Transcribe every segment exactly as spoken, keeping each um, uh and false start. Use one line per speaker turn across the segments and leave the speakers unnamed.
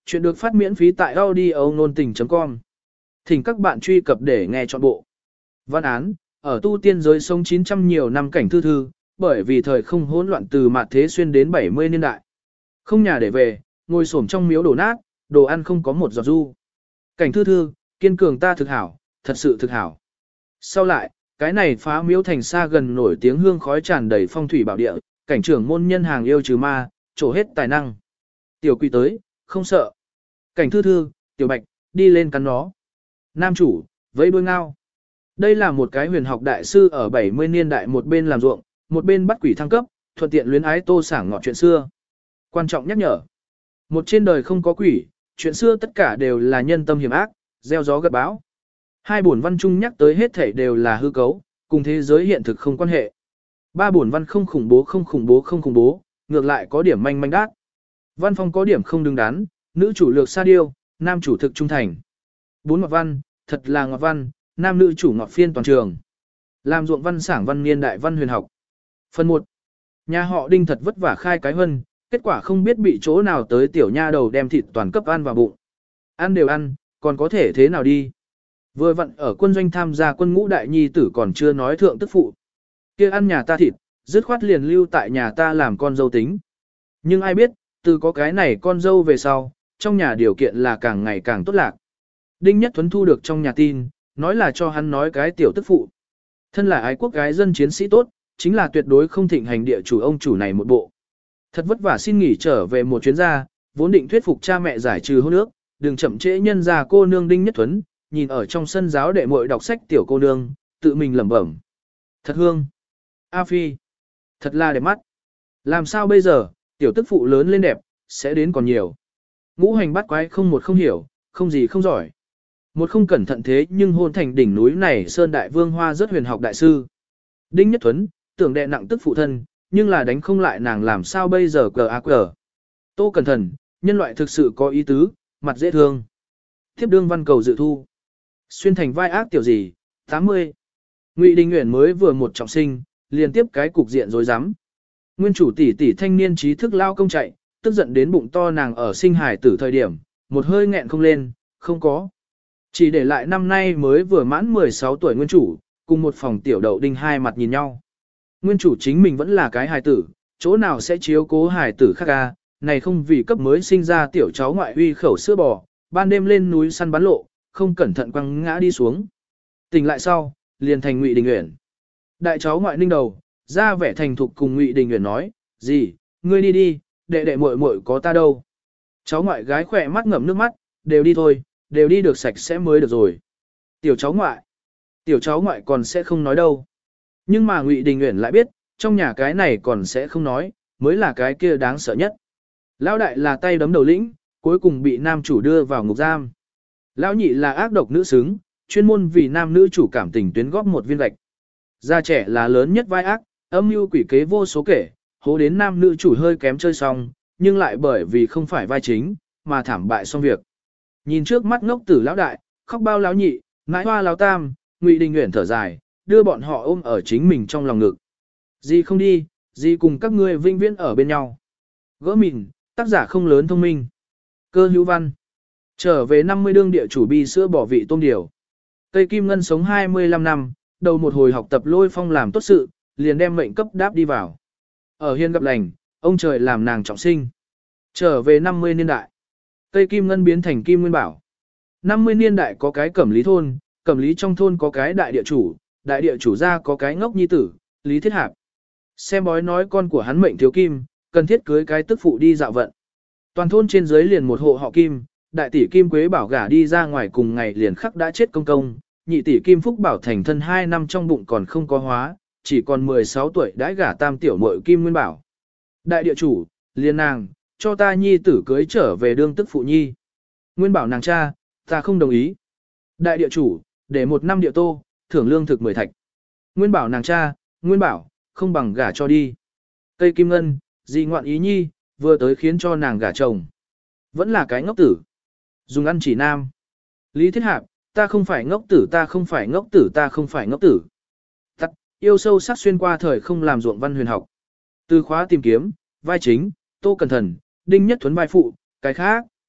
Chuyện được phát miễn phí tại audio nôn tình chấm com. Thỉnh các bạn truy cập để nghe trọn bộ. Văn án, ở tu tiên giới sống chín trăm nhiều năm Cảnh Thư Thư, bởi vì thời không hỗn loạn từ mạt thế xuyên đến bảy mươi niên đại. Không nhà để về, ngồi xổm trong miếu đổ nát, đồ ăn không có một giọt du. Cảnh Thư Thư, kiên cường ta thực hảo, thật sự thực hảo. Sau lại, cái này phá miếu thành xa gần nổi tiếng hương khói tràn đầy phong thủy bảo địa, cảnh trưởng môn nhân hàng yêu trừ ma, trổ hết tài năng. Tiểu quỷ tới, không sợ. Cảnh Thư Thư, Tiểu Bạch, đi lên cắn nó. Nam chủ, vẫy đuôi ngao. Đây là một cái huyền học đại sư ở bảy mươi niên đại một bên làm ruộng, một bên bắt quỷ thăng cấp, thuận tiện luyến ái tô sảng ngọt chuyện xưa. Quan trọng nhắc nhở. Một trên đời không có quỷ, chuyện xưa tất cả đều là nhân tâm hiểm ác, gieo gió gặt bão. Hai bổn văn chung nhắc tới hết thảy đều là hư cấu, cùng thế giới hiện thực không quan hệ. Ba bổn văn không khủng bố không khủng bố không khủng bố, ngược lại có điểm manh manh đát. Văn phong có điểm không đứng đắn, nữ chủ lược sa điêu, nam chủ thực trung thành. Bốn ngọt văn, thật là ngọt văn, nam nữ chủ ngọt phiên toàn trường. Làm ruộng văn sảng văn niên đại văn huyền học. Phần một. Nhà họ Đinh thật vất vả khai cái hân, kết quả không biết bị chỗ nào tới tiểu nha đầu đem thịt toàn cấp ăn vào bụng. Ăn đều ăn, còn có thể thế nào đi. Vừa vặn ở quân doanh tham gia quân ngũ đại nhi tử còn chưa nói thượng tức phụ. Kia ăn nhà ta thịt, dứt khoát liền lưu tại nhà ta làm con dâu tính. Nhưng ai biết, từ có cái này con dâu về sau, trong nhà điều kiện là càng ngày càng tốt lạc. Đinh Nhất Thuấn thu được trong nhà tin, nói là cho hắn nói cái tiểu tức phụ. Thân là ái quốc gái dân chiến sĩ tốt, chính là tuyệt đối không thịnh hành địa chủ ông chủ này một bộ. Thật vất vả xin nghỉ trở về một chuyến ra, vốn định thuyết phục cha mẹ giải trừ hôn ước, đừng chậm trễ nhân ra cô nương Đinh Nhất Thuấn, nhìn ở trong sân giáo đệ muội đọc sách tiểu cô nương, tự mình lẩm bẩm. Thật hương. A Phi. Thật là đẹp mắt. Làm sao bây giờ, tiểu tức phụ lớn lên đẹp, sẽ đến còn nhiều. Ngũ hành bắt quái không một không hiểu, không gì không giỏi. Một không cẩn thận thế nhưng hôn thành đỉnh núi này Sơn Đại Vương Hoa rất huyền học đại sư. Đinh Nhất Thuấn, tưởng đệ nặng tức phụ thân, nhưng là đánh không lại nàng làm sao bây giờ cờ ác cờ. Tô Cẩn Thận, nhân loại thực sự có ý tứ, mặt dễ thương. Tiếp đương văn cầu dự thu. Xuyên thành vai ác tiểu gì, tám mươi. Ngụy Đình Uyển mới vừa một trọng sinh, liên tiếp cái cục diện rối rắm. Nguyên chủ tỷ tỷ thanh niên trí thức lao công chạy, tức giận đến bụng to nàng ở sinh hải tử thời điểm, một hơi nghẹn không lên, không có. Chỉ để lại năm nay mới vừa mãn mười sáu tuổi nguyên chủ, cùng một phòng tiểu đậu đinh hai mặt nhìn nhau. Nguyên chủ chính mình vẫn là cái hài tử, chỗ nào sẽ chiếu cố hài tử khác ca, này không vì cấp mới sinh ra tiểu cháu ngoại uy khẩu sữa bò, ban đêm lên núi săn bắn lộ, không cẩn thận quăng ngã đi xuống. Tỉnh lại sau, liền thành Ngụy Đình Uyển. Đại cháu ngoại ninh đầu, ra vẻ thành thục cùng Ngụy Đình Uyển nói, gì, ngươi đi đi, đệ đệ muội muội có ta đâu. Cháu ngoại gái khỏe mắt ngậm nước mắt, đều đi thôi, đều đi được sạch sẽ mới được rồi. Tiểu cháu ngoại, tiểu cháu ngoại còn sẽ không nói đâu. Nhưng mà Ngụy Đình Uyển lại biết, trong nhà cái này còn sẽ không nói, mới là cái kia đáng sợ nhất. Lão đại là tay đấm đầu lĩnh, cuối cùng bị nam chủ đưa vào ngục giam. Lão nhị là ác độc nữ xứng, chuyên môn vì nam nữ chủ cảm tình tuyến góp một viên gạch. Gia trẻ là lớn nhất vai ác, âm mưu quỷ kế vô số kể, hố đến nam nữ chủ hơi kém chơi xong, nhưng lại bởi vì không phải vai chính, mà thảm bại xong việc. Nhìn trước mắt ngốc tử lão đại, khóc bao lão nhị, mãi hoa lão tam, Ngụy Đình Uyển thở dài, đưa bọn họ ôm ở chính mình trong lòng ngực. Gì không đi, gì cùng các ngươi vinh viễn ở bên nhau. Gỡ mìn, tác giả không lớn thông minh. Cơ hữu văn. Trở về năm mươi đương địa chủ bi sữa bỏ vị tôm điều. Tây Kim Ngân sống hai mươi lăm năm, đầu một hồi học tập lôi phong làm tốt sự, liền đem mệnh cấp đáp đi vào. Ở hiên gặp lành, ông trời làm nàng trọng sinh. Trở về năm mươi niên đại. Tây Kim Ngân biến thành Kim Nguyên Bảo. năm mươi niên đại có cái Cẩm Lý thôn, Cẩm Lý trong thôn có cái đại địa chủ, đại địa chủ gia có cái ngốc nhi tử, Lý Thiết Hạp. Xem bói nói con của hắn mệnh thiếu kim, cần thiết cưới cái tức phụ đi dạo vận. Toàn thôn trên dưới liền một hộ họ Kim, đại tỷ Kim Quế Bảo gả đi ra ngoài cùng ngày liền khắc đã chết công công, nhị tỷ Kim Phúc Bảo thành thân hai năm trong bụng còn không có hóa, chỉ còn mười sáu tuổi đã gả tam tiểu muội Kim Nguyên Bảo. Đại địa chủ, liền nàng, cho ta nhi tử cưới trở về đương tức phụ nhi. Nguyên Bảo nàng cha, ta không đồng ý. Đại địa chủ, để một năm địa tô, thưởng lương thực mười thạch. Nguyên Bảo nàng cha, Nguyên Bảo, không bằng gả cho đi. Tây Kim Ngân, gì ngoạn ý nhi, vừa tới khiến cho nàng gả chồng. Vẫn là cái ngốc tử. Dùng ăn chỉ nam. Lý Thiết Hạp, ta không phải ngốc tử, ta không phải ngốc tử, ta không phải ngốc tử. Tắt, yêu sâu sắc xuyên qua thời không làm ruộng văn huyền học. Từ khóa tìm kiếm, vai chính, Tô Cẩn Thận, Đinh Nhất Thuấn vai phụ, cái khác.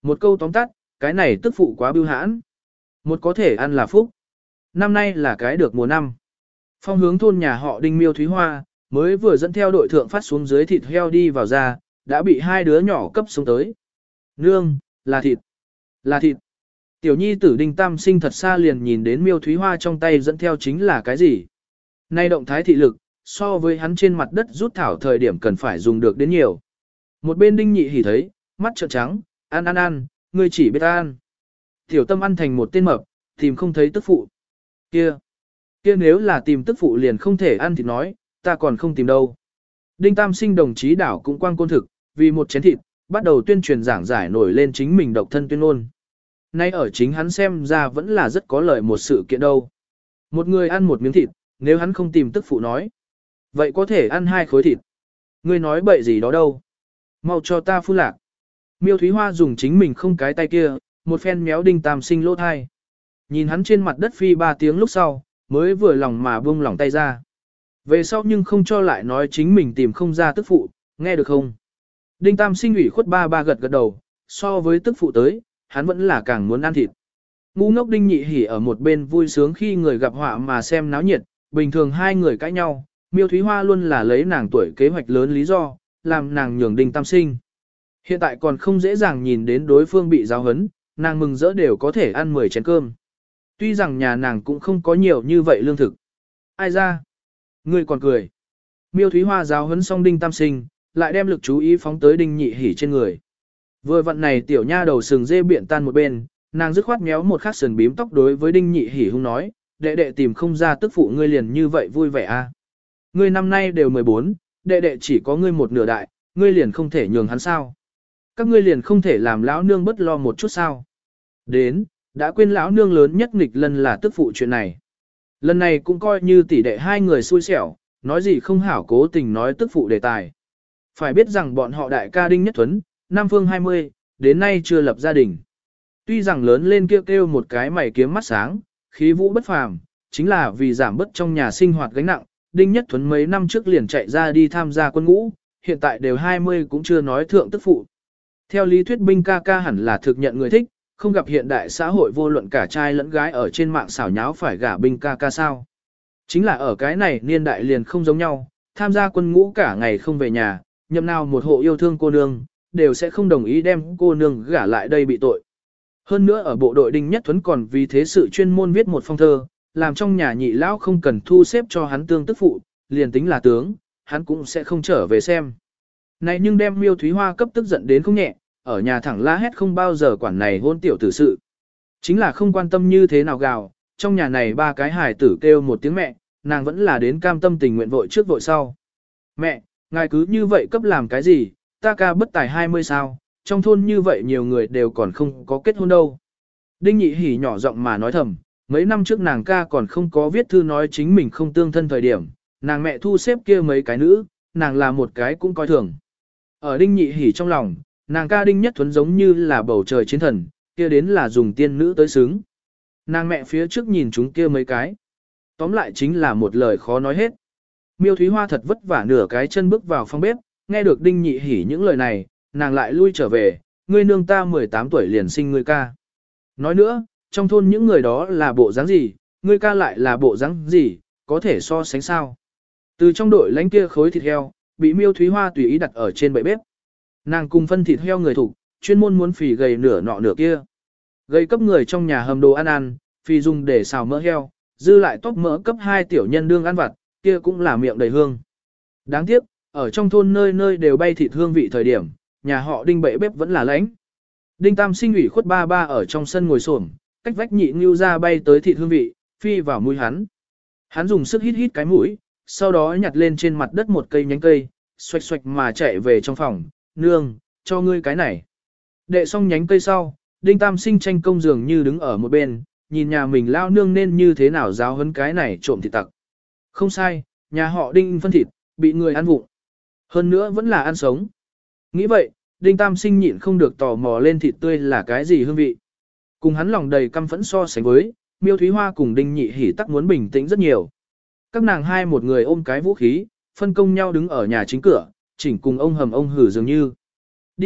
Một câu tóm tắt, cái này tức phụ quá bưu hãn. Một có thể ăn là phúc. Năm nay là cái được mùa năm. Phong hướng thôn nhà họ Đinh Miêu Thúy Hoa, mới vừa dẫn theo đội thượng phát xuống dưới thịt heo đi vào ra, đã bị hai đứa nhỏ cấp xuống tới. Nương, là thịt, là thịt. Tiểu nhi tử Đinh Tam Sinh thật xa liền nhìn đến Miêu Thúy Hoa trong tay dẫn theo chính là cái gì. Nay động thái thị lực, so với hắn trên mặt đất rút thảo thời điểm cần phải dùng được đến nhiều. Một bên Đinh Nhị Hỉ thấy, mắt trợn trắng, ăn ăn ăn, ngươi chỉ biết ăn. Tiểu Tâm ăn thành một tên mập, tìm không thấy tức phụ. Kia, kia nếu là tìm tức phụ liền không thể ăn thịt nói, ta còn không tìm đâu. Đinh Tam Sinh đồng chí đảo cũng quang côn thực, vì một chén thịt, bắt đầu tuyên truyền giảng giải nổi lên chính mình độc thân tuyên ngôn. Nay ở chính hắn xem ra vẫn là rất có lợi một sự kiện đâu. Một người ăn một miếng thịt, nếu hắn không tìm tức phụ nói. Vậy có thể ăn hai khối thịt. Ngươi nói bậy gì đó đâu. Mau cho ta phu lạc. Miêu Thúy Hoa dùng chính mình không cái tay kia, một phen méo Đinh Tam Sinh lỗ thai. Nhìn hắn trên mặt đất phi ba tiếng lúc sau, mới vừa lòng mà buông lỏng tay ra. Về sau nhưng không cho lại nói chính mình tìm không ra tức phụ, nghe được không? Đinh Tam Sinh ủy khuất ba ba gật gật đầu, so với tức phụ tới, hắn vẫn là càng muốn ăn thịt. Ngu ngốc Đinh Nhị Hỉ ở một bên vui sướng khi người gặp họa mà xem náo nhiệt, bình thường hai người cãi nhau, Miêu Thúy Hoa luôn là lấy nàng tuổi kế hoạch lớn lý do, làm nàng nhường Đinh Tam Sinh. Hiện tại còn không dễ dàng nhìn đến đối phương bị giáo hấn, nàng mừng rỡ đều có thể ăn mười chén cơm. Tuy rằng nhà nàng cũng không có nhiều như vậy lương thực. Ai ra? Ngươi còn cười. Miêu Thúy Hoa giáo hấn xong Đinh Tam Sinh, lại đem lực chú ý phóng tới Đinh Nhị Hỉ trên người. Vừa vặn này tiểu nha đầu sừng dê biện tan một bên, nàng dứt khoát méo một khắc sườn bím tóc đối với Đinh Nhị Hỉ hung nói, đệ đệ tìm không ra tức phụ ngươi liền như vậy vui vẻ à. Ngươi năm nay đều mười bốn, đệ đệ chỉ có ngươi một nửa đại, ngươi liền không thể nhường hắn sao. Các ngươi liền không thể làm lão nương bất lo một chút sao. Đến, đã quên lão nương lớn nhất nghịch lần là tức phụ chuyện này. Lần này cũng coi như tỷ đệ hai người xui xẻo, nói gì không hảo cố tình nói tức phụ đề tài. Phải biết rằng bọn họ đại ca Đinh Nhất Thuấn, Nam Phương hai mươi, đến nay chưa lập gia đình. Tuy rằng lớn lên kêu kêu một cái mày kiếm mắt sáng, khí vũ bất phàm, chính là vì giảm bớt trong nhà sinh hoạt gánh nặng, Đinh Nhất Thuấn mấy năm trước liền chạy ra đi tham gia quân ngũ, hiện tại đều hai mươi cũng chưa nói thượng tức phụ. Theo lý thuyết binh ca ca hẳn là thực nhận người thích, không gặp hiện đại xã hội vô luận cả trai lẫn gái ở trên mạng xảo nháo phải gả binh ca ca sao. Chính là ở cái này niên đại liền không giống nhau, tham gia quân ngũ cả ngày không về nhà, nhậm nào một hộ yêu thương cô nương, đều sẽ không đồng ý đem cô nương gả lại đây bị tội. Hơn nữa ở bộ đội Đinh Nhất Thuấn còn vì thế sự chuyên môn viết một phong thơ, làm trong nhà nhị lão không cần thu xếp cho hắn tương tức phụ, liền tính là tướng, hắn cũng sẽ không trở về xem. Này nhưng đem Miêu Thúy Hoa cấp tức giận đến không nhẹ, ở nhà thẳng la hét không bao giờ quản này hôn tiểu tử sự. Chính là không quan tâm như thế nào gào, trong nhà này ba cái hài tử kêu một tiếng mẹ, nàng vẫn là đến cam tâm tình nguyện vội trước vội sau. Mẹ, ngài cứ như vậy cấp làm cái gì, ta ca bất tài hai mươi sao, trong thôn như vậy nhiều người đều còn không có kết hôn đâu. Đinh Nhị Hỉ nhỏ giọng mà nói thầm, mấy năm trước nàng ca còn không có viết thư nói chính mình không tương thân thời điểm, nàng mẹ thu xếp kia mấy cái nữ, nàng là một cái cũng coi thường. Ở Đinh Nhị Hỉ trong lòng, nàng ca Đinh Nhất Thuấn giống như là bầu trời chiến thần, kia đến là dùng tiên nữ tới xứng. Nàng mẹ phía trước nhìn chúng kia mấy cái. Tóm lại chính là một lời khó nói hết. Miêu Thúy Hoa thật vất vả nửa cái chân bước vào phòng bếp, nghe được Đinh Nhị Hỉ những lời này, nàng lại lui trở về, ngươi nương ta mười tám tuổi liền sinh ngươi ca. Nói nữa, trong thôn những người đó là bộ dáng gì, ngươi ca lại là bộ dáng gì, có thể so sánh sao. Từ trong đội lánh kia khối thịt heo, bị Miêu Thúy Hoa tùy ý đặt ở trên bệ bếp. Nàng cùng phân thịt heo người thủ, chuyên môn muốn phì gầy nửa nọ nửa kia. Gầy cấp người trong nhà hầm đồ ăn ăn, phì dùng để xào mỡ heo, dư lại tóc mỡ cấp hai tiểu nhân đương ăn vặt, kia cũng là miệng đầy hương. Đáng tiếc, ở trong thôn nơi nơi đều bay thịt hương vị thời điểm, nhà họ Đinh bệ bếp vẫn là lãnh. Đinh Tam Sinh ủy khuất ba ba ở trong sân ngồi xổm, cách vách nhị ngưu ra bay tới thịt hương vị, phi vào mũi hắn. Hắn dùng sức hít hít cái mũi, sau đó nhặt lên trên mặt đất một cây nhánh cây, xoạch xoạch mà chạy về trong phòng, nương, cho ngươi cái này. Đệ xong nhánh cây sau, Đinh Tam Sinh tranh công dường như đứng ở một bên, nhìn nhà mình lao nương nên như thế nào giáo huấn cái này trộm thịt tặc. Không sai, nhà họ Đinh phân thịt, bị người ăn vụng. Hơn nữa vẫn là ăn sống. Nghĩ vậy, Đinh Tam Sinh nhịn không được tò mò lên thịt tươi là cái gì hương vị. Cùng hắn lòng đầy căm phẫn so sánh với, Miêu Thúy Hoa cùng Đinh Nhị Hỉ tắc muốn bình tĩnh rất nhiều. Các nàng hai một người ôm cái vũ khí, phân công nhau đứng ở nhà chính cửa, chỉnh cùng ông hầm ông hử dường như. Đi,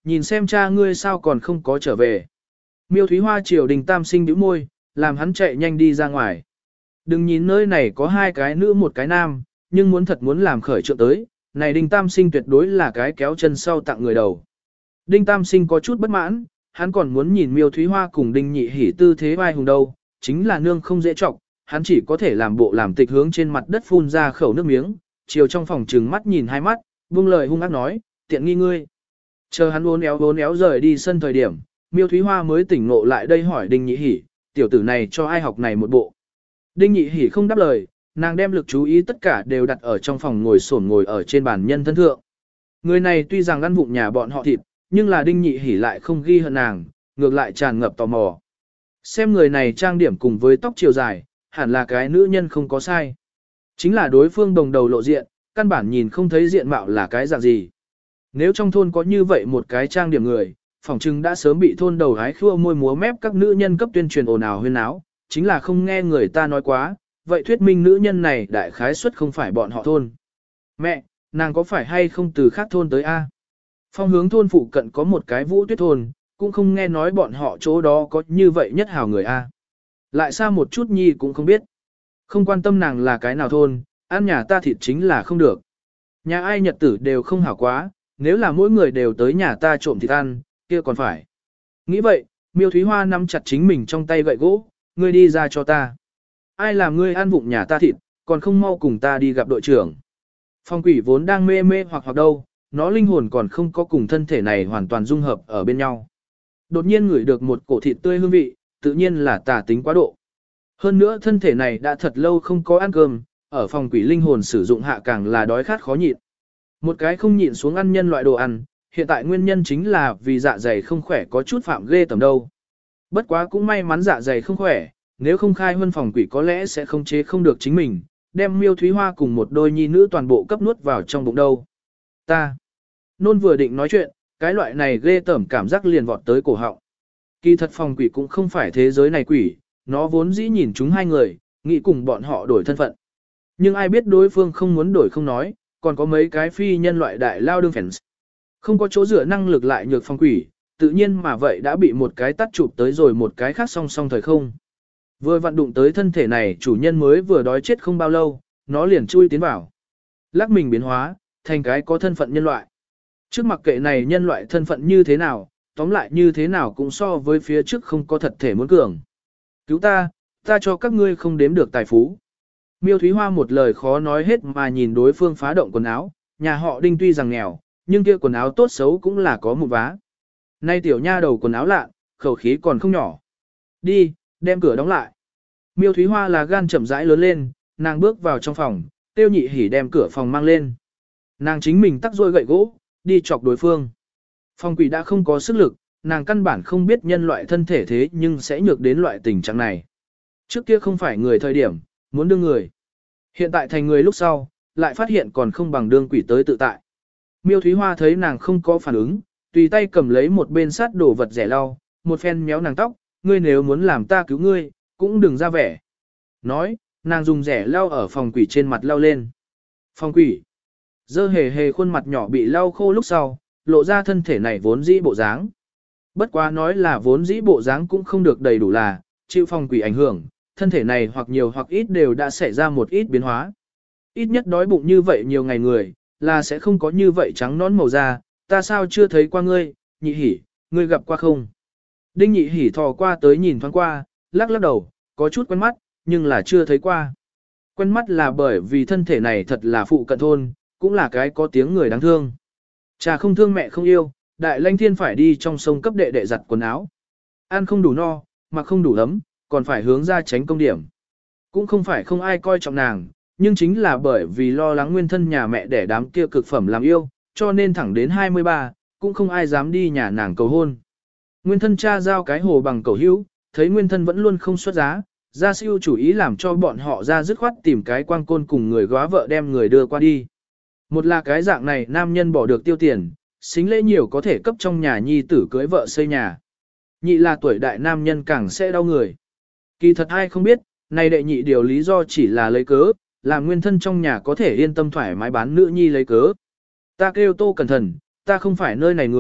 nhìn xem cha ngươi sao còn không có trở về. Miêu Thúy Hoa chiều Đinh Tam Sinh bĩu môi, làm hắn chạy nhanh đi ra ngoài. Đừng nhìn nơi này có hai cái nữ một cái nam, nhưng muốn thật muốn làm khởi trượng tới, này Đinh Tam Sinh tuyệt đối là cái kéo chân sau tặng người đầu. Đinh Tam Sinh có chút bất mãn, hắn còn muốn nhìn Miêu Thúy Hoa cùng Đinh Nhị Hỉ tư thế vai hùng đâu, chính là nương không dễ trọng, hắn chỉ có thể làm bộ làm tịch hướng trên mặt đất phun ra khẩu nước miếng, chiều trong phòng trừng mắt nhìn hai mắt, buông lời hung ác nói, tiện nghi ngươi. Chờ hắn uốn éo uốn éo rời đi sân thời điểm, Miêu Thúy Hoa mới tỉnh ngộ lại đây hỏi Đinh Nhị Hỉ, tiểu tử này cho ai học này một bộ. Đinh Nhị Hỉ không đáp lời, nàng đem lực chú ý tất cả đều đặt ở trong phòng ngồi xổm ngồi ở trên bàn nhân thân thượng. Người này tuy rằng ăn vụng nhà bọn họ thịt, nhưng là Đinh Nhị Hỉ lại không ghi hận nàng, ngược lại tràn ngập tò mò. Xem người này trang điểm cùng với tóc chiều dài, hẳn là cái nữ nhân không có sai. Chính là đối phương đồng đầu lộ diện, căn bản nhìn không thấy diện mạo là cái dạng gì. Nếu trong thôn có như vậy một cái trang điểm người, phỏng chừng đã sớm bị thôn đầu hái khua môi múa mép các nữ nhân cấp tuyên truyền ồn ào huyên áo, chính là không nghe người ta nói quá, vậy thuyết minh nữ nhân này đại khái suất không phải bọn họ thôn. Mẹ, nàng có phải hay không từ khác thôn tới A? Phong hướng thôn phụ cận có một cái Vũ Tuyết thôn, cũng không nghe nói bọn họ chỗ đó có như vậy nhất hào người A. Lại xa một chút nhi cũng không biết. Không quan tâm nàng là cái nào thôn, ăn nhà ta thịt chính là không được. Nhà ai nhật tử đều không hảo quá, nếu là mỗi người đều tới nhà ta trộm thịt ăn, kia còn phải. Nghĩ vậy, Miêu Thúy Hoa nắm chặt chính mình trong tay gậy gỗ, ngươi đi ra cho ta. Ai làm ngươi ăn vụng nhà ta thịt, còn không mau cùng ta đi gặp đội trưởng. Phong quỷ vốn đang mê mê hoặc hoặc đâu, nó linh hồn còn không có cùng thân thể này hoàn toàn dung hợp ở bên nhau. Đột nhiên ngửi được một cổ thịt tươi hương vị, tự nhiên là tà tính quá độ. Hơn nữa thân thể này đã thật lâu không có ăn cơm, ở phòng quỷ linh hồn sử dụng hạ càng là đói khát khó nhịn. Một cái không nhịn xuống ăn nhân loại đồ ăn, hiện tại nguyên nhân chính là vì dạ dày không khỏe có chút phạm ghê tầm đâu. Bất quá cũng may mắn dạ dày không khỏe, nếu không khai huân phòng quỷ có lẽ sẽ không chế không được chính mình, đem Miêu Thúy Hoa cùng một đôi nhi nữ toàn bộ cấp nuốt vào trong bụng đâu. Ta, nôn vừa định nói chuyện, cái loại này ghê tởm cảm giác liền vọt tới cổ họng. Kỳ thật phòng quỷ cũng không phải thế giới này quỷ, nó vốn dĩ nhìn chúng hai người, nghĩ cùng bọn họ đổi thân phận. Nhưng ai biết đối phương không muốn đổi không nói, còn có mấy cái phi nhân loại đại lao đương fans. Không có chỗ dựa năng lực lại nhược phòng quỷ, tự nhiên mà vậy đã bị một cái tắt chụp tới rồi một cái khác song song thời không. Vừa vận đụng tới thân thể này chủ nhân mới vừa đói chết không bao lâu, nó liền chui tiến vào. Lắc mình biến hóa, thành cái có thân phận nhân loại. Trước mặc kệ này nhân loại thân phận như thế nào, tóm lại như thế nào cũng so với phía trước không có thật thể muốn cường. Cứu ta, ta cho các ngươi không đếm được tài phú. Miêu Thúy Hoa một lời khó nói hết mà nhìn đối phương phá động quần áo, nhà họ Đinh tuy rằng nghèo, nhưng kia quần áo tốt xấu cũng là có một vá. Nay tiểu nha đầu quần áo lạ, khẩu khí còn không nhỏ. Đi, đem cửa đóng lại. Miêu Thúy Hoa là gan chậm rãi lớn lên, nàng bước vào trong phòng, Tiêu Nhị Hỉ đem cửa phòng mang lên. Nàng chính mình tắc rôi gậy gỗ, đi chọc đối phương. Phong quỷ đã không có sức lực, nàng căn bản không biết nhân loại thân thể thế nhưng sẽ nhược đến loại tình trạng này. Trước kia không phải người thời điểm, muốn đương người. Hiện tại thành người lúc sau, lại phát hiện còn không bằng đương quỷ tới tự tại. Miêu Thúy Hoa thấy nàng không có phản ứng, tùy tay cầm lấy một bên sát đổ vật rẻ lau, một phen méo nàng tóc, ngươi nếu muốn làm ta cứu ngươi, cũng đừng ra vẻ. Nói, nàng dùng rẻ lau ở phòng quỷ trên mặt lau lên. Phòng quỷ, dơ hề hề khuôn mặt nhỏ bị lau khô lúc sau, lộ ra thân thể này vốn dĩ bộ dáng. Bất quá nói là vốn dĩ bộ dáng cũng không được đầy đủ là, chịu phòng quỷ ảnh hưởng, thân thể này hoặc nhiều hoặc ít đều đã xảy ra một ít biến hóa. Ít nhất đói bụng như vậy nhiều ngày người, là sẽ không có như vậy trắng nón màu da, ta sao chưa thấy qua ngươi, Nhị Hỉ, ngươi gặp qua không? Đinh Nhị Hỉ thò qua tới nhìn thoáng qua, lắc lắc đầu, có chút quen mắt, nhưng là chưa thấy qua. Quen mắt là bởi vì thân thể này thật là phụ cận thôn, cũng là cái có tiếng người đáng thương. Cha không thương mẹ không yêu, Đại Lanh Thiên phải đi trong sông cấp đệ đệ giặt quần áo. Ăn không đủ no, mà không đủ ấm, còn phải hướng ra tránh công điểm. Cũng không phải không ai coi trọng nàng, nhưng chính là bởi vì lo lắng nguyên thân nhà mẹ để đám kia cực phẩm làm yêu, cho nên thẳng đến hai mươi ba, cũng không ai dám đi nhà nàng cầu hôn. Nguyên thân cha giao cái hồ bằng cầu hữu, thấy nguyên thân vẫn luôn không xuất giá, ra siêu chủ ý làm cho bọn họ ra dứt khoát tìm cái quang côn cùng người góa vợ đem người đưa qua đi. Một là cái dạng này nam nhân bỏ được tiêu tiền, xính lễ nhiều có thể cấp trong nhà nhi tử cưới vợ xây nhà. Nhị là tuổi đại nam nhân càng sẽ đau người. Kỳ thật ai không biết, này đệ nhị điều lý do chỉ là lấy cớ, làm nguyên thân trong nhà có thể yên tâm thoải mái bán nữ nhi lấy cớ. Ta kêu Tô Cẩn Thận, ta không phải nơi này người,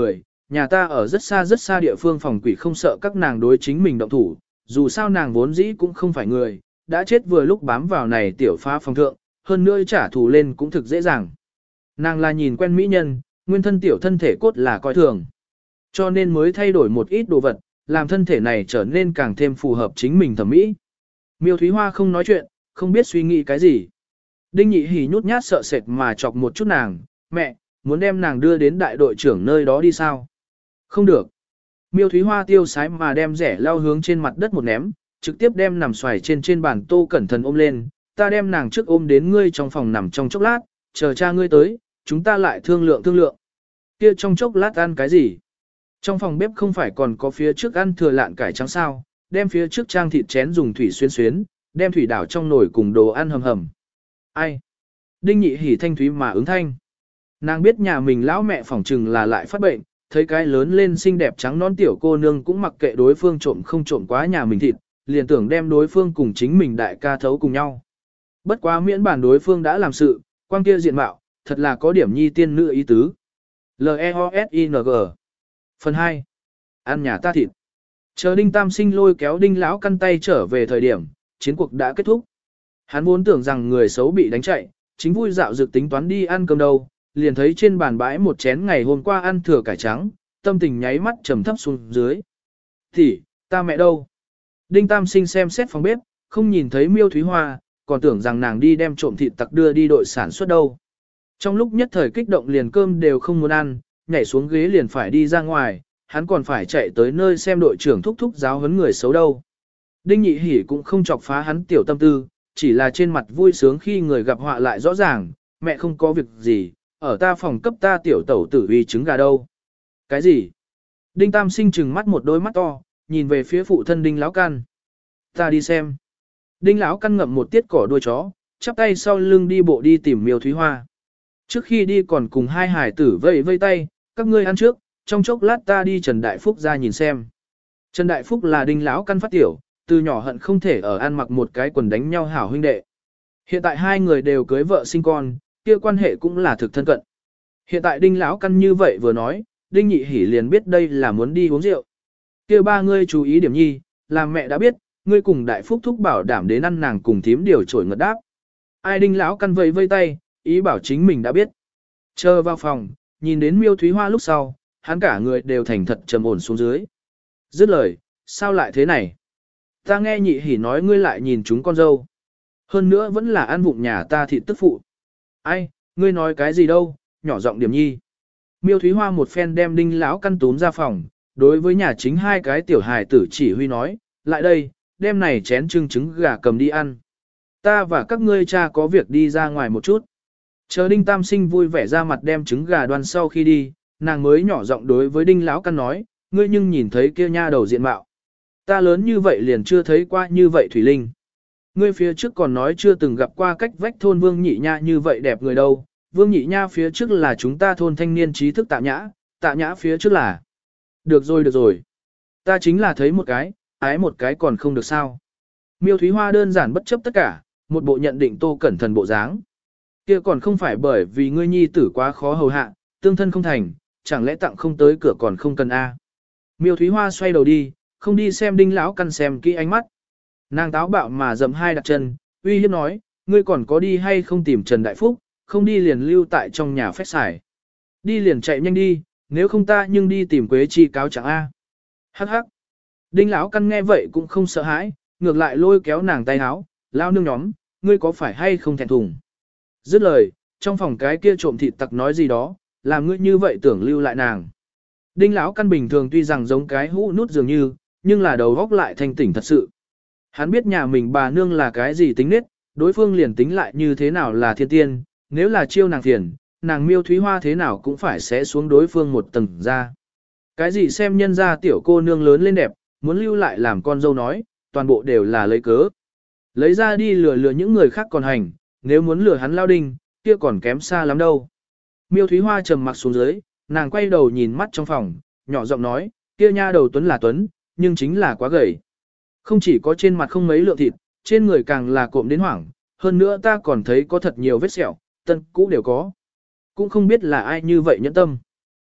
nhà ta ở rất xa rất xa địa phương phòng quỷ không sợ các nàng đối chính mình động thủ, dù sao nàng vốn dĩ cũng không phải người, đã chết vừa lúc bám vào này tiểu phá phòng thượng, hơn nữa trả thù lên cũng thực dễ dàng. Nàng là nhìn quen mỹ nhân, nguyên thân tiểu thân thể cốt là coi thường, cho nên mới thay đổi một ít đồ vật, làm thân thể này trở nên càng thêm phù hợp chính mình thẩm mỹ. Miêu Thúy Hoa không nói chuyện, không biết suy nghĩ cái gì. Đinh Nhị Hỉ nhút nhát sợ sệt mà chọc một chút nàng, mẹ, muốn đem nàng đưa đến đại đội trưởng nơi đó đi sao? Không được. Miêu Thúy Hoa tiêu sái mà đem rẻ lao hướng trên mặt đất một ném, trực tiếp đem nằm xoài trên trên bàn Tô Cẩn Thận ôm lên, ta đem nàng trước ôm đến ngươi trong phòng nằm trong chốc lát, chờ cha ngươi tới, chúng ta lại thương lượng thương lượng. Kia trong chốc lát ăn cái gì? Trong phòng bếp không phải còn có phía trước ăn thừa lạn cải trắng sao, đem phía trước trang thịt chén dùng thủy xuyên xuyến, đem thủy đảo trong nồi cùng đồ ăn hầm hầm. Ai? Đinh Nhị Hỉ thanh thúy mà ứng thanh. Nàng biết nhà mình lão mẹ phỏng trừng là lại phát bệnh, thấy cái lớn lên xinh đẹp trắng non tiểu cô nương cũng mặc kệ đối phương trộm không trộm quá nhà mình thịt, liền tưởng đem đối phương cùng chính mình đại ca thấu cùng nhau. Bất quá miễn bản đối phương đã làm sự, quang kia diện mạo, thật là có điểm nhi tiên nữ ý tứ. L-E-O-S-I-N-G Phần hai. Ăn nhà ta thịt. Chờ Đinh Tam Sinh lôi kéo Đinh lão căn tay trở về thời điểm, chiến cuộc đã kết thúc. Hắn vốn tưởng rằng người xấu bị đánh chạy, chính vui dạo dược tính toán đi ăn cơm đâu, liền thấy trên bàn bãi một chén ngày hôm qua ăn thừa cải trắng, tâm tình nháy mắt trầm thấp xuống dưới. Thì, ta mẹ đâu? Đinh Tam Sinh xem xét phòng bếp, không nhìn thấy Miêu Thúy Hoa, còn tưởng rằng nàng đi đem trộm thịt tặc đưa đi đội sản xuất đâu. Trong lúc nhất thời kích động liền cơm đều không muốn ăn, nhảy xuống ghế liền phải đi ra ngoài, hắn còn phải chạy tới nơi xem đội trưởng thúc thúc giáo huấn người xấu đâu. Đinh Nhị Hỉ cũng không chọc phá hắn tiểu tâm tư, chỉ là trên mặt vui sướng khi người gặp họa lại rõ ràng, mẹ không có việc gì, ở ta phòng cấp ta tiểu tẩu tử uy trứng gà đâu. Cái gì? Đinh Tam Sinh trừng mắt một đôi mắt to, nhìn về phía phụ thân Đinh Lão Căn. Ta đi xem. Đinh Lão Căn ngậm một tiết cỏ đuôi chó, chắp tay sau lưng đi bộ đi tìm Miêu Thúy Hoa. Trước khi đi còn cùng hai hải tử vẫy vây tay, các ngươi ăn trước, trong chốc lát ta đi Trần Đại Phúc ra nhìn xem. Trần Đại Phúc là Đinh Lão Căn phát tiểu, từ nhỏ hận không thể ở ăn mặc một cái quần đánh nhau hảo huynh đệ. Hiện tại hai người đều cưới vợ sinh con, kia quan hệ cũng là thực thân cận. Hiện tại Đinh Lão Căn như vậy vừa nói, Đinh Nhị Hỉ liền biết đây là muốn đi uống rượu. Kia ba ngươi chú ý điểm nhi, làm mẹ đã biết, ngươi cùng Đại Phúc thúc bảo đảm đến ăn nàng cùng thím điều trổi ngật đáp. Ai Đinh Lão Căn vẫy vây tay, ý bảo chính mình đã biết. Chờ vào phòng, nhìn đến Miêu Thúy Hoa lúc sau, hắn cả người đều thành thật trầm ổn xuống dưới. Dứt lời, sao lại thế này? Ta nghe Nhị Hỉ nói ngươi lại nhìn chúng con dâu. Hơn nữa vẫn là ăn vụng nhà ta thịt tức phụ. Ai, ngươi nói cái gì đâu, nhỏ giọng điểm nhi. Miêu Thúy Hoa một phen đem Đinh Lão Căn túm ra phòng, đối với nhà chính hai cái tiểu hài tử chỉ huy nói, lại đây, đem này chén trưng trứng gà cầm đi ăn. Ta và các ngươi cha có việc đi ra ngoài một chút. Chờ Đinh Tam Sinh vui vẻ ra mặt đem trứng gà đoan sau khi đi, nàng mới nhỏ giọng đối với Đinh Lão Căn nói, ngươi nhưng nhìn thấy kia nha đầu diện mạo. Ta lớn như vậy liền chưa thấy qua như vậy Thủy Linh. Ngươi phía trước còn nói chưa từng gặp qua cách vách thôn Vương Nhị Nha như vậy đẹp người đâu. Vương Nhị Nha phía trước là chúng ta thôn thanh niên trí thức Tạ Nhã, Tạ Nhã phía trước là. Được rồi được rồi. Ta chính là thấy một cái, ái một cái còn không được sao. Miêu Thúy Hoa đơn giản bất chấp tất cả, một bộ nhận định Tô Cẩn Thận bộ dáng. Kia còn không phải bởi vì ngươi nhi tử quá khó hầu hạ, tương thân không thành, chẳng lẽ tặng không tới cửa còn không cần a? Miêu Thúy Hoa xoay đầu đi, không đi xem Đinh Lão Căn xem kỹ ánh mắt. Nàng táo bạo mà dậm hai đặt chân, uy hiếp nói, ngươi còn có đi hay không tìm Trần Đại Phúc, không đi liền lưu tại trong nhà phép xài. Đi liền chạy nhanh đi, nếu không ta nhưng đi tìm Quế Chi cáo trạng A. Hắc hắc. Đinh Lão Căn nghe vậy cũng không sợ hãi, ngược lại lôi kéo nàng tay áo, lao nương nhóm, ngươi có phải hay không thẹn thùng. Dứt lời, trong phòng cái kia trộm thịt tặc nói gì đó, làm ngươi như vậy tưởng lưu lại nàng. Đinh Lão Căn bình thường tuy rằng giống cái hũ nút dường như, nhưng là đầu góc lại thanh tỉnh thật sự. Hắn biết nhà mình bà nương là cái gì tính nết, đối phương liền tính lại như thế nào là thiên tiên, nếu là chiêu nàng thiền, nàng Miêu Thúy Hoa thế nào cũng phải sẽ xuống đối phương một tầng ra. Cái gì xem nhân ra tiểu cô nương lớn lên đẹp, muốn lưu lại làm con dâu nói, toàn bộ đều là lấy cớ. Lấy ra đi lừa lừa những người khác còn hành, nếu muốn lừa hắn lao đinh, kia còn kém xa lắm đâu. Miêu Thúy Hoa trầm mặc xuống dưới, nàng quay đầu nhìn mắt trong phòng, nhỏ giọng nói, kia nha đầu Tuấn là Tuấn, nhưng chính là quá gầy. Không chỉ có trên mặt không mấy lượng thịt, trên người càng là cộm đến hoảng, hơn nữa ta còn thấy có thật nhiều vết sẹo, tân cũ đều có. Cũng không biết là ai như vậy nhẫn tâm.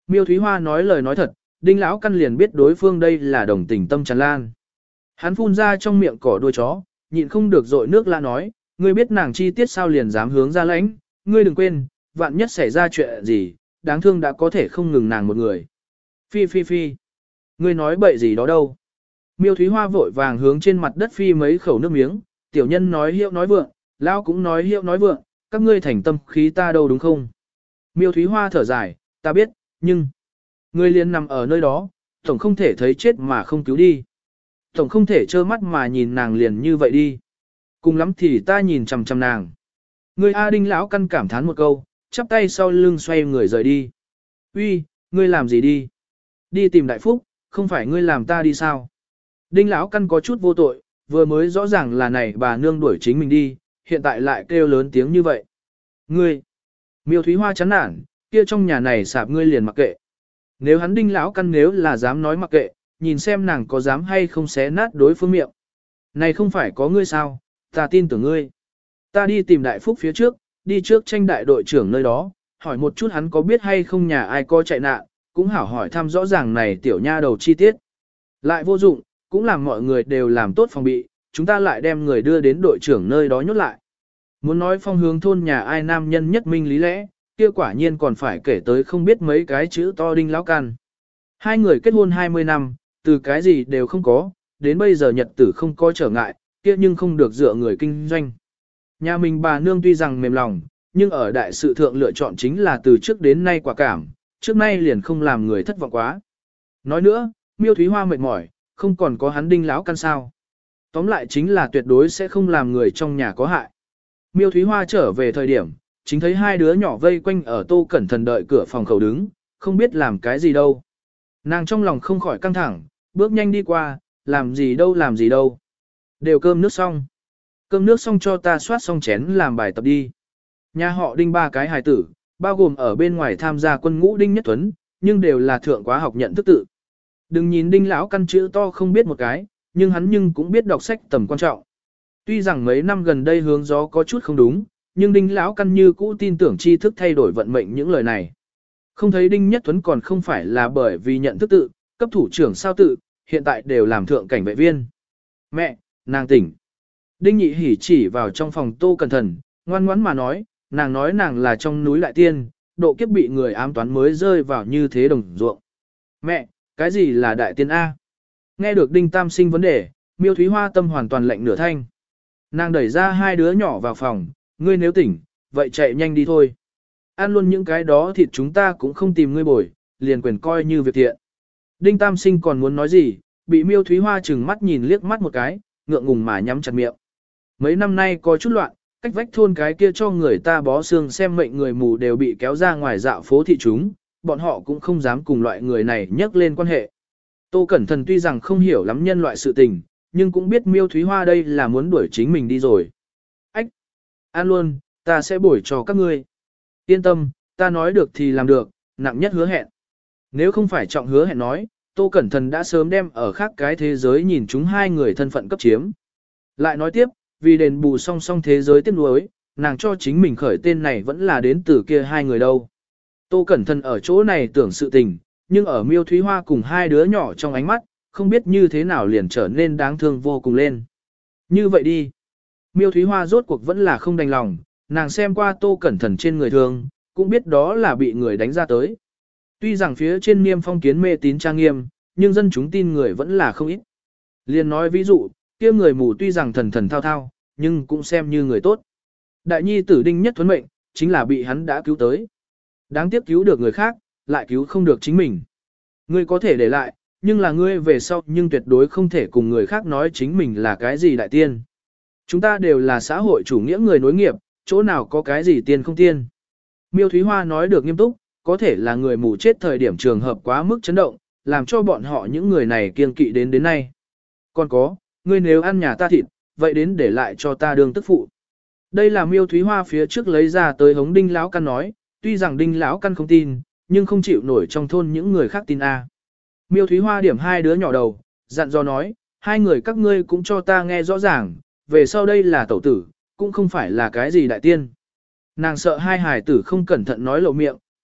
Miêu Thúy Hoa nói lời nói thật, Đinh Lão Căn liền biết đối phương đây là đồng tình tâm tràn lan. Hắn phun ra trong miệng cỏ đuôi chó, nhịn không được dội nước la nói, ngươi biết nàng chi tiết sao liền dám hướng ra lãnh, ngươi đừng quên, vạn nhất xảy ra chuyện gì, đáng thương đã có thể không ngừng nàng một người. Phi phi phi, ngươi nói bậy gì đó đâu. Miêu Thúy Hoa vội vàng hướng trên mặt đất phi mấy khẩu nước miếng, tiểu nhân nói hiệu nói vượng, lão cũng nói hiệu nói vượng, các ngươi thành tâm khí ta đâu đúng không? Miêu Thúy Hoa thở dài, ta biết, nhưng, ngươi liền nằm ở nơi đó, tổng không thể thấy chết mà không cứu đi. Tổng không thể trơ mắt mà nhìn nàng liền như vậy đi. Cùng lắm thì ta nhìn chằm chằm nàng. Ngươi A Đinh lão căn cảm thán một câu, chắp tay sau lưng xoay người rời đi. Uy, ngươi làm gì đi? Đi tìm đại phúc, không phải ngươi làm ta đi sao? Đinh lão căn có chút vô tội, vừa mới rõ ràng là này bà nương đuổi chính mình đi, hiện tại lại kêu lớn tiếng như vậy. Ngươi, Miêu Thúy Hoa chán nản, kia trong nhà này sạp ngươi liền mặc kệ. Nếu hắn Đinh lão căn nếu là dám nói mặc kệ, nhìn xem nàng có dám hay không xé nát đối phương miệng. Này không phải có ngươi sao, ta tin tưởng ngươi. Ta đi tìm đại phúc phía trước, đi trước tranh đại đội trưởng nơi đó, hỏi một chút hắn có biết hay không nhà ai có chạy nạn, cũng hảo hỏi thăm rõ ràng này tiểu nha đầu chi tiết. Lại vô dụng, cũng làm mọi người đều làm tốt phòng bị, chúng ta lại đem người đưa đến đội trưởng nơi đó nhốt lại. Muốn nói phong hướng thôn nhà ai nam nhân nhất minh lý lẽ, kia quả nhiên còn phải kể tới không biết mấy cái chữ to Đinh lão căn. Hai người kết hôn hai mươi năm, từ cái gì đều không có, đến bây giờ nhật tử không có trở ngại, kia nhưng không được dựa người kinh doanh. Nhà mình bà nương tuy rằng mềm lòng, nhưng ở đại sự thượng lựa chọn chính là từ trước đến nay quả cảm, trước nay liền không làm người thất vọng quá. Nói nữa, Miêu Thúy Hoa mệt mỏi, không còn có hắn Đinh lão căn sao. Tóm lại chính là tuyệt đối sẽ không làm người trong nhà có hại. Miêu Thúy Hoa trở về thời điểm, chính thấy hai đứa nhỏ vây quanh ở Tô Cẩn Thần đợi cửa phòng khẩu đứng, không biết làm cái gì đâu. Nàng trong lòng không khỏi căng thẳng, bước nhanh đi qua, làm gì đâu làm gì đâu. Đều cơm nước xong. Cơm nước xong cho ta soát xong chén làm bài tập đi. Nhà họ Đinh ba cái hài tử, bao gồm ở bên ngoài tham gia quân ngũ Đinh Nhất Tuấn, nhưng đều là thượng quá học nhận thức tự. Đừng nhìn Đinh lão căn chữ to không biết một cái, nhưng hắn nhưng cũng biết đọc sách tầm quan trọng. Tuy rằng mấy năm gần đây hướng gió có chút không đúng, nhưng Đinh lão căn như cũ tin tưởng tri thức thay đổi vận mệnh những lời này. Không thấy Đinh Nhất Tuấn còn không phải là bởi vì nhận thức tự, cấp thủ trưởng sao tự, hiện tại đều làm thượng cảnh vệ viên. Mẹ, nàng tỉnh. Đinh Nhị Hỉ chỉ vào trong phòng Tô Cẩn Thần, ngoan ngoãn mà nói, nàng nói nàng là trong núi Đại Tiên, độ kiếp bị người ám toán mới rơi vào như thế đồng ruộng. Mẹ, cái gì là Đại Tiên A? Nghe được Đinh Tam Sinh vấn đề, Miêu Thúy Hoa tâm hoàn toàn lạnh nửa thanh. Nàng đẩy ra hai đứa nhỏ vào phòng, ngươi nếu tỉnh, vậy chạy nhanh đi thôi. Ăn luôn những cái đó thịt chúng ta cũng không tìm ngươi bồi, liền quyền coi như việc thiện. Đinh Tam Sinh còn muốn nói gì, bị Miêu Thúy Hoa chừng mắt nhìn liếc mắt một cái, ngượng ngùng mà nhắm chặt miệng. Mấy năm nay có chút loạn, cách vách thôn cái kia cho người ta bó xương xem mệnh người mù đều bị kéo ra ngoài dạo phố thị chúng, bọn họ cũng không dám cùng loại người này nhắc lên quan hệ. Tô Cẩn Thần tuy rằng không hiểu lắm nhân loại sự tình, nhưng cũng biết Miêu Thúy Hoa đây là muốn đuổi chính mình đi rồi. Ách! Ăn luôn, ta sẽ bổi cho các ngươi. Yên tâm, ta nói được thì làm được, nặng nhất hứa hẹn. Nếu không phải trọng hứa hẹn nói, Tô Cẩn Thần đã sớm đem ở khác cái thế giới nhìn chúng hai người thân phận cấp chiếm. Lại nói tiếp, vì đền bù song song thế giới tiếp nối, nàng cho chính mình khởi tên này vẫn là đến từ kia hai người đâu. Tô Cẩn Thần ở chỗ này tưởng sự tình, nhưng ở Miêu Thúy Hoa cùng hai đứa nhỏ trong ánh mắt, không biết như thế nào liền trở nên đáng thương vô cùng lên. Như vậy đi. Miêu Thúy Hoa rốt cuộc vẫn là không đành lòng, nàng xem qua Tô Cẩn Thần trên người thương, cũng biết đó là bị người đánh ra tới. Tuy rằng phía trên niêm phong kiến mê tín trang nghiêm, nhưng dân chúng tin người vẫn là không ít. Liên nói ví dụ, kia người mù tuy rằng thần thần thao thao, nhưng cũng xem như người tốt. Đại nhi tử Đinh Nhất Tuấn mệnh, chính là bị hắn đã cứu tới. Đáng tiếc cứu được người khác, lại cứu không được chính mình. Ngươi có thể để lại, nhưng là ngươi về sau nhưng tuyệt đối không thể cùng người khác nói chính mình là cái gì đại tiên. Chúng ta đều là xã hội chủ nghĩa người nối nghiệp, chỗ nào có cái gì tiên không tiên. Miêu Thúy Hoa nói được nghiêm túc, có thể là người mù chết thời điểm trường hợp quá mức chấn động, làm cho bọn họ những người này kiêng kỵ đến đến nay. Còn có, ngươi nếu ăn nhà ta thịt, vậy đến để lại cho ta đương tức phụ. Đây là Miêu Thúy Hoa phía trước lấy ra tới hống Đinh lão căn nói, tuy rằng Đinh lão căn không tin, nhưng không chịu nổi trong thôn những người khác tin a. Miêu Thúy Hoa điểm hai đứa nhỏ đầu, dặn dò nói, hai người các ngươi cũng cho ta nghe rõ ràng, về sau đây là tẩu tử, cũng không phải là cái gì đại tiên. Nàng sợ hai hài tử không cẩn thận nói lộ miệng,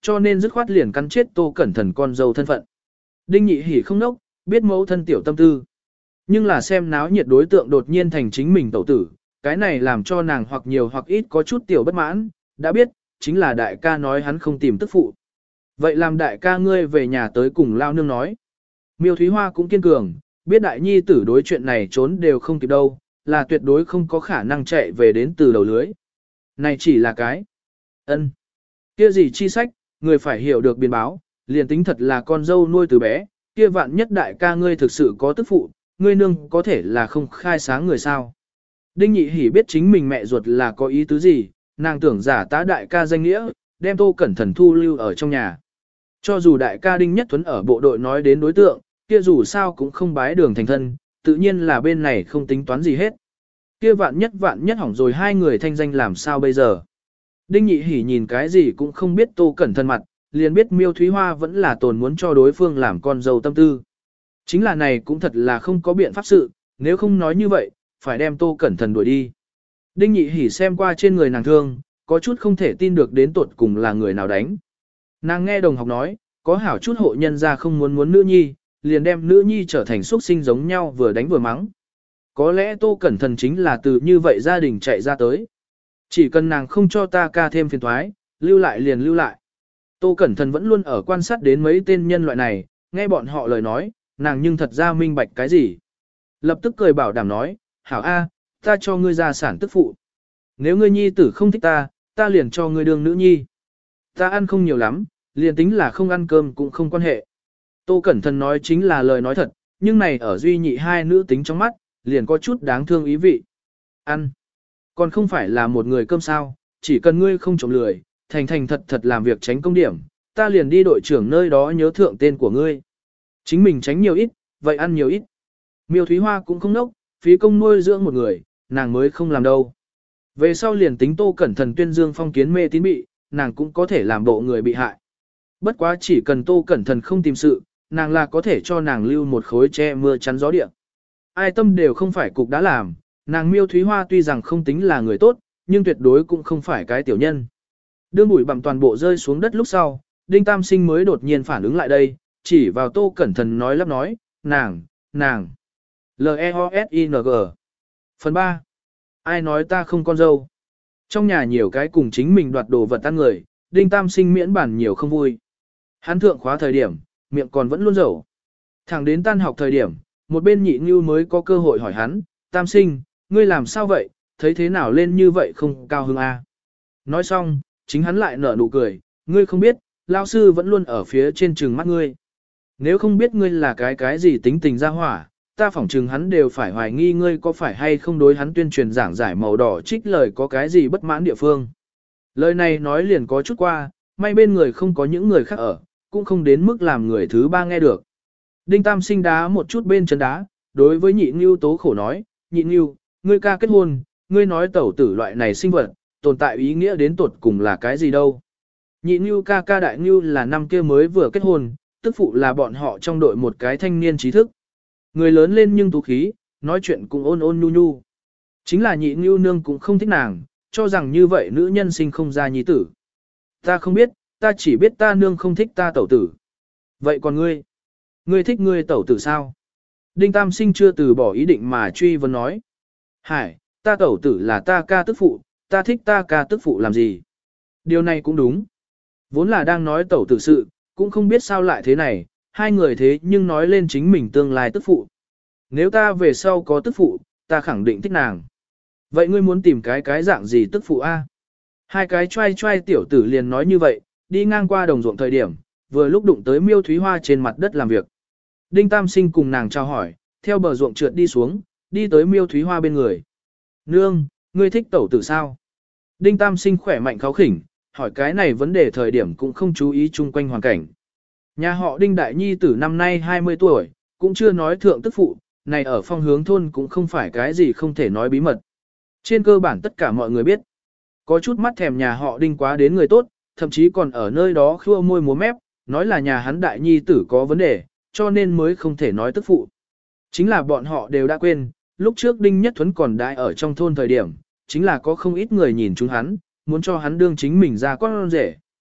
cho nên dứt khoát liền cắn chết Tô Cẩn Thần con dâu thân phận. Đinh Nhị Hỉ không nốc, biết mẫu thân tiểu tâm tư. Nhưng là xem náo nhiệt đối tượng đột nhiên thành chính mình tẩu tử, cái này làm cho nàng hoặc nhiều hoặc ít có chút tiểu bất mãn, đã biết, chính là đại ca nói hắn không tìm tức phụ. Vậy làm đại ca ngươi về nhà tới cùng lao nương nói. Miêu Thúy Hoa cũng kiên cường, biết đại nhi tử đối chuyện này trốn đều không kịp đâu, là tuyệt đối không có khả năng chạy về đến từ đầu lưới. Này chỉ là cái ân kia gì chi sách, người phải hiểu được biến báo, liền tính thật là con dâu nuôi từ bé, kia vạn nhất đại ca ngươi thực sự có tức phụ, ngươi nương có thể là không khai sáng người sao. Đinh Nhị Hỉ biết chính mình mẹ ruột là có ý tứ gì, nàng tưởng giả tá đại ca danh nghĩa, đem Tô Cẩn Thần thu lưu ở trong nhà. Cho dù đại ca Đinh Nhất Tuấn ở bộ đội nói đến đối tượng, kia dù sao cũng không bái đường thành thân, tự nhiên là bên này không tính toán gì hết. Kia vạn nhất vạn nhất hỏng rồi hai người thanh danh làm sao bây giờ. Đinh Nhị Hỉ nhìn cái gì cũng không biết Tô Cẩn Thần mặt, liền biết Miêu Thúy Hoa vẫn là tồn muốn cho đối phương làm con dâu tâm tư. Chính là này cũng thật là không có biện pháp sự, nếu không nói như vậy, phải đem Tô Cẩn Thần đuổi đi. Đinh Nhị Hỉ xem qua trên người nàng thương, có chút không thể tin được đến tuột cùng là người nào đánh. Nàng nghe đồng học nói, có hảo chút hộ nhân ra không muốn muốn nữ nhi, liền đem nữ nhi trở thành xuất sinh giống nhau vừa đánh vừa mắng. Có lẽ Tô Cẩn Thần chính là từ như vậy gia đình chạy ra tới. Chỉ cần nàng không cho ta ca thêm phiền thoái, lưu lại liền lưu lại. Tô Cẩn Thần vẫn luôn ở quan sát đến mấy tên nhân loại này, nghe bọn họ lời nói, nàng nhưng thật ra minh bạch cái gì. Lập tức cười bảo đảm nói, hảo A, ta cho ngươi gia sản tức phụ. Nếu ngươi nhi tử không thích ta, ta liền cho ngươi đương nữ nhi. Ta ăn không nhiều lắm, liền tính là không ăn cơm cũng không quan hệ. Tô Cẩn Thần nói chính là lời nói thật, nhưng này ở duy nhị hai nữ tính trong mắt, liền có chút đáng thương ý vị. Ăn. Còn không phải là một người cơm sao, chỉ cần ngươi không trộm lười, thành thành thật thật làm việc tránh công điểm, ta liền đi đội trưởng nơi đó nhớ thượng tên của ngươi. Chính mình tránh nhiều ít, vậy ăn nhiều ít. Miêu Thúy Hoa cũng không nốc, phí công nuôi dưỡng một người, nàng mới không làm đâu. Về sau liền tính Tô Cẩn Thần tuyên dương phong kiến mê tín bị, nàng cũng có thể làm bộ người bị hại. Bất quá chỉ cần Tô Cẩn Thần không tìm sự, nàng là có thể cho nàng lưu một khối che mưa chắn gió địa. Ai tâm đều không phải cục đã làm, nàng Miêu Thúy Hoa tuy rằng không tính là người tốt, nhưng tuyệt đối cũng không phải cái tiểu nhân. Đương bụi bặm toàn bộ rơi xuống đất lúc sau, Đinh Tam Sinh mới đột nhiên phản ứng lại đây, chỉ vào Tô Cẩn Thần nói lắp nói, nàng, nàng, L-E-O-S-I-N-G. Phần ba. Ai nói ta không con dâu? Trong nhà nhiều cái cùng chính mình đoạt đồ vật ăn người, Đinh Tam Sinh miễn bản nhiều không vui. Hắn thượng khóa thời điểm, miệng còn vẫn luôn dẩu. Thẳng đến tan học thời điểm, một bên nhị ngưu mới có cơ hội hỏi hắn, Tam Sinh, ngươi làm sao vậy, thấy thế nào lên như vậy không cao hứng a? Nói xong, chính hắn lại nở nụ cười, ngươi không biết, lao sư vẫn luôn ở phía trên trừng mắt ngươi. Nếu không biết ngươi là cái cái gì tính tình ra hỏa, ta phỏng chừng hắn đều phải hoài nghi ngươi có phải hay không đối hắn tuyên truyền giảng giải màu đỏ trích lời có cái gì bất mãn địa phương. Lời này nói liền có chút qua, may bên người không có những người khác ở, cũng không đến mức làm người thứ ba nghe được. Đinh Tam Sinh đá một chút bên chân đá, đối với nhị ngưu tố khổ nói, nhị ngưu, ngươi ca kết hôn, ngươi nói tẩu tử loại này sinh vật, tồn tại ý nghĩa đến tột cùng là cái gì đâu. Nhị ngưu ca ca đại ngưu là năm kia mới vừa kết hôn, tức phụ là bọn họ trong đội một cái thanh niên trí thức. Người lớn lên nhưng tú khí, nói chuyện cũng ôn ôn nhu nhu. Chính là nhị ngưu nương cũng không thích nàng, cho rằng như vậy nữ nhân sinh không ra nhi tử. Ta không biết, ta chỉ biết ta nương không thích ta tẩu tử. Vậy còn ngươi? Ngươi thích ngươi tẩu tử sao? Đinh Tam Sinh chưa từ bỏ ý định mà truy vấn nói. Hải, ta tẩu tử là ta ca tức phụ, ta thích ta ca tức phụ làm gì? Điều này cũng đúng. Vốn là đang nói tẩu tử sự, cũng không biết sao lại thế này, hai người thế nhưng nói lên chính mình tương lai tức phụ. Nếu ta về sau có tức phụ, ta khẳng định thích nàng. Vậy ngươi muốn tìm cái cái dạng gì tức phụ a? Hai cái trai trai tiểu tử liền nói như vậy, đi ngang qua đồng ruộng thời điểm, vừa lúc đụng tới Miêu Thúy Hoa trên mặt đất làm việc. Đinh Tam Sinh cùng nàng chào hỏi, theo bờ ruộng trượt đi xuống, đi tới Miêu Thúy Hoa bên người. Nương, ngươi thích tẩu tử sao? Đinh Tam Sinh khỏe mạnh kháo khỉnh, hỏi cái này vấn đề thời điểm cũng không chú ý chung quanh hoàn cảnh. Nhà họ Đinh Đại Nhi tử năm nay hai mươi tuổi, cũng chưa nói thượng tức phụ, này ở phong hướng thôn cũng không phải cái gì không thể nói bí mật. Trên cơ bản tất cả mọi người biết. Có chút mắt thèm nhà họ Đinh quá đến người tốt, thậm chí còn ở nơi đó khua môi múa mép, nói là nhà hắn Đại Nhi tử có vấn đề, cho nên mới không thể nói tức phụ. Chính là bọn họ đều đã quên, lúc trước Đinh Nhất Thuấn còn đại ở trong thôn thời điểm, chính là có không ít người nhìn chúng hắn, muốn cho hắn đương chính mình ra con rể.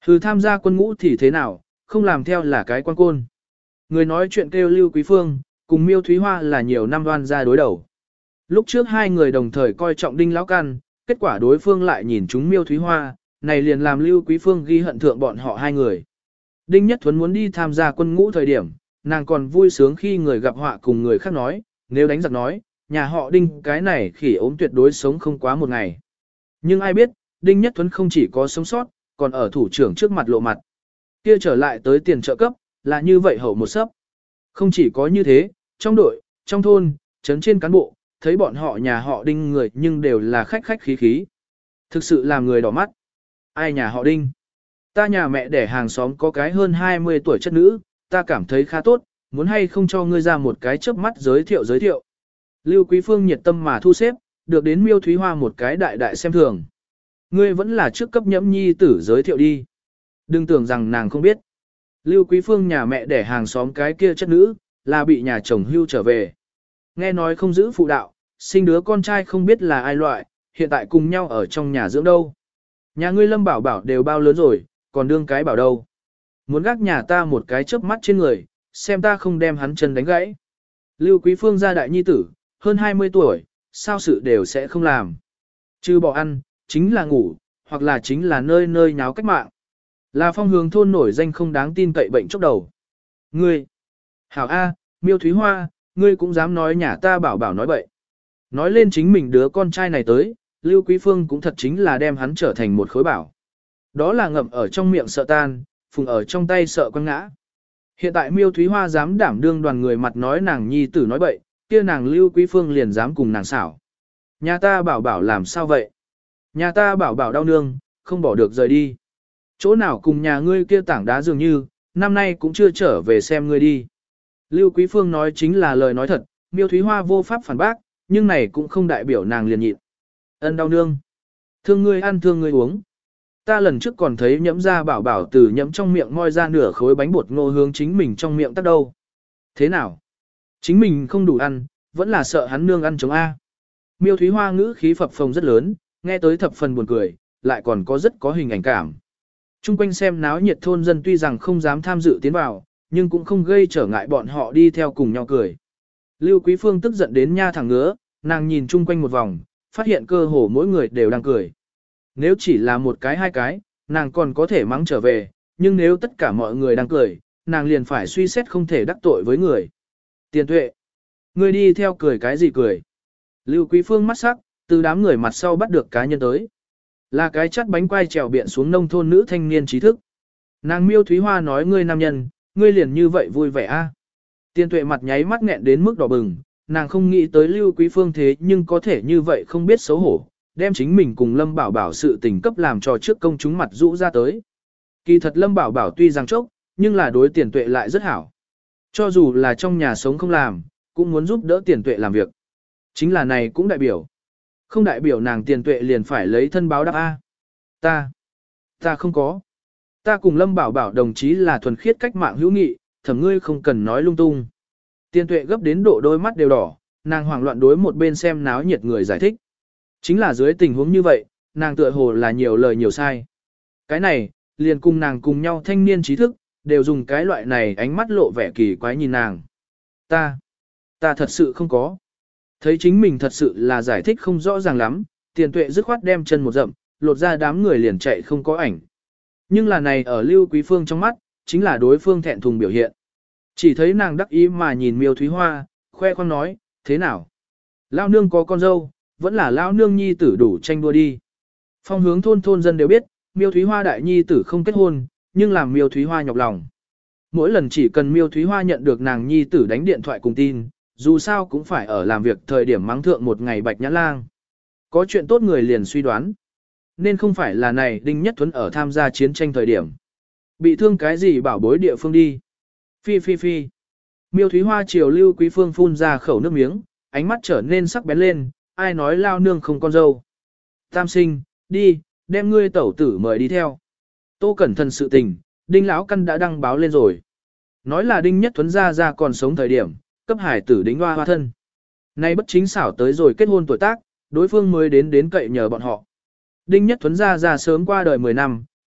Hừ, tham gia quân ngũ thì thế nào, không làm theo là cái quan côn. Người nói chuyện kêu Lưu Quý Phương, cùng Miêu Thúy Hoa là nhiều năm đoan ra đối đầu. Lúc trước hai người đồng thời coi trọng Đinh Lão Căn, kết quả đối phương lại nhìn chúng Miêu Thúy Hoa, này liền làm Lưu Quý Phương ghi hận thượng bọn họ hai người. Đinh Nhất Thuấn muốn đi tham gia quân ngũ thời điểm, nàng còn vui sướng khi người gặp họa cùng người khác nói, nếu đánh giặc nói, nhà họ Đinh cái này khỉ ốm tuyệt đối sống không quá một ngày. Nhưng ai biết, Đinh Nhất Thuấn không chỉ có sống sót, còn ở thủ trưởng trước mặt lộ mặt. Kia trở lại tới tiền trợ cấp, là như vậy hậu một sấp. Không chỉ có như thế, trong đội, trong thôn, trấn trên cán bộ, thấy bọn họ nhà họ Đinh người nhưng đều là khách khách khí khí. Thực sự làm người đỏ mắt. Ai nhà họ Đinh? Ta nhà mẹ đẻ hàng xóm có cái hơn hai mươi tuổi chất nữ, ta cảm thấy khá tốt, muốn hay không cho ngươi ra một cái chớp mắt giới thiệu giới thiệu. Lưu Quý Phương nhiệt tâm mà thu xếp, được đến Miêu Thúy Hoa một cái đại đại xem thường. Ngươi vẫn là trước cấp nhẫm nhi tử giới thiệu đi. Đừng tưởng rằng nàng không biết. Lưu Quý Phương nhà mẹ đẻ hàng xóm cái kia chất nữ, là bị nhà chồng hưu trở về. Nghe nói không giữ phụ đạo, sinh đứa con trai không biết là ai loại, hiện tại cùng nhau ở trong nhà dưỡng đâu. Nhà ngươi Lâm Bảo Bảo đều bao lớn rồi, còn đương cái bảo đâu. Muốn gác nhà ta một cái chớp mắt trên người, xem ta không đem hắn chân đánh gãy. Lưu Quý Phương gia đại nhi tử, hơn hai mươi tuổi, sao sự đều sẽ không làm. Chứ bỏ ăn, chính là ngủ, hoặc là chính là nơi nơi nháo cách mạng. Là Phong Hướng thôn nổi danh không đáng tin cậy bệnh chốc đầu. Ngươi, Hảo A, Miêu Thúy Hoa, ngươi cũng dám nói nhà ta Bảo Bảo nói bậy. Nói lên chính mình đứa con trai này tới, Lưu Quý Phương cũng thật chính là đem hắn trở thành một khối bảo. Đó là ngậm ở trong miệng sợ tan, phùng ở trong tay sợ quăng ngã. Hiện tại Miêu Thúy Hoa dám đảm đương đoàn người mặt nói nàng nhi tử nói bậy, kia nàng Lưu Quý Phương liền dám cùng nàng xảo. Nhà ta Bảo Bảo làm sao vậy? Nhà ta Bảo Bảo đau nương, không bỏ được rời đi. Chỗ nào cùng nhà ngươi kia tảng đá dường như, năm nay cũng chưa trở về xem ngươi đi. Lưu Quý Phương nói chính là lời nói thật, Miêu Thúy Hoa vô pháp phản bác, nhưng này cũng không đại biểu nàng liền nhịn. Ân đau nương. Thương ngươi ăn thương ngươi uống. Ta lần trước còn thấy nhẫm ra Bảo Bảo từ nhẫm trong miệng moi ra nửa khối bánh bột ngô hướng chính mình trong miệng tắt đâu. Thế nào? Chính mình không đủ ăn, vẫn là sợ hắn nương ăn chống A. Miêu Thúy Hoa ngữ khí phập phồng rất lớn, nghe tới thập phần buồn cười, lại còn có rất có hình ảnh cảm. Trung quanh xem náo nhiệt thôn dân tuy rằng không dám tham dự tiến vào, nhưng cũng không gây trở ngại bọn họ đi theo cùng nhau cười. Lưu Quý Phương tức giận đến nha thẳng ngứa, nàng nhìn chung quanh một vòng, phát hiện cơ hồ mỗi người đều đang cười. Nếu chỉ là một cái hai cái, nàng còn có thể mắng trở về, nhưng nếu tất cả mọi người đang cười, nàng liền phải suy xét không thể đắc tội với người. Tiền Tuệ, ngươi đi theo cười cái gì cười? Lưu Quý Phương mắt sắc, từ đám người mặt sau bắt được cá nhân tới. Là cái chắt bánh quai trèo biện xuống nông thôn nữ thanh niên trí thức. Nàng Miêu Thúy Hoa nói ngươi nam nhân, ngươi liền như vậy vui vẻ a? Tiền Tuệ mặt nháy mắt nghẹn đến mức đỏ bừng, nàng không nghĩ tới Lưu Quý Phương thế nhưng có thể như vậy không biết xấu hổ, đem chính mình cùng Lâm Bảo Bảo sự tình cấp làm cho trước công chúng mặt rũ ra tới. Kỳ thật Lâm Bảo Bảo tuy rằng chốc, nhưng là đối Tiền Tuệ lại rất hảo. Cho dù là trong nhà sống không làm, cũng muốn giúp đỡ Tiền Tuệ làm việc. Chính là này cũng đại biểu. Không đại biểu nàng Tiền Tuệ liền phải lấy thân báo đáp A. Ta, ta không có. Ta cùng Lâm Bảo Bảo đồng chí là thuần khiết cách mạng hữu nghị, thẩm ngươi không cần nói lung tung. Tiền Tuệ gấp đến độ đôi mắt đều đỏ, nàng hoảng loạn đối một bên xem náo nhiệt người giải thích. Chính là dưới tình huống như vậy, nàng tựa hồ là nhiều lời nhiều sai. Cái này, liền cùng nàng cùng nhau thanh niên trí thức, đều dùng cái loại này ánh mắt lộ vẻ kỳ quái nhìn nàng. Ta, ta thật sự không có. Thấy chính mình thật sự là giải thích không rõ ràng lắm, Tiền Tuệ dứt khoát đem chân một dậm, lột ra đám người liền chạy không có ảnh. Nhưng là này ở Lưu Quý Phương trong mắt, chính là đối phương thẹn thùng biểu hiện. Chỉ thấy nàng đắc ý mà nhìn Miêu Thúy Hoa, khoe khoang nói, thế nào? Lao nương có con dâu, vẫn là lao nương nhi tử đủ tranh đua đi. Phong Hướng thôn thôn dân đều biết, Miêu Thúy Hoa đại nhi tử không kết hôn, nhưng làm Miêu Thúy Hoa nhọc lòng. Mỗi lần chỉ cần Miêu Thúy Hoa nhận được nàng nhi tử đánh điện thoại cùng tin, dù sao cũng phải ở làm việc thời điểm mắng thượng một ngày bạch nhã lang. Có chuyện tốt người liền suy đoán. Nên không phải là này Đinh Nhất Thuấn ở tham gia chiến tranh thời điểm. Bị thương cái gì bảo bối địa phương đi. Phi phi phi. Miêu Thúy Hoa chiều Lưu Quý Phương phun ra khẩu nước miếng, ánh mắt trở nên sắc bén lên, ai nói lao nương không con dâu. Tam sinh, đi, đem ngươi tẩu tử mời đi theo. Tô cẩn thận sự tình, Đinh Lão Căn đã đăng báo lên rồi. Nói là Đinh Nhất Thuấn ra ra còn sống thời điểm, cấp hải tử đính hoa hoa thân. Nay bất chính xảo tới rồi kết hôn tuổi tác, đối phương mới đến đến cậy nhờ bọn họ. Đinh Nhất Thuấn ra ra sớm qua đời mười năm,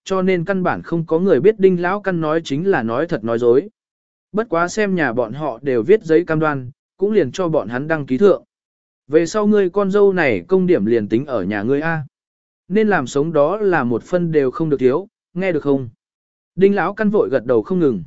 cho nên căn bản không có người biết Đinh Lão Căn nói chính là nói thật nói dối. Bất quá xem nhà bọn họ đều viết giấy cam đoan, cũng liền cho bọn hắn đăng ký thượng. Về sau ngươi con dâu này công điểm liền tính ở nhà ngươi A. Nên làm sống đó là một phân đều không được thiếu, nghe được không? Đinh Lão Căn vội gật đầu không ngừng.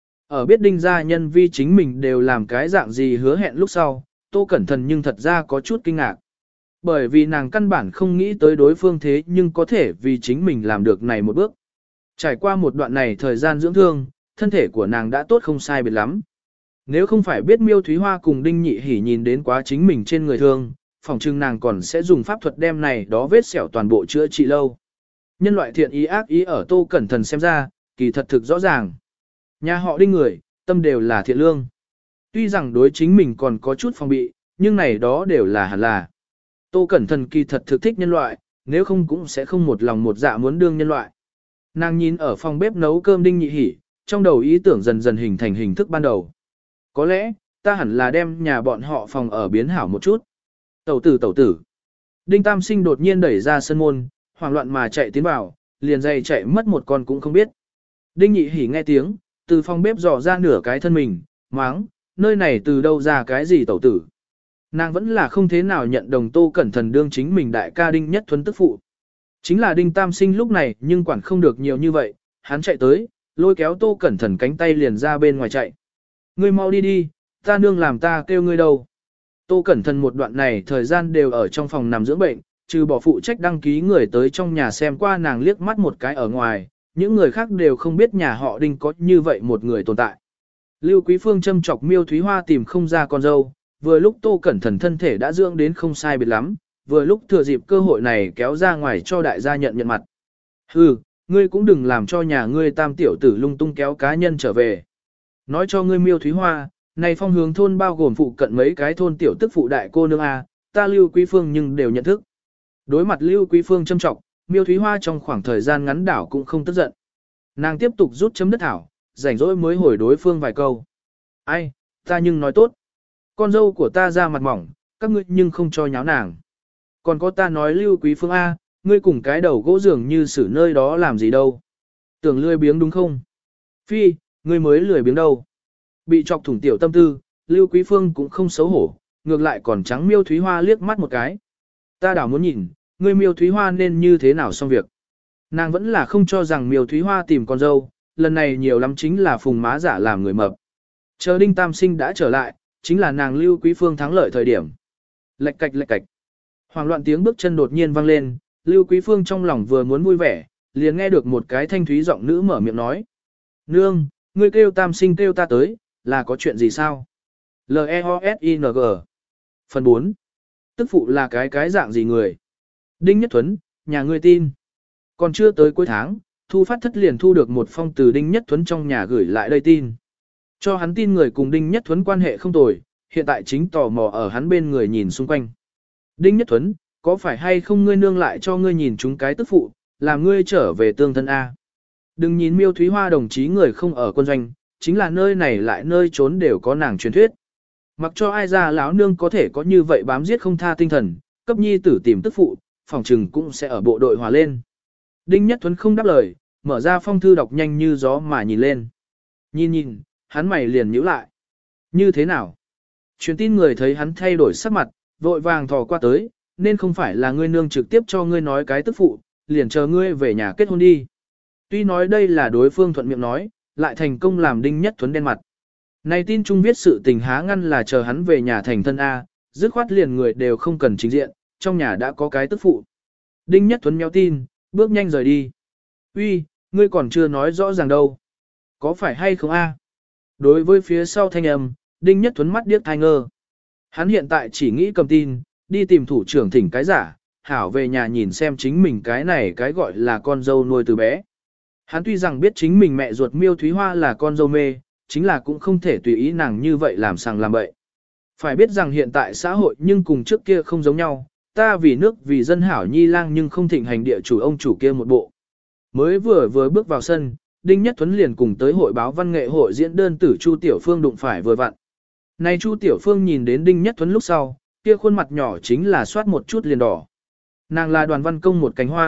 Ở biết Đinh gia nhân vi chính mình đều làm cái dạng gì hứa hẹn lúc sau, Tô Cẩn Thận nhưng thật ra có chút kinh ngạc. Bởi vì nàng căn bản không nghĩ tới đối phương thế nhưng có thể vì chính mình làm được này một bước. Trải qua một đoạn này thời gian dưỡng thương, thân thể của nàng đã tốt không sai biệt lắm. Nếu không phải biết Miêu Thúy Hoa cùng Đinh Nhị Hỉ nhìn đến quá chính mình trên người thương, phòng trưng nàng còn sẽ dùng pháp thuật đem này đó vết sẹo toàn bộ chữa trị lâu. Nhân loại thiện ý ác ý ở Tô Cẩn Thận xem ra, kỳ thật thực rõ ràng. Nhà họ Đinh người, tâm đều là thiện lương. Tuy rằng đối chính mình còn có chút phòng bị, nhưng này đó đều là hẳn là. Tô Cẩn Thận kỳ thật thực thích nhân loại, nếu không cũng sẽ không một lòng một dạ muốn đương nhân loại. Nàng nhìn ở phòng bếp nấu cơm Đinh Nhị Hỉ, trong đầu ý tưởng dần dần hình thành hình thức ban đầu. Có lẽ, ta hẳn là đem nhà bọn họ phòng ở biến hảo một chút. Tẩu tử tẩu tử. Đinh Tam Sinh đột nhiên đẩy ra sân môn, hoảng loạn mà chạy tiến vào, liền dày chạy mất một con cũng không biết. Đinh Nhị Hỉ nghe tiếng, từ phòng bếp dò ra nửa cái thân mình, máng, nơi này từ đâu ra cái gì tẩu tử. Nàng vẫn là không thế nào nhận đồng Tô Cẩn Thận đương chính mình đại ca Đinh Nhất Thuấn tức phụ. Chính là Đinh Tam Sinh lúc này nhưng quản không được nhiều như vậy, hắn chạy tới, lôi kéo Tô Cẩn Thận cánh tay liền ra bên ngoài chạy. Ngươi mau đi đi, ta nương làm ta kêu ngươi đâu. Tô Cẩn Thận một đoạn này thời gian đều ở trong phòng nằm dưỡng bệnh, trừ bỏ phụ trách đăng ký người tới trong nhà xem qua nàng liếc mắt một cái ở ngoài, những người khác đều không biết nhà họ Đinh có như vậy một người tồn tại. Lưu Quý Phương châm chọc Miêu Thúy Hoa tìm không ra con dâu, vừa lúc Tô Cẩn Thận thân thể đã dưỡng đến không sai biệt lắm, vừa lúc thừa dịp cơ hội này kéo ra ngoài cho đại gia nhận nhận mặt. Hừ, ngươi cũng đừng làm cho nhà ngươi tam tiểu tử lung tung kéo cá nhân trở về. Nói cho ngươi Miêu Thúy Hoa, này phong hướng thôn bao gồm phụ cận mấy cái thôn tiểu tức phụ đại cô nương A, ta Lưu Quý Phương nhưng đều nhận thức. Đối mặt Lưu Quý Phương châm trọng, Miêu Thúy Hoa trong khoảng thời gian ngắn đảo cũng không tức giận. Nàng tiếp tục rút chấm đất thảo, rảnh rỗi mới hồi đối phương vài câu. Ai, ta nhưng nói tốt. Con dâu của ta ra mặt mỏng, các ngươi nhưng không cho nháo nàng. Còn có ta nói Lưu Quý Phương A, ngươi cùng cái đầu gỗ dường như xử nơi đó làm gì đâu. Tưởng lười biếng đúng không? Phi, ngươi mới lười biếng đâu. Bị chọc thủng tiểu tâm tư, Lưu Quý Phương cũng không xấu hổ, ngược lại còn trắng Miêu Thúy Hoa liếc mắt một cái. Ta đảo muốn nhìn, ngươi Miêu Thúy Hoa nên như thế nào xong việc. Nàng vẫn là không cho rằng Miêu Thúy Hoa tìm con dâu, lần này nhiều lắm chính là phùng má giả làm người mập. Chờ Đinh Tam Sinh đã trở lại, chính là nàng Lưu Quý Phương thắng lợi thời điểm. Lệch cạch lệch cạch. Hoảng loạn tiếng bước chân đột nhiên vang lên, Lưu Quý Phương trong lòng vừa muốn vui vẻ, liền nghe được một cái thanh thúy giọng nữ mở miệng nói. Nương, ngươi kêu Tam Sinh kêu ta tới, là có chuyện gì sao? L E O S I N G Phần bốn. Tức phụ là cái cái dạng gì người? Đinh Nhất Thuấn, nhà ngươi tin. Còn chưa tới cuối tháng, Thu Phát Thất liền thu được một phong từ Đinh Nhất Thuấn trong nhà gửi lại đây tin. Cho hắn tin người cùng Đinh Nhất Thuấn quan hệ không tồi, hiện tại chính tò mò ở hắn bên người nhìn xung quanh. Đinh Nhất Thuấn, có phải hay không ngươi nương lại cho ngươi nhìn chúng cái tức phụ, làm ngươi trở về tương thân A? Đừng nhìn Miêu Thúy Hoa đồng chí người không ở quân doanh, chính là nơi này lại nơi trốn đều có nàng truyền thuyết. Mặc cho ai ra lão nương có thể có như vậy bám giết không tha tinh thần, cấp nhi tử tìm tức phụ, phòng trừng cũng sẽ ở bộ đội hòa lên. Đinh Nhất Thuấn không đáp lời, mở ra phong thư đọc nhanh như gió mà nhìn lên. Nhìn nhìn, hắn mày liền nhíu lại. Như thế nào? Truyền tin người thấy hắn thay đổi sắc mặt, vội vàng thò qua tới, nên không phải là ngươi nương trực tiếp cho ngươi nói cái tức phụ, liền chờ ngươi về nhà kết hôn đi. Tuy nói đây là đối phương thuận miệng nói, lại thành công làm Đinh Nhất Thuấn đen mặt. Này tin chung viết sự tình há ngăn là chờ hắn về nhà thành thân A, dứt khoát liền người đều không cần chính diện, trong nhà đã có cái tức phụ. Đinh Nhất Thuấn nhéo tin, bước nhanh rời đi. Uy, ngươi còn chưa nói rõ ràng đâu. Có phải hay không A? Đối với phía sau thanh âm, Đinh Nhất Thuấn mắt điếc thai ngơ. Hắn hiện tại chỉ nghĩ cầm tin, đi tìm thủ trưởng thỉnh cái giả, hảo về nhà nhìn xem chính mình cái này cái gọi là con dâu nuôi từ bé. Hắn tuy rằng biết chính mình mẹ ruột Miêu Thúy Hoa là con dâu mê, chính là cũng không thể tùy ý nàng như vậy làm sàng làm bậy. Phải biết rằng hiện tại xã hội nhưng cùng trước kia không giống nhau, ta vì nước vì dân hảo nhi lang nhưng không thịnh hành địa chủ ông chủ kia một bộ. Mới vừa vừa bước vào sân, Đinh Nhất Thuấn liền cùng tới hội báo văn nghệ hội diễn đơn tử Chu Tiểu Phương đụng phải vừa vặn. Này Chu Tiểu Phương nhìn đến Đinh Nhất Thuấn lúc sau, kia khuôn mặt nhỏ chính là soát một chút liền đỏ. Nàng là Đoàn Văn Công một cánh hoa,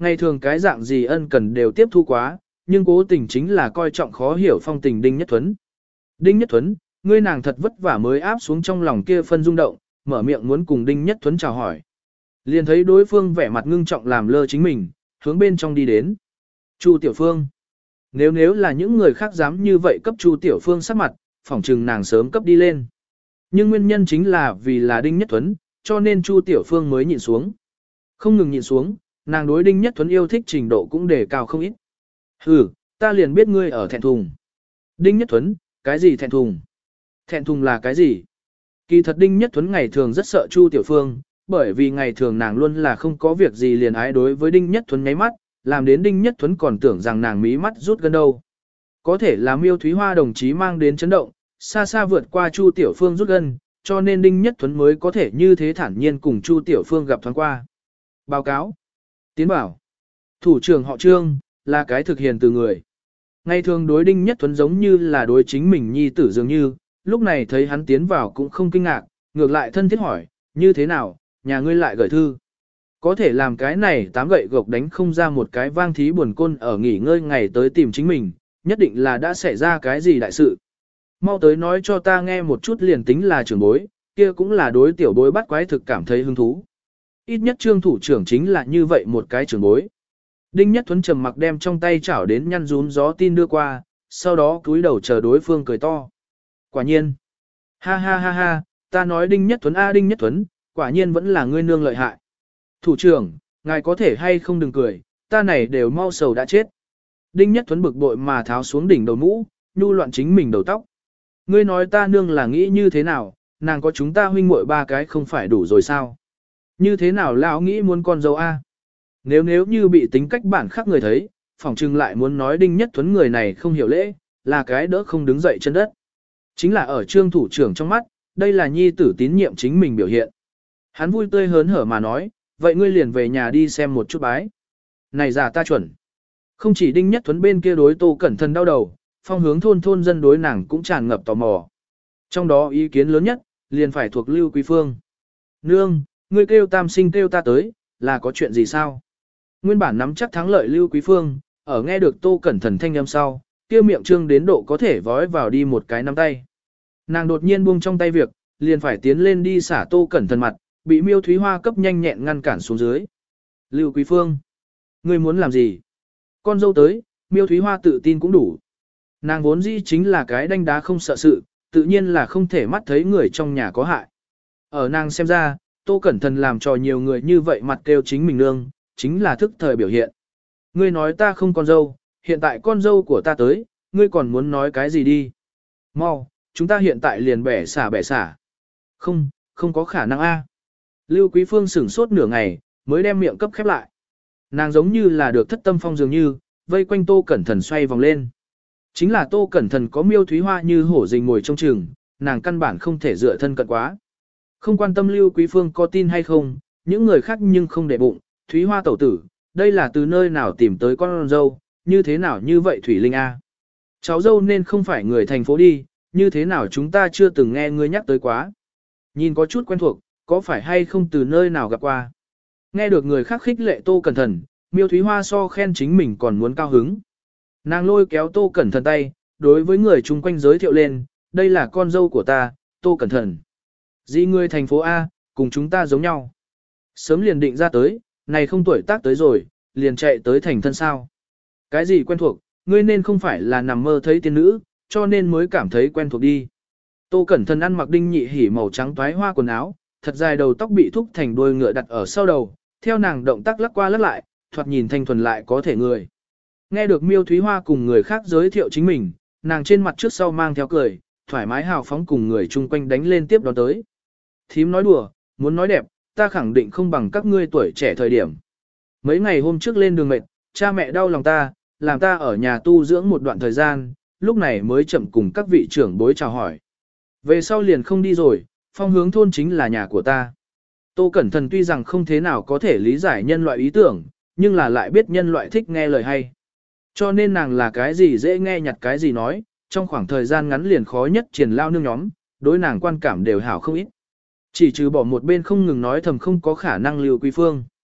ngày thường cái dạng gì ân cần đều tiếp thu quá, nhưng cố tình chính là coi trọng khó hiểu phong tình Đinh Nhất Thuấn. Đinh Nhất Thuấn, ngươi nàng thật vất vả mới áp xuống trong lòng kia phân rung động, mở miệng muốn cùng Đinh Nhất Thuấn chào hỏi. Liền thấy đối phương vẻ mặt ngưng trọng làm lơ chính mình, hướng bên trong đi đến. Chu Tiểu Phương. Nếu nếu là những người khác dám như vậy cấp Chu Tiểu Phương sắc mặt, phỏng trừng nàng sớm cấp đi lên. Nhưng nguyên nhân chính là vì là Đinh Nhất Thuấn, cho nên Chu Tiểu Phương mới nhịn xuống. Không ngừng nhịn xuống, nàng đối Đinh Nhất Thuấn yêu thích trình độ cũng đề cao không ít. Hừ, ta liền biết ngươi ở thẹn thùng. Đinh Nhất Thuấn, cái gì thẹn thùng? Thẹn thùng là cái gì? Kỳ thật Đinh Nhất Thuấn ngày thường rất sợ Chu Tiểu Phương, bởi vì ngày thường nàng luôn là không có việc gì liền ái đối với Đinh Nhất Thuấn nháy mắt, làm đến Đinh Nhất Thuấn còn tưởng rằng nàng mí mắt rút gần đâu. Có thể là Miêu Thúy Hoa đồng chí mang đến chấn động, xa xa vượt qua Chu Tiểu Phương rút gần, cho nên Đinh Nhất Thuấn mới có thể như thế thản nhiên cùng Chu Tiểu Phương gặp thoáng qua. Báo cáo. Tiến bảo. Thủ trưởng họ Trương, là cái thực hiện từ người. Ngày thường đối Đinh Nhất Thuấn giống như là đối chính mình nhi tử dường như, lúc này thấy hắn tiến vào cũng không kinh ngạc, ngược lại thân thiết hỏi, như thế nào, nhà ngươi lại gửi thư. Có thể làm cái này tám gậy gộc đánh không ra một cái vang thí buồn côn ở nghỉ ngơi ngày tới tìm chính mình, nhất định là đã xảy ra cái gì đại sự. Mau tới nói cho ta nghe một chút liền tính là trưởng bối, kia cũng là đối tiểu bối bắt quái thực cảm thấy hứng thú. Ít nhất Trương thủ trưởng chính là như vậy một cái trưởng bối. Đinh Nhất Thuấn trầm mặc đem trong tay chảo đến nhăn rún gió tin đưa qua, sau đó cúi đầu chờ đối phương cười to. Quả nhiên. Ha ha ha ha, ta nói Đinh Nhất Thuấn a Đinh Nhất Thuấn, quả nhiên vẫn là ngươi nương lợi hại. Thủ trưởng, ngài có thể hay không đừng cười, ta này đều mau sầu đã chết. Đinh Nhất Thuấn bực bội mà tháo xuống đỉnh đầu mũ, nhu loạn chính mình đầu tóc. Ngươi nói ta nương là nghĩ như thế nào, nàng có chúng ta huynh muội ba cái không phải đủ rồi sao? Như thế nào lão nghĩ muốn con dâu a? Nếu nếu như bị tính cách bản khác người thấy, phỏng chừng lại muốn nói Đinh Nhất Thuấn người này không hiểu lễ, là cái đỡ không đứng dậy chân đất. Chính là ở Trương thủ trưởng trong mắt, đây là nhi tử tín nhiệm chính mình biểu hiện. Hắn vui tươi hớn hở mà nói, vậy ngươi liền về nhà đi xem một chút bái. Này già ta chuẩn. Không chỉ Đinh Nhất Thuấn bên kia đối Tô Cẩn Thận đau đầu, phong hướng thôn thôn dân đối nàng cũng tràn ngập tò mò. Trong đó ý kiến lớn nhất, liền phải thuộc Lưu Quý Phương. Nương, ngươi kêu tam sinh kêu ta tới, là có chuyện gì sao? Nguyên bản nắm chắc thắng lợi Lưu Quý Phương, ở nghe được Tô Cẩn Thận thanh âm sau, kia miệng trương đến độ có thể vói vào đi một cái nắm tay. Nàng đột nhiên buông trong tay việc, liền phải tiến lên đi xả Tô Cẩn Thận mặt, bị Miêu Thúy Hoa cấp nhanh nhẹn ngăn cản xuống dưới. Lưu Quý Phương, ngươi muốn làm gì? Con dâu tới, Miêu Thúy Hoa tự tin cũng đủ. Nàng vốn dĩ chính là cái đanh đá không sợ sự, tự nhiên là không thể mắt thấy người trong nhà có hại. Ở nàng xem ra, Tô Cẩn Thận làm trò nhiều người như vậy mặt kêu chính mình nương, chính là thức thời biểu hiện. Ngươi nói ta không con dâu, hiện tại con dâu của ta tới, ngươi còn muốn nói cái gì đi? Mau, chúng ta hiện tại liền bẻ xả bẻ xả. Không, không có khả năng a. Lưu Quý Phương sửng sốt nửa ngày, mới đem miệng cấp khép lại. Nàng giống như là được thất tâm phong dường như, vây quanh Tô Cẩn Thận xoay vòng lên. Chính là Tô Cẩn Thận có Miêu Thúy Hoa như hổ rình ngồi trong chừng, nàng căn bản không thể dựa thân cận quá. Không quan tâm Lưu Quý Phương có tin hay không, những người khác nhưng không để bụng, Thúy Hoa tẩu tử, đây là từ nơi nào tìm tới con dâu, như thế nào như vậy Thủy Linh A. Cháu dâu nên không phải người thành phố đi, như thế nào chúng ta chưa từng nghe ngươi nhắc tới quá. Nhìn có chút quen thuộc, có phải hay không từ nơi nào gặp qua. Nghe được người khác khích lệ Tô Cẩn Thận, Miêu Thúy Hoa so khen chính mình còn muốn cao hứng. Nàng lôi kéo Tô Cẩn Thận tay, đối với người chung quanh giới thiệu lên, đây là con dâu của ta, Tô Cẩn Thận. Dì người thành phố A, cùng chúng ta giống nhau. Sớm liền định ra tới, này không tuổi tác tới rồi, liền chạy tới thành thân sao. Cái gì quen thuộc, ngươi nên không phải là nằm mơ thấy tiên nữ, cho nên mới cảm thấy quen thuộc đi. Tô Cẩn Thận ăn mặc đinh nhị hỉ màu trắng toái hoa quần áo, thật dài đầu tóc bị thúc thành đuôi ngựa đặt ở sau đầu, theo nàng động tác lắc qua lắc lại, thoạt nhìn thanh thuần lại có thể người. Nghe được Miêu Thúy Hoa cùng người khác giới thiệu chính mình, nàng trên mặt trước sau mang theo cười, thoải mái hào phóng cùng người chung quanh đánh lên tiếp đón tới. Thím nói đùa, muốn nói đẹp, ta khẳng định không bằng các ngươi tuổi trẻ thời điểm. Mấy ngày hôm trước lên đường mệt, cha mẹ đau lòng ta, làm ta ở nhà tu dưỡng một đoạn thời gian, lúc này mới chậm cùng các vị trưởng bối chào hỏi. Về sau liền không đi rồi, phong hướng thôn chính là nhà của ta. Tô Cẩn Thận tuy rằng không thế nào có thể lý giải nhân loại ý tưởng, nhưng là lại biết nhân loại thích nghe lời hay. Cho nên nàng là cái gì dễ nghe nhặt cái gì nói, trong khoảng thời gian ngắn liền khó nhất triển lao nương nhóm, đối nàng quan cảm đều hảo không ít. Chỉ trừ bỏ một bên không ngừng nói thầm không có khả năng Lưu Quý Phương.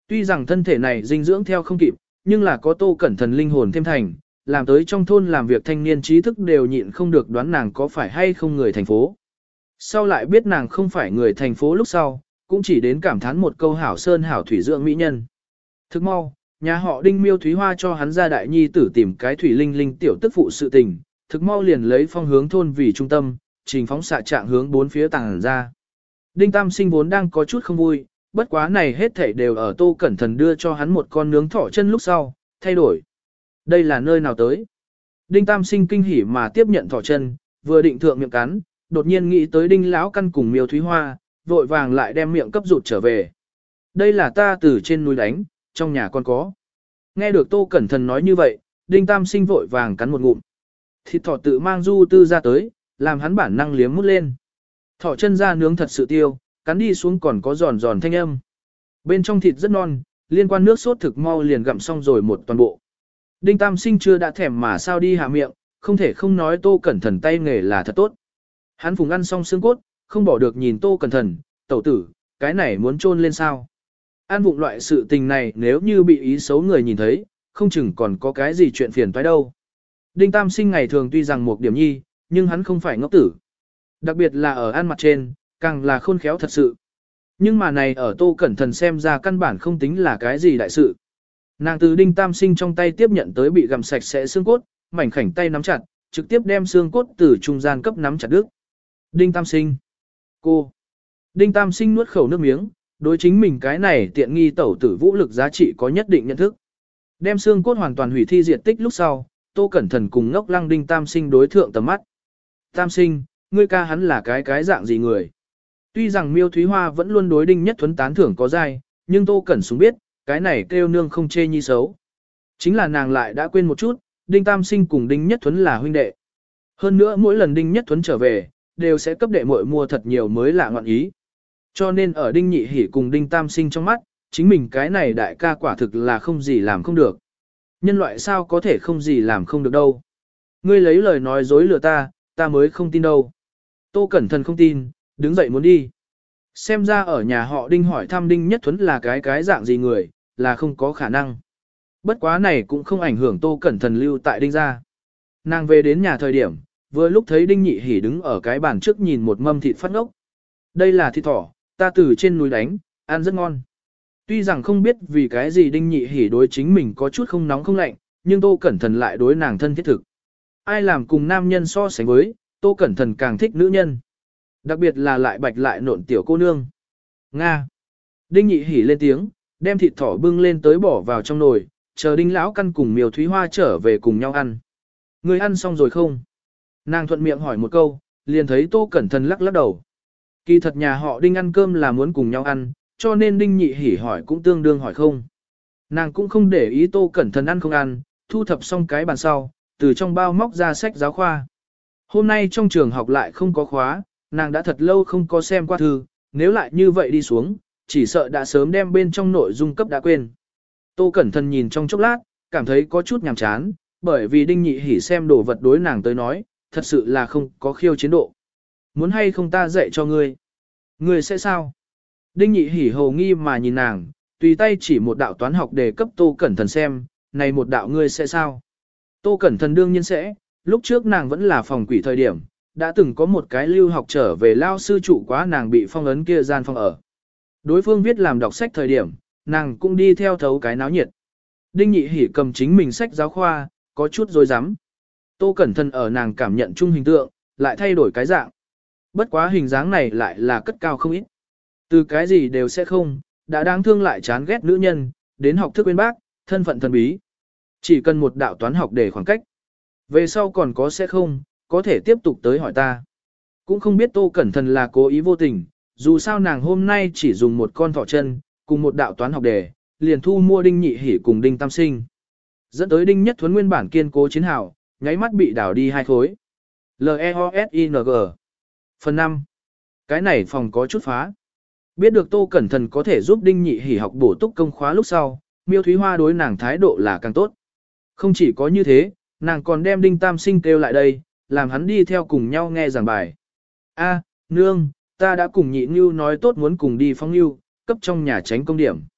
Tuy rằng thân thể này dinh dưỡng theo không kịp, nhưng là có Tô Cẩn Thần linh hồn thêm thành, làm tới trong thôn làm việc thanh niên trí thức đều nhịn không được đoán nàng có phải hay không người thành phố. Sau lại biết nàng không phải người thành phố lúc sau, cũng chỉ đến cảm thán một câu hảo sơn hảo thủy dưỡng mỹ nhân. Thức mau, nhà họ Đinh Miêu Thúy Hoa cho hắn ra đại nhi tử tìm cái thủy linh linh tiểu tức phụ sự tình, thực mau liền lấy phong hướng thôn vì trung tâm, trình phóng xạ trạng hướng bốn phía tàng ra. Đinh Tam Sinh vốn đang có chút không vui, bất quá này hết thảy đều ở Tô Cẩn Thần đưa cho hắn một con nướng thỏ chân lúc sau, thay đổi. Đây là nơi nào tới? Đinh Tam Sinh kinh hỉ mà tiếp nhận thỏ chân, vừa định thượng miệng cắn, đột nhiên nghĩ tới Đinh lão căn cùng Miêu Thúy Hoa, vội vàng lại đem miệng cấp rụt trở về. Đây là ta từ trên núi đánh, trong nhà con có. Nghe được Tô Cẩn Thần nói như vậy, Đinh Tam Sinh vội vàng cắn một ngụm. Thịt thỏ tự mang du tư ra tới, làm hắn bản năng liếm mút lên. Thỏ chân ra nướng thật sự tiêu, cắn đi xuống còn có giòn giòn thanh âm. Bên trong thịt rất non, liên quan nước sốt thực mau liền gặm xong rồi một toàn bộ. Đinh Tam Sinh chưa đã thèm mà sao đi hạ miệng, không thể không nói Tô Cẩn Thần tay nghề là thật tốt. Hắn phùng ăn xong xương cốt, không bỏ được nhìn Tô Cẩn Thần, tẩu tử, cái này muốn trôn lên sao. An vụng loại sự tình này nếu như bị ý xấu người nhìn thấy, không chừng còn có cái gì chuyện phiền toái đâu. Đinh Tam Sinh ngày thường tuy rằng một điểm nhi, nhưng hắn không phải ngốc tử. Đặc biệt là ở ăn mặt trên, càng là khôn khéo thật sự. Nhưng mà này ở Tô Cẩn Thần xem ra căn bản không tính là cái gì đại sự. Nàng từ Đinh Tam Sinh trong tay tiếp nhận tới bị gặm sạch sẽ xương cốt, mảnh khảnh tay nắm chặt, trực tiếp đem xương cốt từ trung gian cấp nắm chặt đứt. Đinh Tam Sinh. Cô. Đinh Tam Sinh nuốt khẩu nước miếng, đối chính mình cái này tiện nghi tẩu tử vũ lực giá trị có nhất định nhận thức. Đem xương cốt hoàn toàn hủy thi diệt tích lúc sau, Tô Cẩn Thần cùng ngốc lăng Đinh Tam Sinh đối thượng tầm mắt. Tam Sinh, ngươi ca hắn là cái cái dạng gì người? Tuy rằng Miêu Thúy Hoa vẫn luôn đối Đinh Nhất Thuấn tán thưởng có dai, nhưng Tô Cẩn Súng biết, cái này kêu nương không chê nhi xấu. Chính là nàng lại đã quên một chút, Đinh Tam Sinh cùng Đinh Nhất Thuấn là huynh đệ. Hơn nữa mỗi lần Đinh Nhất Thuấn trở về, đều sẽ cấp đệ muội mua thật nhiều mới lạ ngọn ý. Cho nên ở Đinh Nhị Hỉ cùng Đinh Tam Sinh trong mắt, chính mình cái này đại ca quả thực là không gì làm không được. Nhân loại sao có thể không gì làm không được đâu. Ngươi lấy lời nói dối lừa ta, ta mới không tin đâu. Tô Cẩn Thần không tin, đứng dậy muốn đi. Xem ra ở nhà họ Đinh hỏi thăm Đinh Nhất Thuấn là cái cái dạng gì người, là không có khả năng. Bất quá này cũng không ảnh hưởng Tô Cẩn Thần lưu tại Đinh gia. Nàng về đến nhà thời điểm, vừa lúc thấy Đinh Nhị Hỉ đứng ở cái bàn trước nhìn một mâm thịt phát ngốc. Đây là thịt thỏ, ta từ trên núi đánh, ăn rất ngon. Tuy rằng không biết vì cái gì Đinh Nhị Hỉ đối chính mình có chút không nóng không lạnh, nhưng Tô Cẩn Thần lại đối nàng thân thiết thực. Ai làm cùng nam nhân so sánh với, Tô Cẩn Thần càng thích nữ nhân. Đặc biệt là lại bạch lại nộn tiểu cô nương. Nga. Đinh Nhị Hỉ lên tiếng, đem thịt thỏ bưng lên tới bỏ vào trong nồi, chờ Đinh lão căn cùng Miêu Thúy Hoa trở về cùng nhau ăn. Người ăn xong rồi không? Nàng thuận miệng hỏi một câu, liền thấy Tô Cẩn Thần lắc lắc đầu. Kỳ thật nhà họ Đinh ăn cơm là muốn cùng nhau ăn, cho nên Đinh Nhị Hỉ hỏi cũng tương đương hỏi không. Nàng cũng không để ý Tô Cẩn Thần ăn không ăn, thu thập xong cái bàn sau, từ trong bao móc ra sách giáo khoa. Hôm nay trong trường học lại không có khóa, nàng đã thật lâu không có xem qua thư, nếu lại như vậy đi xuống, chỉ sợ đã sớm đem bên trong nội dung cấp đã quên. Tô Cẩn Thần nhìn trong chốc lát, cảm thấy có chút nhàm chán, bởi vì Đinh Nhị Hỉ xem đồ vật đối nàng tới nói, thật sự là không có khiêu chiến độ. Muốn hay không ta dạy cho ngươi? Ngươi sẽ sao? Đinh Nhị Hỉ hồ nghi mà nhìn nàng, tùy tay chỉ một đạo toán học để cấp Tô Cẩn Thần xem, này một đạo ngươi sẽ sao? Tô Cẩn Thần đương nhiên sẽ, lúc trước nàng vẫn là phòng quỷ thời điểm, đã từng có một cái lưu học trở về lao sư trụ quá nàng bị phong ấn kia gian phòng ở. Đối phương viết làm đọc sách thời điểm, nàng cũng đi theo thấu cái náo nhiệt. Đinh Nhị Hỉ cầm chính mình sách giáo khoa, có chút dối rắm. Tô Cẩn Thần ở nàng cảm nhận chung hình tượng, lại thay đổi cái dạng. Bất quá hình dáng này lại là cất cao không ít. Từ cái gì đều sẽ không, đã đáng thương lại chán ghét nữ nhân, đến học thức bên bác, thân phận thần bí. Chỉ cần một đạo toán học để khoảng cách. Về sau còn có sẽ không, có thể tiếp tục tới hỏi ta. Cũng không biết Tô Cẩn Thần là cố ý vô tình, dù sao nàng hôm nay chỉ dùng một con thỏ chân, cùng một đạo toán học đề, liền thu mua Đinh Nhị Hỉ cùng Đinh Tam Sinh. Dẫn tới Đinh Nhất Thuấn nguyên bản kiên cố chiến hào, nháy mắt bị đảo đi hai khối. L E O S I N G Phần năm. Cái này phòng có chút phá. Biết được Tô Cẩn Thần có thể giúp Đinh Nhị Hỉ học bổ túc công khóa lúc sau, Miêu Thúy Hoa đối nàng thái độ là càng tốt. Không chỉ có như thế, nàng còn đem Đinh Tam Sinh kêu lại đây, làm hắn đi theo cùng nhau nghe giảng bài. A, nương, ta đã cùng nhị Nưu nói tốt muốn cùng đi phong Nưu, cấp trong nhà tránh công điểm.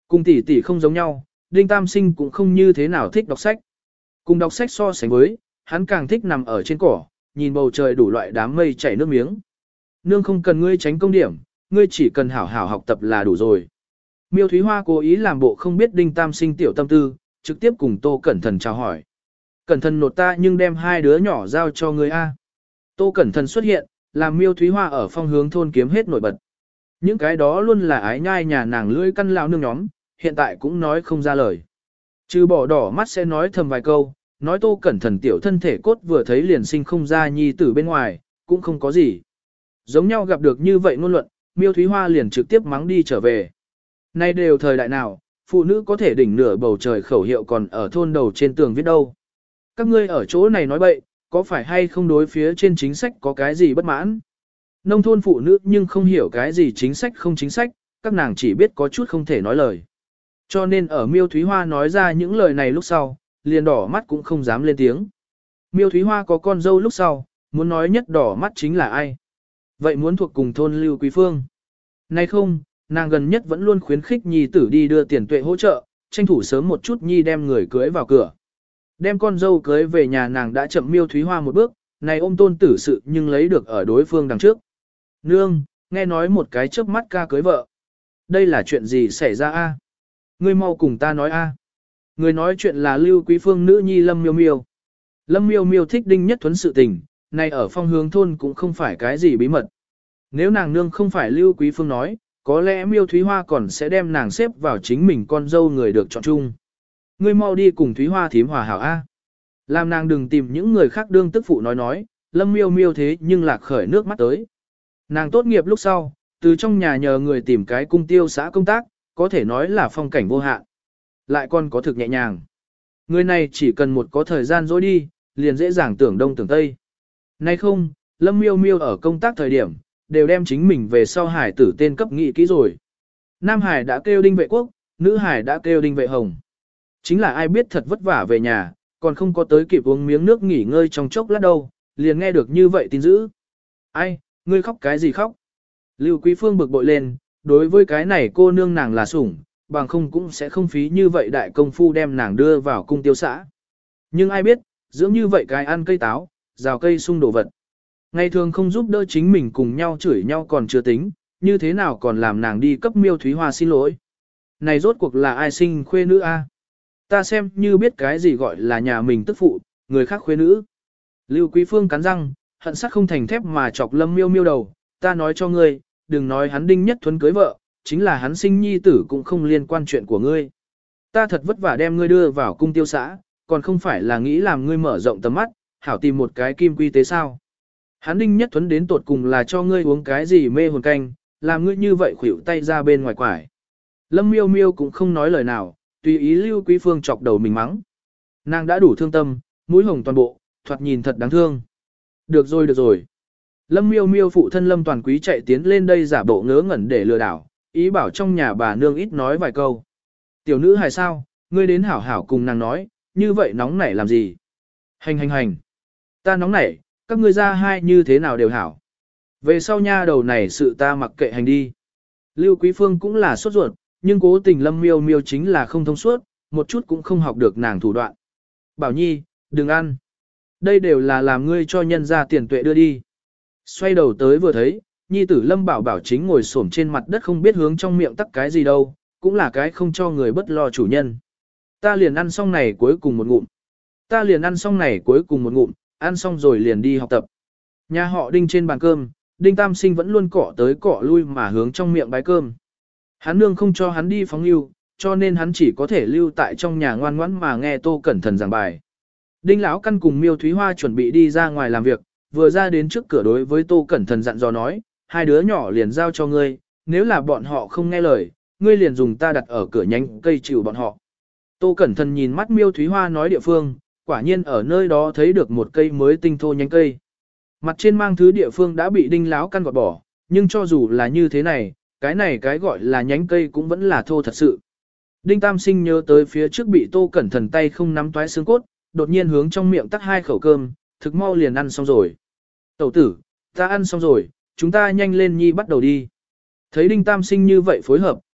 Cùng tỷ tỷ không giống nhau, Đinh Tam Sinh cũng không như thế nào thích đọc sách. Cùng đọc sách so sánh với, hắn càng thích nằm ở trên cỏ, nhìn bầu trời đủ loại đám mây chảy nước miếng. Nương không cần ngươi tránh công điểm, ngươi chỉ cần hảo hảo học tập là đủ rồi. Miêu Thúy Hoa cố ý làm bộ không biết Đinh Tam Sinh tiểu tâm tư, trực tiếp cùng Tô Cẩn Thận chào hỏi. Cẩn thận nột ta nhưng đem hai đứa nhỏ giao cho ngươi a. Tô Cẩn Thận xuất hiện, làm Miêu Thúy Hoa ở phong hướng thôn kiếm hết nổi bật. Những cái đó luôn là ái nhai nhà nàng lưỡi căn lão nương nhóm, hiện tại cũng nói không ra lời. Trừ bỏ đỏ mắt sẽ nói thầm vài câu, nói Tô Cẩn Thận tiểu thân thể cốt vừa thấy liền sinh không ra nhi tử bên ngoài, cũng không có gì. Giống nhau gặp được như vậy ngôn luận, Miêu Thúy Hoa liền trực tiếp mắng đi trở về. Nay đều thời đại nào, phụ nữ có thể đỉnh nửa bầu trời khẩu hiệu còn ở thôn đầu trên tường viết đâu. Các ngươi ở chỗ này nói bậy, có phải hay không đối phía trên chính sách có cái gì bất mãn? Nông thôn phụ nữ nhưng không hiểu cái gì chính sách không chính sách, các nàng chỉ biết có chút không thể nói lời. Cho nên ở Miêu Thúy Hoa nói ra những lời này lúc sau, liền đỏ mắt cũng không dám lên tiếng. Miêu Thúy Hoa có con dâu lúc sau, muốn nói nhất đỏ mắt chính là ai? Vậy muốn thuộc cùng thôn Lưu Quý Phương. Nay không, nàng gần nhất vẫn luôn khuyến khích nhi tử đi đưa tiền tuệ hỗ trợ, tranh thủ sớm một chút nhi đem người cưới vào cửa. Đem con dâu cưới về nhà nàng đã chậm Miêu Thúy Hoa một bước, này ôm tôn tử sự nhưng lấy được ở đối phương đằng trước. Nương, nghe nói một cái chớp mắt ca cưới vợ. Đây là chuyện gì xảy ra a? Ngươi mau cùng ta nói a. Người nói chuyện là Lưu Quý Phương nữ nhi Lâm Miêu Miêu. Lâm Miêu Miêu thích Đinh Nhất Thuấn sự tình, này ở phong hướng thôn cũng không phải cái gì bí mật. Nếu nàng nương không phải Lưu Quý Phương nói, có lẽ Miêu Thúy Hoa còn sẽ đem nàng xếp vào chính mình con dâu người được chọn chung. Ngươi mau đi cùng Thúy Hoa thím hòa hảo a. Làm nàng đừng tìm những người khác đương tức phụ nói nói, Lâm Miêu Miêu thế nhưng lạc khởi nước mắt tới. Nàng tốt nghiệp lúc sau, từ trong nhà nhờ người tìm cái cung tiêu xã công tác, có thể nói là phong cảnh vô hạn. Lại còn có thực nhẹ nhàng. Người này chỉ cần một có thời gian dối đi, liền dễ dàng tưởng đông tưởng tây. Nay không, Lâm Miêu Miêu ở công tác thời điểm, đều đem chính mình về sau hải tử tên cấp nghị kỹ rồi. Nam Hải đã kêu Đinh Vệ Quốc, nữ Hải đã kêu Đinh Vệ Hồng. Chính là ai biết thật vất vả về nhà, còn không có tới kịp uống miếng nước nghỉ ngơi trong chốc lát đâu, liền nghe được như vậy tin dữ. Ai, ngươi khóc cái gì khóc? Lưu Quý Phương bực bội lên, đối với cái này cô nương nàng là sủng, bằng không cũng sẽ không phí như vậy đại công phu đem nàng đưa vào cung tiêu xã. Nhưng ai biết, dưỡng như vậy cái ăn cây táo, rào cây sung đồ vật. Ngày thường không giúp đỡ chính mình cùng nhau chửi nhau còn chưa tính, như thế nào còn làm nàng đi cấp Miêu Thúy Hoa xin lỗi. Này rốt cuộc là ai sinh khuê nữ a? Ta xem như biết cái gì gọi là nhà mình tức phụ, người khác khuê nữ. Lưu Quý Phương cắn răng, hận sắt không thành thép mà chọc Lâm Miêu Miêu đầu, ta nói cho ngươi, đừng nói hắn Đinh Nhất Thuấn cưới vợ, chính là hắn sinh nhi tử cũng không liên quan chuyện của ngươi. Ta thật vất vả đem ngươi đưa vào cung tiêu xã, còn không phải là nghĩ làm ngươi mở rộng tầm mắt, hảo tìm một cái kim quy tế sao. Hắn Đinh Nhất Thuấn đến tột cùng là cho ngươi uống cái gì mê hồn canh, làm ngươi như vậy khuỷu tay ra bên ngoài quải. Lâm Miêu Miêu cũng không nói lời nào, tùy ý Lưu Quý Phương chọc đầu mình mắng. Nàng đã đủ thương tâm, mũi hồng toàn bộ, thoạt nhìn thật đáng thương. Được rồi được rồi. Lâm Miêu Miêu phụ thân Lâm Toàn Quý chạy tiến lên đây giả bộ ngớ ngẩn để lừa đảo, ý bảo trong nhà bà nương ít nói vài câu. Tiểu nữ hài sao, ngươi đến hảo hảo cùng nàng nói, như vậy nóng nảy làm gì? Hành hành hành. Ta nóng nảy, các ngươi ra hai như thế nào đều hảo. Về sau nha đầu này sự ta mặc kệ hành đi. Lưu Quý Phương cũng là sốt ruột, nhưng cố tình Lâm Miêu Miêu chính là không thông suốt, một chút cũng không học được nàng thủ đoạn. Bảo Nhi, đừng ăn. Đây đều là làm ngươi cho nhân ra tiền tuệ đưa đi. Xoay đầu tới vừa thấy, Nhi tử Lâm Bảo Bảo chính ngồi xổm trên mặt đất không biết hướng trong miệng tắc cái gì đâu, cũng là cái không cho người bất lo chủ nhân. Ta liền ăn xong này cuối cùng một ngụm. Ta liền ăn xong này cuối cùng một ngụm, ăn xong rồi liền đi học tập. Nhà họ Đinh trên bàn cơm, Đinh Tam Sinh vẫn luôn cọ tới cọ lui mà hướng trong miệng bái cơm. Hắn nương không cho hắn đi phóng lưu, cho nên hắn chỉ có thể lưu tại trong nhà ngoan ngoãn mà nghe Tô Cẩn Thận giảng bài. Đinh Lão Căn cùng Miêu Thúy Hoa chuẩn bị đi ra ngoài làm việc, vừa ra đến trước cửa đối với Tô Cẩn Thận dặn dò nói, hai đứa nhỏ liền giao cho ngươi, nếu là bọn họ không nghe lời, ngươi liền dùng ta đặt ở cửa nhánh cây chịu bọn họ. Tô Cẩn Thận nhìn mắt Miêu Thúy Hoa nói địa phương, quả nhiên ở nơi đó thấy được một cây mới tinh thô nhánh cây. Mặt trên mang thứ địa phương đã bị Đinh Lão Căn gọt bỏ, nhưng cho dù là như thế này, cái này cái gọi là nhánh cây cũng vẫn là thô thật sự. Đinh Tam Sinh nhớ tới phía trước bị Tô Cẩn Thận tay không nắm toái xương cốt, đột nhiên hướng trong miệng tắc hai khẩu cơm, thực mau liền ăn xong rồi. Tẩu tử, ta ăn xong rồi, chúng ta nhanh lên nhi bắt đầu đi. Thấy Đinh Tam Sinh như vậy phối hợp,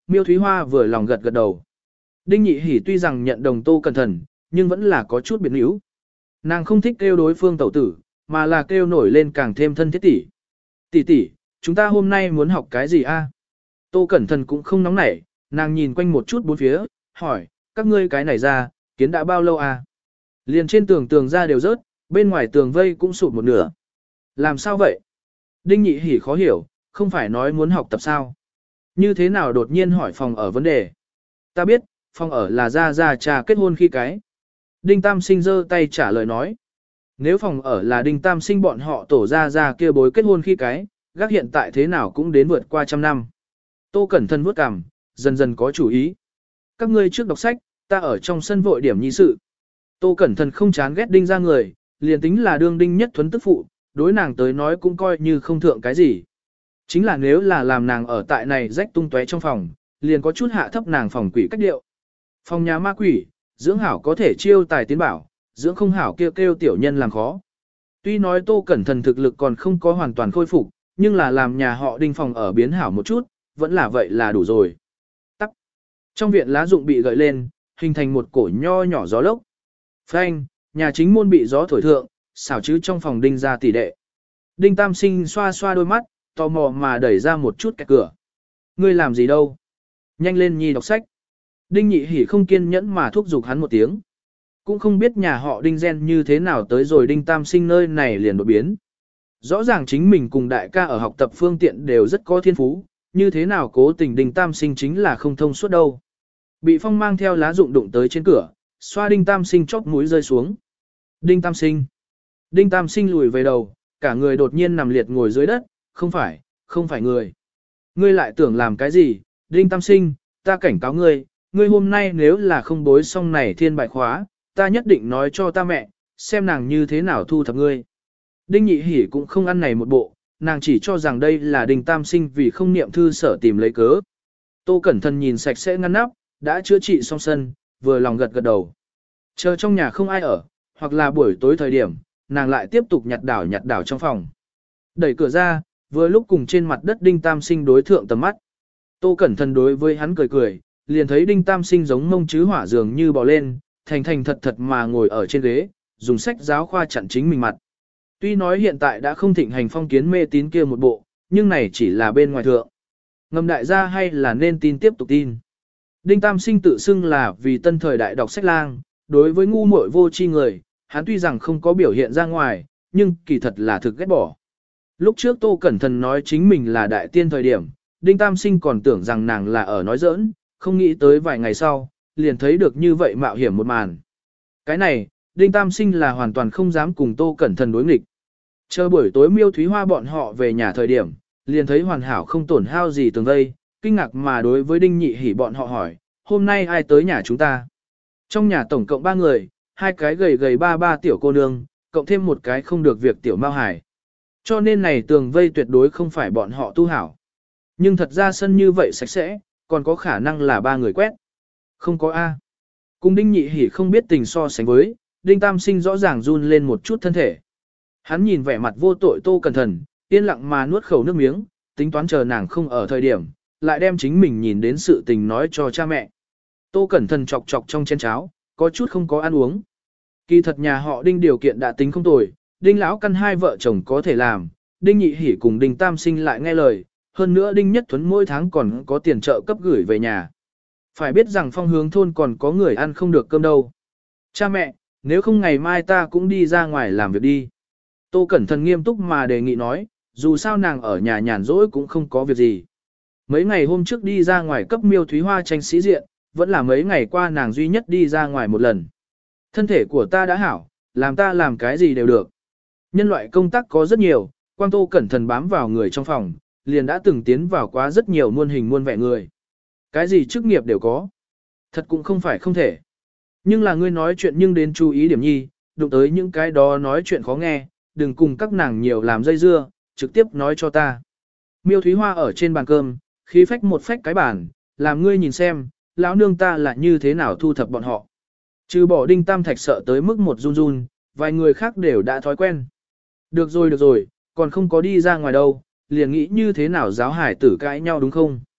Miêu Thúy Hoa vừa lòng gật gật đầu. Đinh Nhị Hỉ tuy rằng nhận đồng Tô Cẩn Thận, nhưng vẫn là có chút biệt níu. Nàng không thích kêu đối phương tẩu tử, mà là kêu nổi lên càng thêm thân thiết tỷ. Tỷ tỷ, chúng ta hôm nay muốn học cái gì a? Tô Cẩn Thận cũng không nóng nảy, nàng nhìn quanh một chút bốn phía, hỏi, các ngươi cái này ra, kiến đã bao lâu a? Liền trên tường tường ra đều rớt, bên ngoài tường vây cũng sụp một nửa. Làm sao vậy? Đinh Nhị Hỉ khó hiểu, không phải nói muốn học tập sao? Như thế nào đột nhiên hỏi phòng ở vấn đề? Ta biết, phòng ở là ra ra trà kết hôn khi cái. Đinh Tam Sinh giơ tay trả lời nói. Nếu phòng ở là Đinh Tam Sinh bọn họ tổ ra ra kia bối kết hôn khi cái, gác hiện tại thế nào cũng đến vượt qua trăm năm. Tô Cẩn Thận vuốt cằm, dần dần có chủ ý. Các ngươi trước đọc sách, ta ở trong sân vội điểm nhi sự. Tô Cẩn Thận không chán ghét Đinh ra người, liền tính là đương Đinh Nhất Thuấn tức phụ, đối nàng tới nói cũng coi như không thượng cái gì. Chính là nếu là làm nàng ở tại này rách tung tóe trong phòng, liền có chút hạ thấp nàng phòng quỷ cách điệu. Phòng nhà ma quỷ, dưỡng hảo có thể chiêu tài tiến bảo, dưỡng không hảo kêu kêu tiểu nhân làm khó. Tuy nói Tô Cẩn Thận thực lực còn không có hoàn toàn khôi phục, nhưng là làm nhà họ Đinh phòng ở biến hảo một chút, vẫn là vậy là đủ rồi. Tắc. Trong viện lá rụng bị gợi lên, hình thành một cổ nho nhỏ gió lốc. Phanh, nhà chính môn bị gió thổi thượng, xảo chứ trong phòng Đinh ra tỷ đệ. Đinh Tam Sinh xoa xoa đôi mắt, tò mò mà đẩy ra một chút cái cửa. Ngươi làm gì đâu? Nhanh lên nhi đọc sách. Đinh Nhị Hỉ không kiên nhẫn mà thúc giục hắn một tiếng. Cũng không biết nhà họ Đinh gen như thế nào tới rồi Đinh Tam Sinh nơi này liền đột biến. Rõ ràng chính mình cùng đại ca ở học tập phương tiện đều rất có thiên phú, như thế nào cố tình Đinh Tam Sinh chính là không thông suốt đâu. Bị phong mang theo lá rụng đụng tới trên cửa, xoa Đinh Tam Sinh chóp mũi rơi xuống. Đinh Tam Sinh. Đinh Tam Sinh lùi về đầu, cả người đột nhiên nằm liệt ngồi dưới đất, không phải, không phải người. Ngươi lại tưởng làm cái gì, Đinh Tam Sinh, ta cảnh cáo ngươi, ngươi hôm nay nếu là không bối xong này thiên bại khóa, ta nhất định nói cho ta mẹ, xem nàng như thế nào thu thập ngươi. Đinh Nhị Hỉ cũng không ăn này một bộ, nàng chỉ cho rằng đây là Đinh Tam Sinh vì không niệm thư sở tìm lấy cớ. Tô Cẩn Thận nhìn sạch sẽ ngăn nắp, đã chữa trị xong sân, vừa lòng gật gật đầu. Chờ trong nhà không ai ở, hoặc là buổi tối thời điểm, nàng lại tiếp tục nhặt đảo nhặt đảo trong phòng. Đẩy cửa ra, vừa lúc cùng trên mặt đất Đinh Tam Sinh đối thượng tầm mắt. Tô Cẩn Thận đối với hắn cười cười, liền thấy Đinh Tam Sinh giống mông chứ hỏa dường như bò lên, thành thành thật thật mà ngồi ở trên ghế, dùng sách giáo khoa chặn chính mình mặt. Tuy nói hiện tại đã không thịnh hành phong kiến mê tín kia một bộ, nhưng này chỉ là bên ngoài thượng. Ngầm đại gia hay là nên tin tiếp tục tin. Đinh Tam Sinh tự xưng là vì tân thời đại đọc sách lang, đối với ngu muội vô tri người, hắn tuy rằng không có biểu hiện ra ngoài, nhưng kỳ thật là thực ghét bỏ. Lúc trước Tô Cẩn Thận nói chính mình là đại tiên thời điểm, Đinh Tam Sinh còn tưởng rằng nàng là ở nói giỡn, không nghĩ tới vài ngày sau, liền thấy được như vậy mạo hiểm một màn. Cái này, Đinh Tam Sinh là hoàn toàn không dám cùng Tô Cẩn Thận đối nghịch. Chờ buổi tối Miêu Thúy Hoa bọn họ về nhà thời điểm, liền thấy hoàn hảo không tổn hao gì tường vây, kinh ngạc mà đối với Đinh Nhị Hỉ bọn họ hỏi, hôm nay ai tới nhà chúng ta? Trong nhà tổng cộng ba người, hai cái gầy gầy ba ba tiểu cô nương, cộng thêm một cái không được việc tiểu Mao Hải. Cho nên này tường vây tuyệt đối không phải bọn họ tu hảo. Nhưng thật ra sân như vậy sạch sẽ, còn có khả năng là ba người quét. Không có A. Cùng Đinh Nhị Hỉ không biết tình so sánh với, Đinh Tam Sinh rõ ràng run lên một chút thân thể. Hắn nhìn vẻ mặt vô tội Tô Cẩn Thận, yên lặng mà nuốt khẩu nước miếng, tính toán chờ nàng không ở thời điểm, lại đem chính mình nhìn đến sự tình nói cho cha mẹ. Tô Cẩn Thận chọc chọc trong chén cháo, có chút không có ăn uống. Kỳ thật nhà họ Đinh điều kiện đã tính không tồi, Đinh lão căn hai vợ chồng có thể làm, Đinh Nhị Hỉ cùng Đinh Tam Sinh lại nghe lời, hơn nữa Đinh Nhất Thuấn mỗi tháng còn có tiền trợ cấp gửi về nhà. Phải biết rằng Phong Hướng thôn còn có người ăn không được cơm đâu. Cha mẹ, nếu không ngày mai ta cũng đi ra ngoài làm việc đi. Tô Cẩn Thận nghiêm túc mà đề nghị nói, dù sao nàng ở nhà nhàn rỗi cũng không có việc gì. Mấy ngày hôm trước đi ra ngoài cấp Miêu Thúy Hoa tranh sĩ diện, vẫn là mấy ngày qua nàng duy nhất đi ra ngoài một lần. Thân thể của ta đã hảo, làm ta làm cái gì đều được. Nhân loại công tác có rất nhiều, Quang Tô Cẩn Thận bám vào người trong phòng, liền đã từng tiến vào quá rất nhiều muôn hình muôn vẻ người. Cái gì chức nghiệp đều có. Thật cũng không phải không thể. Nhưng là ngươi nói chuyện nhưng đến chú ý điểm nhi, đụng tới những cái đó nói chuyện khó nghe, đừng cùng các nàng nhiều làm dây dưa, trực tiếp nói cho ta. Miêu Thúy Hoa ở trên bàn cơm, khí phách một phách cái bàn, làm ngươi nhìn xem, lão nương ta là như thế nào thu thập bọn họ. Trừ bỏ Đinh Tam Thạch sợ tới mức một run run, vài người khác đều đã thói quen. Được rồi được rồi, còn không có đi ra ngoài đâu, liền nghĩ như thế nào giáo hải tử cãi nhau đúng không?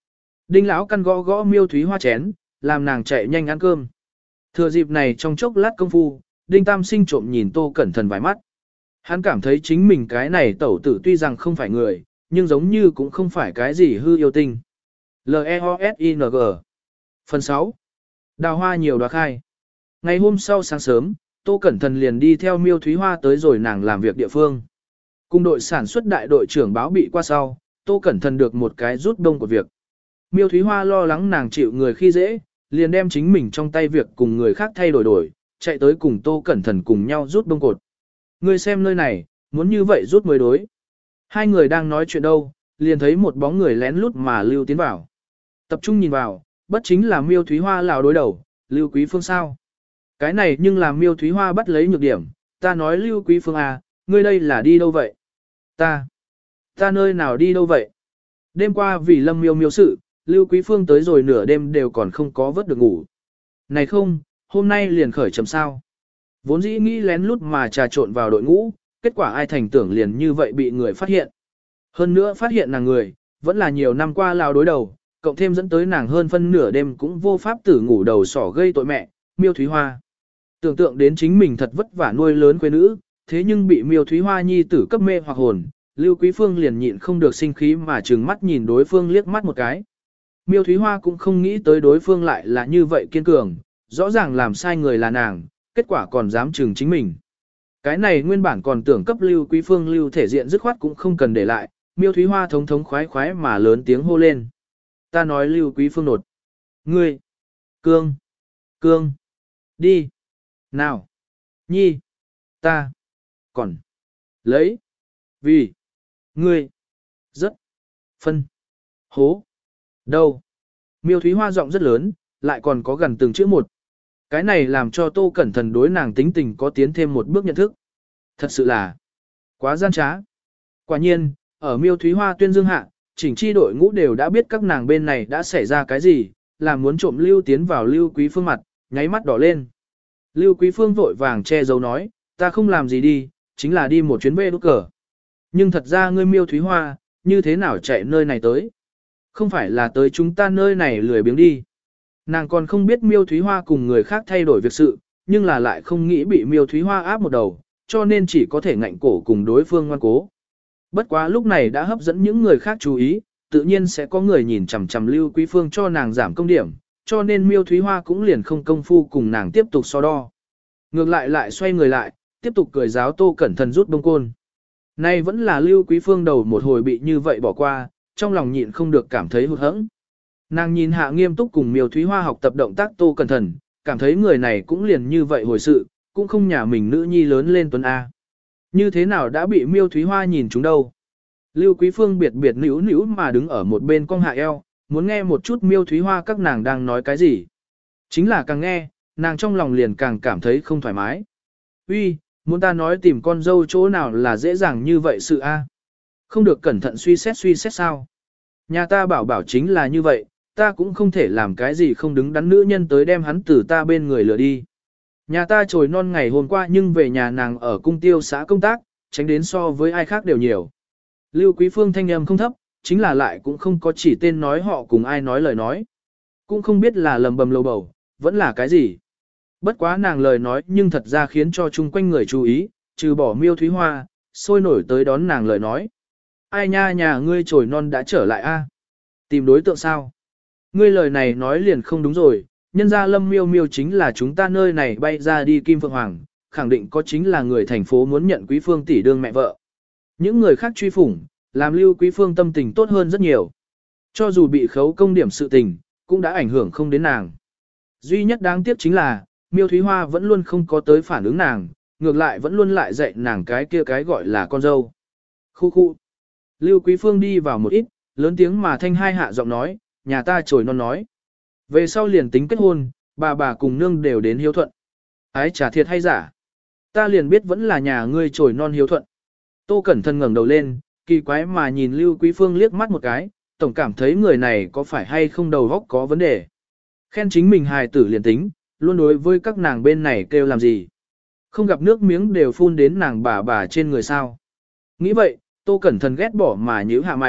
Đinh lão căn gõ gõ Miêu Thúy Hoa chén, làm nàng chạy nhanh ăn cơm. Thừa dịp này trong chốc lát công phu, Đinh Tam Sinh trộm nhìn Tô Cẩn Thần vài mắt. Hắn cảm thấy chính mình cái này tẩu tử tuy rằng không phải người, nhưng giống như cũng không phải cái gì hư yêu tinh. L-E-O-S-I-N-G Phần sáu. Đào hoa nhiều đóa khai. Ngày hôm sau sáng sớm, Tô Cẩn Thần liền đi theo Miêu Thúy Hoa tới rồi nàng làm việc địa phương. Cùng đội sản xuất đại đội trưởng báo bị qua sau, Tô Cẩn Thần được một cái rút đông của việc. Miêu Thúy Hoa lo lắng nàng chịu người khi dễ, liền đem chính mình trong tay việc cùng người khác thay đổi đổi, chạy tới cùng Tô Cẩn Thần cùng nhau rút đông cột. Ngươi xem nơi này, muốn như vậy rút mới đối. Hai người đang nói chuyện đâu, liền thấy một bóng người lén lút mà lưu tiến vào. Tập trung nhìn vào, bất chính là Miêu Thúy Hoa lào đối đầu, Lưu Quý Phương sao. Cái này nhưng làm Miêu Thúy Hoa bắt lấy nhược điểm, ta nói Lưu Quý Phương à, ngươi đây là đi đâu vậy? Ta, ta nơi nào đi đâu vậy? Đêm qua vì Lâm Miêu miêu sự, Lưu Quý Phương tới rồi nửa đêm đều còn không có vớt được ngủ. Này không, hôm nay liền khởi chấm sao. Vốn dĩ nghĩ lén lút mà trà trộn vào đội ngũ, kết quả ai thành tưởng liền như vậy bị người phát hiện. Hơn nữa phát hiện nàng người, vẫn là nhiều năm qua lao đối đầu, cộng thêm dẫn tới nàng hơn phân nửa đêm cũng vô pháp tử ngủ đầu sỏ gây tội mẹ, Miêu Thúy Hoa. Tưởng tượng đến chính mình thật vất vả nuôi lớn quê nữ, thế nhưng bị Miêu Thúy Hoa nhi tử cấp mê hoặc hồn, Lưu Quý Phương liền nhịn không được sinh khí mà trừng mắt nhìn đối phương liếc mắt một cái. Miêu Thúy Hoa cũng không nghĩ tới đối phương lại là như vậy kiên cường, rõ ràng làm sai người là nàng, kết quả còn dám trừng chính mình. Cái này nguyên bản còn tưởng cấp Lưu Quý Phương lưu thể diện dứt khoát cũng không cần để lại, Miêu Thúy Hoa thống thống khoái khoái mà lớn tiếng hô lên. Ta nói Lưu Quý Phương nột. Ngươi. Cương. Cương. Đi. Nào. Nhi. Ta. Còn. Lấy. Vì. Ngươi. Rất. Phân. Hố. Đâu. Miêu Thúy Hoa giọng rất lớn, lại còn có gần từng chữ một. Cái này làm cho Tô Cẩn Thần đối nàng tính tình có tiến thêm một bước nhận thức. Thật sự là quá gian trá. Quả nhiên, ở Miêu Thúy Hoa tuyên dương hạ, chỉnh chi đội ngũ đều đã biết các nàng bên này đã xảy ra cái gì, làm muốn trộm Lưu tiến vào Lưu Quý Phương mặt, nháy mắt đỏ lên. Lưu Quý Phương vội vàng che giấu nói, ta không làm gì đi, chính là đi một chuyến bê đốt cờ. Nhưng thật ra ngươi Miêu Thúy Hoa, như thế nào chạy nơi này tới? Không phải là tới chúng ta nơi này lười biếng đi. Nàng còn không biết Miêu Thúy Hoa cùng người khác thay đổi việc sự, nhưng là lại không nghĩ bị Miêu Thúy Hoa áp một đầu, cho nên chỉ có thể ngạnh cổ cùng đối phương ngoan cố. Bất quá lúc này đã hấp dẫn những người khác chú ý, tự nhiên sẽ có người nhìn chằm chằm Lưu Quý Phương cho nàng giảm công điểm, cho nên Miêu Thúy Hoa cũng liền không công phu cùng nàng tiếp tục so đo. Ngược lại lại xoay người lại, tiếp tục cười giáo Tô Cẩn Thần rút bông côn. Nay vẫn là Lưu Quý Phương đầu một hồi bị như vậy bỏ qua, trong lòng nhịn không được cảm thấy hụt hẫng. Nàng nhìn hạ nghiêm túc cùng Miêu Thúy Hoa học tập động tác Tô Cẩn Thần, cảm thấy người này cũng liền như vậy hồi sự, cũng không nhà mình nữ nhi lớn lên tuấn A. Như thế nào đã bị Miêu Thúy Hoa nhìn chúng đâu. Lưu Quý Phương biệt biệt nữu nữu mà đứng ở một bên cong hạ eo, muốn nghe một chút Miêu Thúy Hoa các nàng đang nói cái gì. Chính là càng nghe, nàng trong lòng liền càng cảm thấy không thoải mái. Uy, muốn ta nói tìm con dâu chỗ nào là dễ dàng như vậy sự A. Không được cẩn thận suy xét suy xét sao. Nhà ta bảo bảo chính là như vậy, ta cũng không thể làm cái gì không đứng đắn nữ nhân tới đem hắn từ ta bên người lừa đi. Nhà ta trồi non ngày hôm qua nhưng về nhà nàng ở cung tiêu xã công tác, tránh đến so với ai khác đều nhiều. Lưu Quý Phương thanh âm không thấp, chính là lại cũng không có chỉ tên nói họ cùng ai nói lời nói. Cũng không biết là lầm bầm lầu bầu, vẫn là cái gì. Bất quá nàng lời nói nhưng thật ra khiến cho chung quanh người chú ý, trừ bỏ Miêu Thúy Hoa, sôi nổi tới đón nàng lời nói. Ai nha nhà ngươi trồi non đã trở lại a? Tìm đối tượng sao? Ngươi lời này nói liền không đúng rồi, nhân gia Lâm Miêu Miêu chính là chúng ta nơi này bay ra đi Kim Phượng Hoàng, khẳng định có chính là người thành phố muốn nhận Quý Phương tỷ đương mẹ vợ. Những người khác truy phủng, làm Lưu Quý Phương tâm tình tốt hơn rất nhiều. Cho dù bị khấu công điểm sự tình, cũng đã ảnh hưởng không đến nàng. Duy nhất đáng tiếc chính là, Miêu Thúy Hoa vẫn luôn không có tới phản ứng nàng, ngược lại vẫn luôn lại dạy nàng cái kia cái gọi là con dâu. Khu khu. Lưu Quý Phương đi vào một ít, lớn tiếng mà thanh hai hạ giọng nói, nhà ta trồi non nói. Về sau liền tính kết hôn, bà bà cùng nương đều đến hiếu thuận. Ái trả thiệt hay giả? Ta liền biết vẫn là nhà ngươi trồi non hiếu thuận. Tô Cẩn Thận ngẩng đầu lên, kỳ quái mà nhìn Lưu Quý Phương liếc mắt một cái, tổng cảm thấy người này có phải hay không đầu óc có vấn đề. Khen chính mình hài tử liền tính, luôn đối với các nàng bên này kêu làm gì. Không gặp nước miếng đều phun đến nàng bà bà trên người sao. Nghĩ vậy, Tô Cẩn Thận ghét bỏ mà nhíu hạ mày,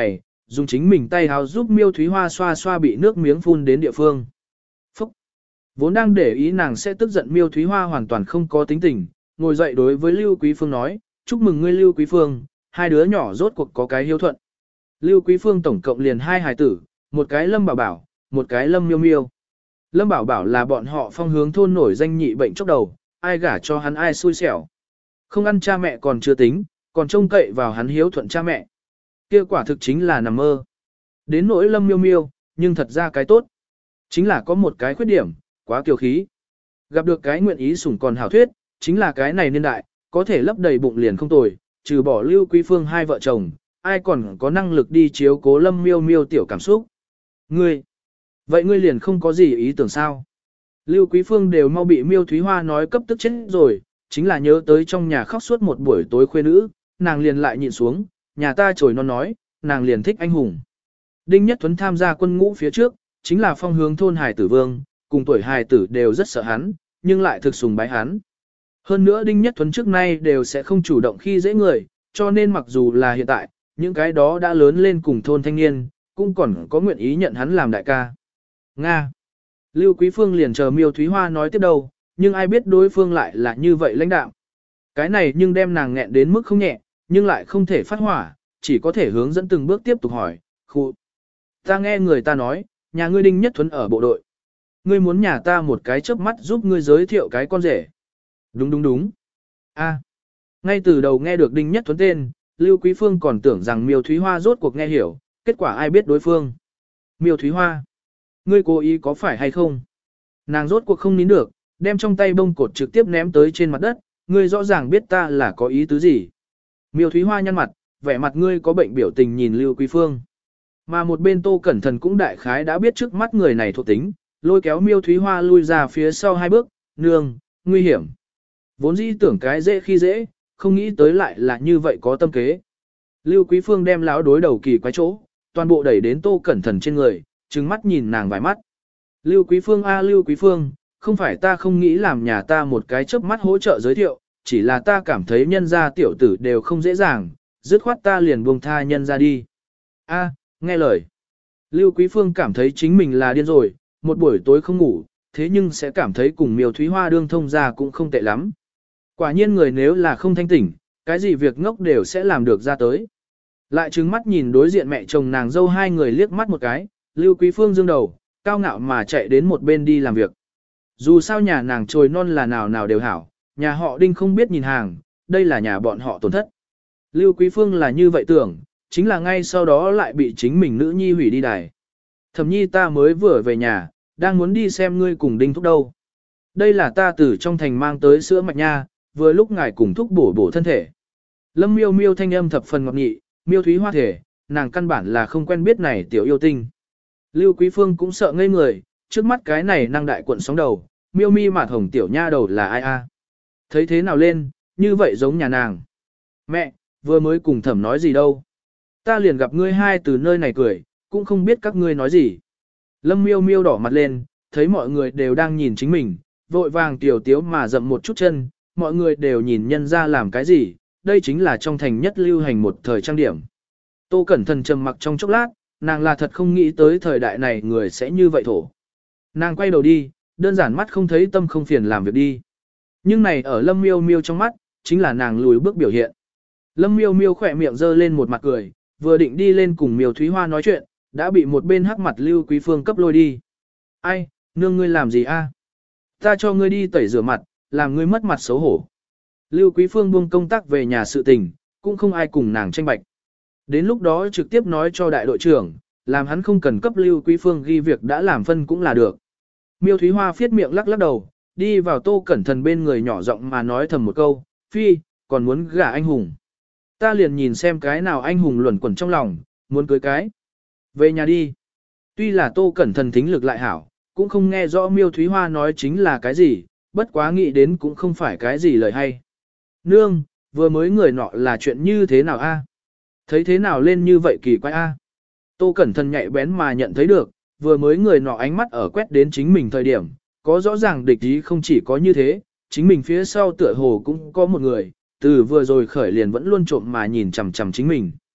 dùng chính mình tay háo giúp Miêu Thúy Hoa xoa xoa bị nước miếng phun đến địa phương. Phúc! Vốn đang để ý nàng sẽ tức giận Miêu Thúy Hoa hoàn toàn không có tính tình, ngồi dậy đối với Lưu Quý Phương nói, chúc mừng ngươi Lưu Quý Phương, hai đứa nhỏ rốt cuộc có cái hiếu thuận. Lưu Quý Phương tổng cộng liền hai hài tử, một cái Lâm Bảo Bảo, một cái Lâm Miêu Miêu. Lâm Bảo Bảo là bọn họ Phong Hướng thôn nổi danh nhị bệnh chốc đầu, ai gả cho hắn ai xui xẻo. Không ăn cha mẹ còn chưa tính, còn trông cậy vào hắn hiếu thuận cha mẹ. Kia quả thực chính là nằm mơ. Đến nỗi Lâm Miêu Miêu, nhưng thật ra cái tốt. Chính là có một cái khuyết điểm, quá kiêu khí. Gặp được cái nguyện ý sủng còn hảo thuyết, chính là cái này niên đại, có thể lấp đầy bụng liền không tồi, trừ bỏ Lưu Quý Phương hai vợ chồng, ai còn có năng lực đi chiếu cố Lâm Miêu Miêu tiểu cảm xúc. Ngươi, vậy ngươi liền không có gì ý tưởng sao? Lưu Quý Phương đều mau bị Miêu Thúy Hoa nói cấp tức chết rồi, chính là nhớ tới trong nhà khóc suốt một buổi tối khuya nữ, nàng liền lại nhịn xuống, nhà ta trồi non nói, nàng liền thích anh hùng. Đinh Nhất Thuấn tham gia quân ngũ phía trước, chính là Phong Hướng thôn hài tử vương, cùng tuổi hài tử đều rất sợ hắn, nhưng lại thực sùng bái hắn. Hơn nữa Đinh Nhất Thuấn trước nay đều sẽ không chủ động khi dễ người, cho nên mặc dù là hiện tại, những cái đó đã lớn lên cùng thôn thanh niên, cũng còn có nguyện ý nhận hắn làm đại ca. Nga. Lưu Quý Phương liền chờ Miêu Thúy Hoa nói tiếp đâu, nhưng ai biết đối phương lại là như vậy lãnh đạo. Cái này nhưng đem nàng nghẹn đến mức không nhẹ, nhưng lại không thể phát hỏa, chỉ có thể hướng dẫn từng bước tiếp tục hỏi, khu. Ta nghe người ta nói, nhà ngươi Đinh Nhất Thuấn ở bộ đội. Ngươi muốn nhà ta một cái chớp mắt giúp ngươi giới thiệu cái con rể. Đúng đúng đúng. A. Ngay từ đầu nghe được Đinh Nhất Thuấn tên, Lưu Quý Phương còn tưởng rằng Miêu Thúy Hoa rốt cuộc nghe hiểu, kết quả ai biết đối phương. Miêu Thúy Hoa. Ngươi cố ý có phải hay không? Nàng rốt cuộc không nín được, đem trong tay bông cột trực tiếp ném tới trên mặt đất, ngươi rõ ràng biết ta là có ý tứ gì. Miêu Thúy Hoa nhăn mặt, vẻ mặt ngươi có bệnh biểu tình nhìn Lưu Quý Phương. Mà một bên Tô Cẩn Thận cũng đại khái đã biết trước mắt người này thuộc tính, lôi kéo Miêu Thúy Hoa lui ra phía sau hai bước, nương, nguy hiểm. Vốn dĩ tưởng cái dễ khi dễ, không nghĩ tới lại là như vậy có tâm kế. Lưu Quý Phương đem lão đối đầu kỳ quái chỗ, toàn bộ đẩy đến Tô Cẩn Thận trên người, trừng mắt nhìn nàng vài mắt. Lưu Quý Phương a Lưu Quý Phương, không phải ta không nghĩ làm nhà ta một cái chớp mắt hỗ trợ giới thiệu, chỉ là ta cảm thấy nhân gia tiểu tử đều không dễ dàng, dứt khoát ta liền buông tha nhân ra đi. A, nghe lời. Lưu Quý Phương cảm thấy chính mình là điên rồi, một buổi tối không ngủ, thế nhưng sẽ cảm thấy cùng Miêu Thúy Hoa đương thông ra cũng không tệ lắm. Quả nhiên người nếu là không thanh tỉnh, cái gì việc ngốc đều sẽ làm được ra tới. Lại trừng mắt nhìn đối diện mẹ chồng nàng dâu hai người liếc mắt một cái, Lưu Quý Phương dương đầu, cao ngạo mà chạy đến một bên đi làm việc. Dù sao nhà nàng trồi non là nào nào đều hảo, nhà họ Đinh không biết nhìn hàng, đây là nhà bọn họ tổn thất. Lưu Quý Phương là như vậy tưởng, chính là ngay sau đó lại bị chính mình nữ nhi hủy đi đài. Thẩm nhi ta mới vừa về nhà, đang muốn đi xem ngươi cùng Đinh thúc đâu. Đây là ta từ trong thành mang tới sữa mạch nha, vừa lúc ngài cùng thúc bổ bổ thân thể. Lâm Miêu Miêu thanh âm thập phần ngọt nghị, Miêu Thúy Hoa thể, nàng căn bản là không quen biết này tiểu yêu tinh. Lưu Quý Phương cũng sợ ngây người, trước mắt cái này năng đại cuộn sóng đầu, Miêu Mi Mạt Hồng tiểu nha đầu là ai a? Thấy thế nào lên, như vậy giống nhà nàng. Mẹ, vừa mới cùng thẩm nói gì đâu. Ta liền gặp ngươi hai từ nơi này cười, cũng không biết các ngươi nói gì. Lâm Miêu Miêu đỏ mặt lên, thấy mọi người đều đang nhìn chính mình, vội vàng tiểu tiếu mà dậm một chút chân, mọi người đều nhìn nhân ra làm cái gì, đây chính là trong thành nhất lưu hành một thời trang điểm. Tô Cẩn Thận trầm mặc trong chốc lát, nàng là thật không nghĩ tới thời đại này người sẽ như vậy thổ. Nàng quay đầu đi, đơn giản mắt không thấy tâm không phiền làm việc đi. Nhưng này ở Lâm Miêu Miêu trong mắt, chính là nàng lùi bước biểu hiện. Lâm Miêu Miêu khỏe miệng giơ lên một mặt cười, vừa định đi lên cùng Miêu Thúy Hoa nói chuyện, đã bị một bên hắc mặt Lưu Quý Phương cấp lôi đi. Ai, nương ngươi làm gì a? Ta cho ngươi đi tẩy rửa mặt, làm ngươi mất mặt xấu hổ. Lưu Quý Phương buông công tác về nhà sự tình, cũng không ai cùng nàng tranh bạch. Đến lúc đó trực tiếp nói cho đại đội trưởng, làm hắn không cần cấp Lưu Quý Phương ghi việc đã làm phân cũng là được. Miêu Thúy Hoa phiết miệng lắc lắc đầu, đi vào Tô Cẩn Thận bên người nhỏ giọng mà nói thầm một câu, phi, còn muốn gả anh hùng. Ta liền nhìn xem cái nào anh hùng luẩn quẩn trong lòng, muốn cưới cái. Về nhà đi. Tuy là Tô Cẩn Thận thính lực lại hảo, cũng không nghe rõ Miêu Thúy Hoa nói chính là cái gì, bất quá nghĩ đến cũng không phải cái gì lời hay. Nương, vừa mới người nọ là chuyện như thế nào a? Thấy thế nào lên như vậy kỳ quái a? Tô Cẩn Thận nhạy bén mà nhận thấy được, vừa mới người nọ ánh mắt ở quét đến chính mình thời điểm, có rõ ràng địch ý không chỉ có như thế, chính mình phía sau tựa hồ cũng có một người, từ vừa rồi khởi liền vẫn luôn trộm mà nhìn chằm chằm chính mình.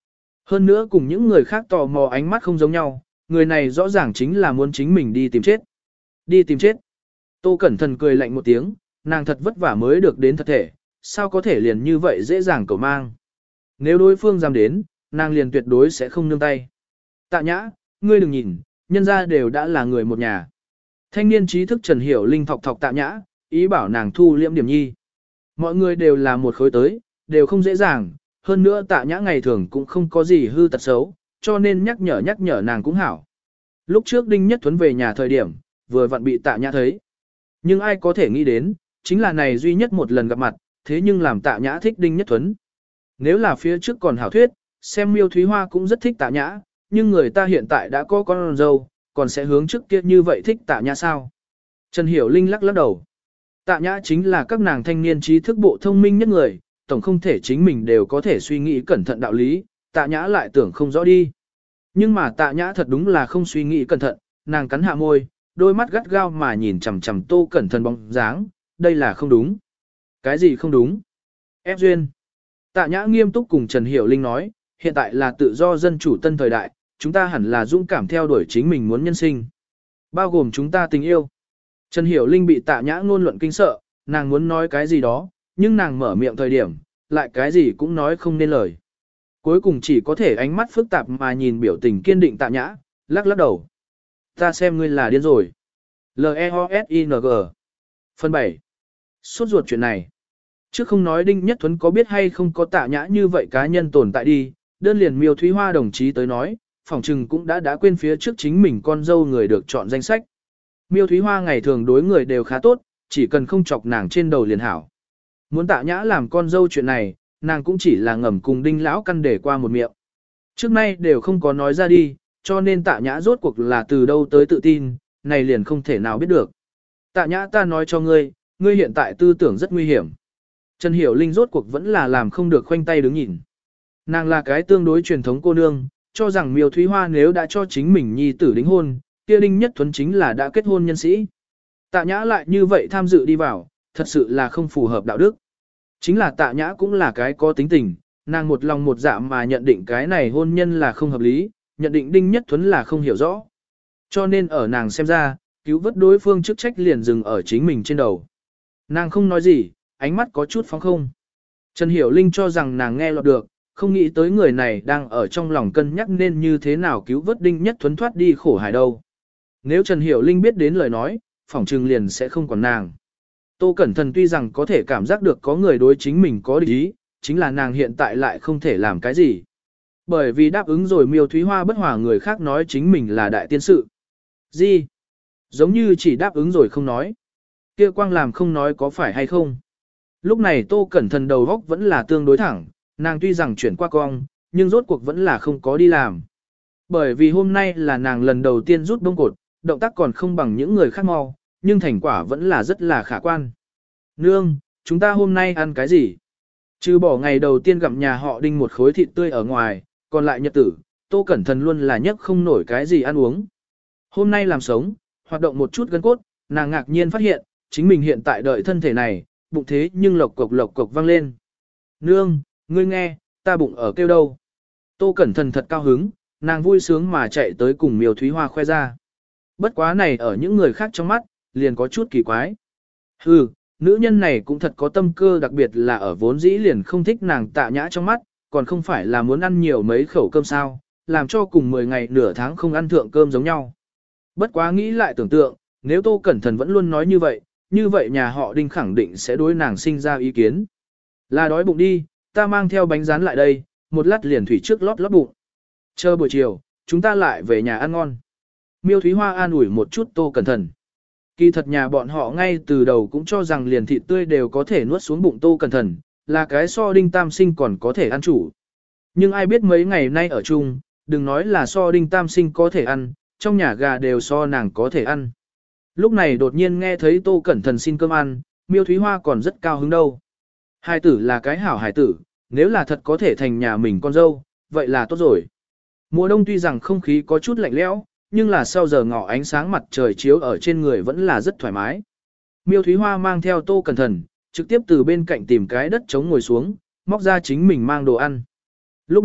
Hơn nữa cùng những người khác tò mò ánh mắt không giống nhau, người này rõ ràng chính là muốn chính mình đi tìm chết. Đi tìm chết. Tô Cẩn Thận cười lạnh một tiếng, nàng thật vất vả mới được đến thật thể, sao có thể liền như vậy dễ dàng cầu mang. Nếu đối phương dám đến, nàng liền tuyệt đối sẽ không nương tay. Tạ Nhã, ngươi đừng nhìn, nhân ra đều đã là người một nhà. Thanh niên trí thức Trần Hiểu Linh thọc thọc Tạ Nhã, ý bảo nàng thu liễm điểm nhi. Mọi người đều là một khối tới, đều không dễ dàng, hơn nữa Tạ Nhã ngày thường cũng không có gì hư tật xấu, cho nên nhắc nhở nhắc nhở nàng cũng hảo. Lúc trước Đinh Nhất Thuấn về nhà thời điểm, vừa vặn bị Tạ Nhã thấy. Nhưng ai có thể nghĩ đến, chính là này duy nhất một lần gặp mặt, thế nhưng làm Tạ Nhã thích Đinh Nhất Thuấn. Nếu là phía trước còn hảo thuyết, xem Miêu Thúy Hoa cũng rất thích Tạ Nhã, nhưng người ta hiện tại đã có con dâu, còn sẽ hướng trước kia như vậy thích Tạ Nhã sao? Trần Hiểu Linh lắc lắc đầu. Tạ Nhã chính là các nàng thanh niên trí thức bộ thông minh nhất người, tổng không thể chính mình đều có thể suy nghĩ cẩn thận đạo lý, Tạ Nhã lại tưởng không rõ đi. Nhưng mà Tạ Nhã thật đúng là không suy nghĩ cẩn thận, nàng cắn hạ môi, đôi mắt gắt gao mà nhìn chằm chằm Tô Cẩn Thận bóng dáng, đây là không đúng. Cái gì không đúng? Ép duyên. Tạ Nhã nghiêm túc cùng Trần Hiểu Linh nói, hiện tại là tự do dân chủ tân thời đại, chúng ta hẳn là dũng cảm theo đuổi chính mình muốn nhân sinh. Bao gồm chúng ta tình yêu. Trần Hiểu Linh bị Tạ Nhã ngôn luận kinh sợ, nàng muốn nói cái gì đó, nhưng nàng mở miệng thời điểm, lại cái gì cũng nói không nên lời. Cuối cùng chỉ có thể ánh mắt phức tạp mà nhìn biểu tình kiên định Tạ Nhã, lắc lắc đầu. Ta xem ngươi là điên rồi. L E O S I N G Phần bảy. Suốt ruột chuyện này. Chứ không nói Đinh Nhất Thuấn có biết hay không có Tạ Nhã như vậy cá nhân tồn tại đi, đơn liền Miêu Thúy Hoa đồng chí tới nói, phỏng trừng cũng đã đã quên phía trước chính mình con dâu người được chọn danh sách. Miêu Thúy Hoa ngày thường đối người đều khá tốt, chỉ cần không chọc nàng trên đầu liền hảo. Muốn Tạ Nhã làm con dâu chuyện này, nàng cũng chỉ là ngầm cùng Đinh lão căn để qua một miệng. Trước nay đều không có nói ra đi, cho nên Tạ Nhã rốt cuộc là từ đâu tới tự tin, này liền không thể nào biết được. Tạ Nhã, ta nói cho ngươi, ngươi hiện tại tư tưởng rất nguy hiểm. Trần Hiểu Linh rốt cuộc vẫn là làm không được khoanh tay đứng nhìn. Nàng là cái tương đối truyền thống cô nương, cho rằng Miêu Thúy Hoa nếu đã cho chính mình nhi tử đính hôn, kia Đinh Nhất Thuấn chính là đã kết hôn nhân sĩ. Tạ Nhã lại như vậy tham dự đi vào, thật sự là không phù hợp đạo đức. Chính là Tạ Nhã cũng là cái có tính tình, nàng một lòng một dạ mà nhận định cái này hôn nhân là không hợp lý, nhận định Đinh Nhất Thuấn là không hiểu rõ. Cho nên ở nàng xem ra, cứu vớt đối phương chức trách liền dừng ở chính mình trên đầu. Nàng không nói gì, ánh mắt có chút phóng không. Trần Hiểu Linh cho rằng nàng nghe lọt được, không nghĩ tới người này đang ở trong lòng cân nhắc nên như thế nào cứu vớt Đinh Nhất Thuấn thoát đi khổ hải đâu. Nếu Trần Hiểu Linh biết đến lời nói, phỏng trừng liền sẽ không còn nàng. Tô Cẩn Thận tuy rằng có thể cảm giác được có người đối chính mình có địch ý, chính là nàng hiện tại lại không thể làm cái gì. Bởi vì đáp ứng rồi Miêu Thúy Hoa bất hòa người khác nói chính mình là đại tiên sự. Gì? Giống như chỉ đáp ứng rồi không nói. Kia quang làm không nói có phải hay không? Lúc này Tô Cẩn Thận đầu góc vẫn là tương đối thẳng, nàng tuy rằng chuyển qua cong, nhưng rốt cuộc vẫn là không có đi làm. Bởi vì hôm nay là nàng lần đầu tiên rút bông cột, động tác còn không bằng những người khác mau, nhưng thành quả vẫn là rất là khả quan. Nương, chúng ta hôm nay ăn cái gì? Trừ bỏ ngày đầu tiên gặm nhà họ Đinh một khối thịt tươi ở ngoài, còn lại nhật tử, Tô Cẩn Thận luôn là nhất không nổi cái gì ăn uống. Hôm nay làm sống, hoạt động một chút gân cốt, nàng ngạc nhiên phát hiện, chính mình hiện tại đợi thân thể này, bụng thế nhưng lộc cộc lộc cộc vang lên. Nương, ngươi nghe, ta bụng ở kêu đâu? Tô Cẩn Thận thật cao hứng, nàng vui sướng mà chạy tới cùng Miêu Thúy Hoa khoe ra. Bất quá này ở những người khác trong mắt, liền có chút kỳ quái. Hừ, nữ nhân này cũng thật có tâm cơ, đặc biệt là ở vốn dĩ liền không thích nàng Tạ Nhã trong mắt, còn không phải là muốn ăn nhiều mấy khẩu cơm sao, làm cho cùng mười ngày nửa tháng không ăn thượng cơm giống nhau. Bất quá nghĩ lại tưởng tượng, nếu Tô Cẩn Thận vẫn luôn nói như vậy, như vậy nhà họ Đinh khẳng định sẽ đối nàng sinh ra ý kiến. Là đói bụng đi, ta mang theo bánh rán lại đây, một lát liền thủy trước lót lót bụng. Chờ buổi chiều, chúng ta lại về nhà ăn ngon. Miêu Thúy Hoa an ủi một chút Tô Cẩn Thận. Kỳ thật nhà bọn họ ngay từ đầu cũng cho rằng liền thịt tươi đều có thể nuốt xuống bụng Tô Cẩn Thận, là cái so Đinh Tam Sinh còn có thể ăn chủ. Nhưng ai biết mấy ngày nay ở chung, đừng nói là so Đinh Tam Sinh có thể ăn, trong nhà gà đều so nàng có thể ăn. Lúc này đột nhiên nghe thấy Tô Cẩn Thận xin cơm ăn, Miêu Thúy Hoa còn rất cao hứng đâu. Hài tử là cái hảo hài tử, nếu là thật có thể thành nhà mình con dâu, vậy là tốt rồi. Mùa đông tuy rằng không khí có chút lạnh lẽo, nhưng là sau giờ ngọ ánh sáng mặt trời chiếu ở trên người vẫn là rất thoải mái. Miêu Thúy Hoa mang theo Tô Cẩn Thận, trực tiếp từ bên cạnh tìm cái đất trống ngồi xuống, móc ra chính mình mang đồ ăn. Lúc này,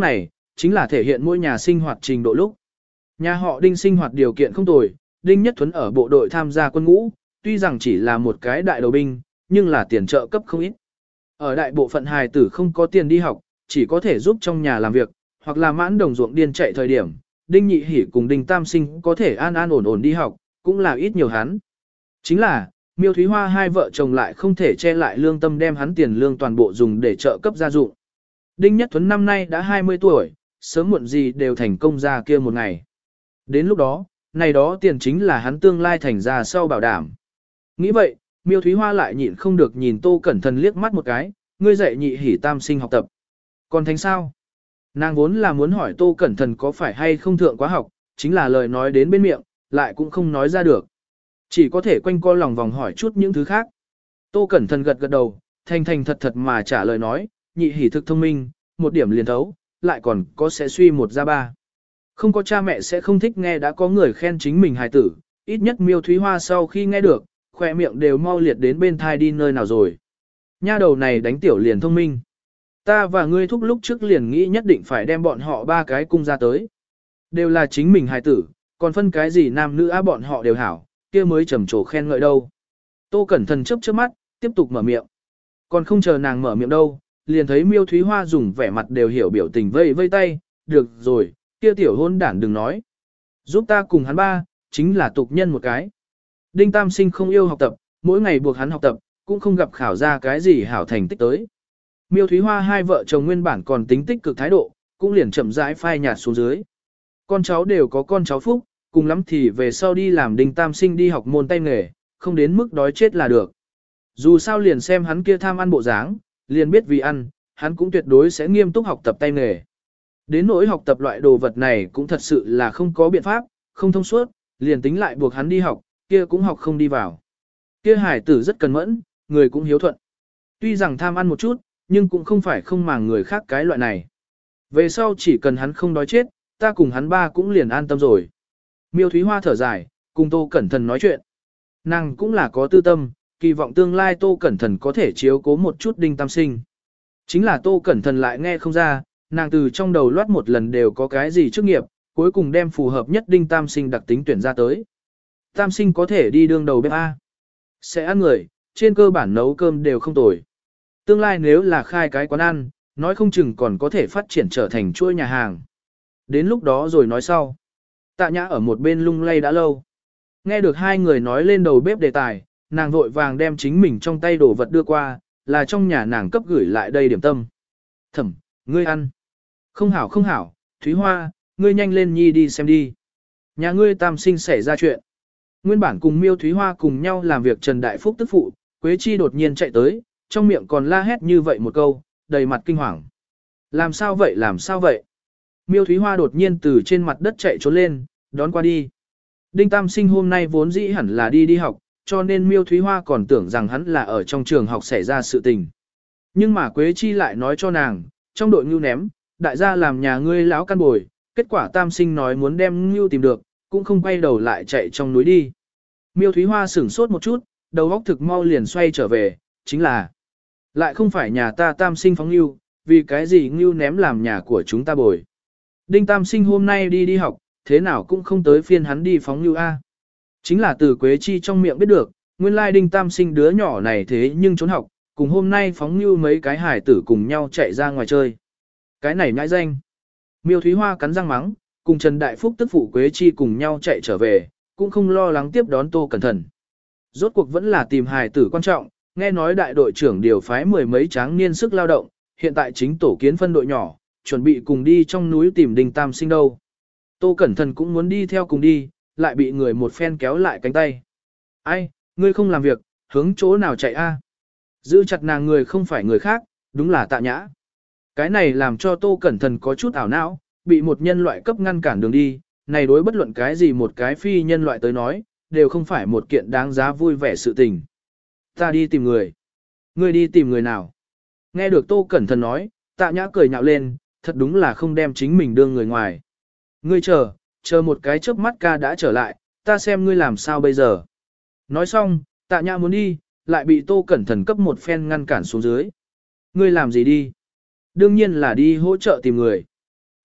chính là thể hiện mỗi nhà sinh hoạt trình độ lúc. Nhà họ Đinh sinh hoạt điều kiện không tồi, Đinh Nhất Thuấn ở bộ đội tham gia quân ngũ, tuy rằng chỉ là một cái đại đầu binh, nhưng là tiền trợ cấp không ít. Ở đại bộ phận hài tử không có tiền đi học, chỉ có thể giúp trong nhà làm việc, hoặc là mãn đồng ruộng điên chạy thời điểm, Đinh Nhị Hỉ cùng Đinh Tam Sinh có thể an an ổn ổn đi học, cũng là ít nhiều hắn. Chính là, Miêu Thúy Hoa hai vợ chồng lại không thể che lại lương tâm đem hắn tiền lương toàn bộ dùng để trợ cấp gia dụng. Đinh Nhất Thuấn năm nay đã hai mươi tuổi, sớm muộn gì đều thành công ra kia một ngày. Đến lúc đó, này đó tiền chính là hắn tương lai thành ra sau bảo đảm. Nghĩ vậy, Miêu Thúy Hoa lại nhịn không được nhìn Tô Cẩn Thận liếc mắt một cái, ngươi dạy Nhị Hỉ Tam Sinh học tập. Còn thành sao? Nàng vốn là muốn hỏi Tô Cẩn Thận có phải hay không thượng quá học, chính là lời nói đến bên miệng, lại cũng không nói ra được. Chỉ có thể quanh co lòng vòng hỏi chút những thứ khác. Tô Cẩn Thận gật gật đầu, thành thành thật thật mà trả lời nói, Nhị Hỉ thực thông minh, một điểm liền thấu, lại còn có sẽ suy một ra ba. Không có cha mẹ sẽ không thích nghe đã có người khen chính mình hài tử, ít nhất Miêu Thúy Hoa sau khi nghe được, khoe miệng đều mau liệt đến bên thai đi nơi nào rồi. Nha đầu này đánh tiểu liền thông minh. Ta và ngươi thúc lúc trước liền nghĩ nhất định phải đem bọn họ ba cái cung ra tới. Đều là chính mình hài tử, còn phân cái gì nam nữ á bọn họ đều hảo, kia mới trầm trồ khen ngợi đâu. Tô Cẩn Thận chớp chớp mắt, tiếp tục mở miệng. Còn không chờ nàng mở miệng đâu, liền thấy Miêu Thúy Hoa dùng vẻ mặt đều hiểu biểu tình vây vây tay, được rồi, kia tiểu hôn đản đừng nói. Giúp ta cùng hắn ba, chính là tục nhân một cái. Đinh Tam Sinh không yêu học tập, mỗi ngày buộc hắn học tập, cũng không gặp khảo ra cái gì hảo thành tích tới. Miêu Thúy Hoa hai vợ chồng nguyên bản còn tính tích cực thái độ, cũng liền chậm rãi phai nhạt xuống dưới. Con cháu đều có con cháu phúc, cùng lắm thì về sau đi làm Đinh Tam Sinh đi học môn tay nghề, không đến mức đói chết là được. Dù sao liền xem hắn kia tham ăn bộ dáng, liền biết vì ăn, hắn cũng tuyệt đối sẽ nghiêm túc học tập tay nghề. Đến nỗi học tập loại đồ vật này cũng thật sự là không có biện pháp, không thông suốt, liền tính lại buộc hắn đi học, kia cũng học không đi vào. Kia hải tử rất cần mẫn, người cũng hiếu thuận. Tuy rằng tham ăn một chút, nhưng cũng không phải không màng người khác cái loại này. Về sau chỉ cần hắn không đói chết, ta cùng hắn ba cũng liền an tâm rồi. Miêu Thúy Hoa thở dài, cùng Tô Cẩn Thận nói chuyện. Nàng cũng là có tư tâm, kỳ vọng tương lai Tô Cẩn Thận có thể chiếu cố một chút Đinh Tam Sinh. Chính là Tô Cẩn Thận lại nghe không ra, nàng từ trong đầu loát một lần đều có cái gì chức nghiệp, cuối cùng đem phù hợp nhất Đinh Tam Sinh đặc tính tuyển ra tới. Tam Sinh có thể đi đương đầu bếp A. Sẽ ăn người, trên cơ bản nấu cơm đều không tồi. Tương lai nếu là khai cái quán ăn, nói không chừng còn có thể phát triển trở thành chuỗi nhà hàng. Đến lúc đó rồi nói sau. Tạ Nhã ở một bên lung lay đã lâu. Nghe được hai người nói lên đầu bếp đề tài, nàng vội vàng đem chính mình trong tay đồ vật đưa qua, là trong nhà nàng cấp gửi lại đây điểm tâm. Thẩm, ngươi ăn. Không hảo không hảo, Thúy Hoa, ngươi nhanh lên nhi đi xem đi. Nhà ngươi Tam Sinh xảy ra chuyện. Nguyên bản cùng Miêu Thúy Hoa cùng nhau làm việc Trần Đại Phúc tức phụ, Quế Chi đột nhiên chạy tới, trong miệng còn la hét như vậy một câu, đầy mặt kinh hoàng. Làm sao vậy làm sao vậy? Miêu Thúy Hoa đột nhiên từ trên mặt đất chạy trốn lên, đón qua đi. Đinh Tam Sinh hôm nay vốn dĩ hẳn là đi đi học, cho nên Miêu Thúy Hoa còn tưởng rằng hắn là ở trong trường học xảy ra sự tình. Nhưng mà Quế Chi lại nói cho nàng, trong đội ngưu ném, đại gia làm nhà ngươi lão căn bồi, kết quả Tam Sinh nói muốn đem ngưu tìm được, cũng không quay đầu lại chạy trong núi đi. Miêu Thúy Hoa sửng sốt một chút, đầu óc thực mau liền xoay trở về, chính là lại không phải nhà ta Tam Sinh phóng ngưu, vì cái gì ngưu ném làm nhà của chúng ta bồi. Đinh Tam Sinh hôm nay đi đi học, thế nào cũng không tới phiên hắn đi phóng ngưu A. Chính là từ Quế Chi trong miệng biết được, nguyên lai Đinh Tam Sinh đứa nhỏ này thế nhưng trốn học, cùng hôm nay phóng ngưu mấy cái hải tử cùng nhau chạy ra ngoài chơi. Cái này nhãi danh. Miêu Thúy Hoa cắn răng mắng, cùng Trần Đại Phúc tức phụ Quế Chi cùng nhau chạy trở về, cũng không lo lắng tiếp đón Tô Cẩn Thận. Rốt cuộc vẫn là tìm hài tử quan trọng, nghe nói đại đội trưởng điều phái mười mấy tráng niên sức lao động, hiện tại chính tổ kiến phân đội nhỏ, chuẩn bị cùng đi trong núi tìm Đinh Tam Sinh đâu. Tô Cẩn Thận cũng muốn đi theo cùng đi, lại bị người một phen kéo lại cánh tay. Ai, ngươi không làm việc, hướng chỗ nào chạy a? Giữ chặt nàng người không phải người khác, đúng là Tạ Nhã. Cái này làm cho Tô Cẩn Thận có chút ảo não, bị một nhân loại cấp ngăn cản đường đi, này đối bất luận cái gì một cái phi nhân loại tới nói, đều không phải một kiện đáng giá vui vẻ sự tình. Ta đi tìm người. Ngươi đi tìm người nào? Nghe được Tô Cẩn Thận nói, Tạ Nhã cười nhạo lên, thật đúng là không đem chính mình đưa người ngoài. Ngươi chờ, chờ một cái chớp mắt ca đã trở lại, ta xem ngươi làm sao bây giờ. Nói xong, Tạ Nhã muốn đi, lại bị Tô Cẩn Thận cấp một phen ngăn cản xuống dưới. Ngươi làm gì đi? Đương nhiên là đi hỗ trợ tìm người.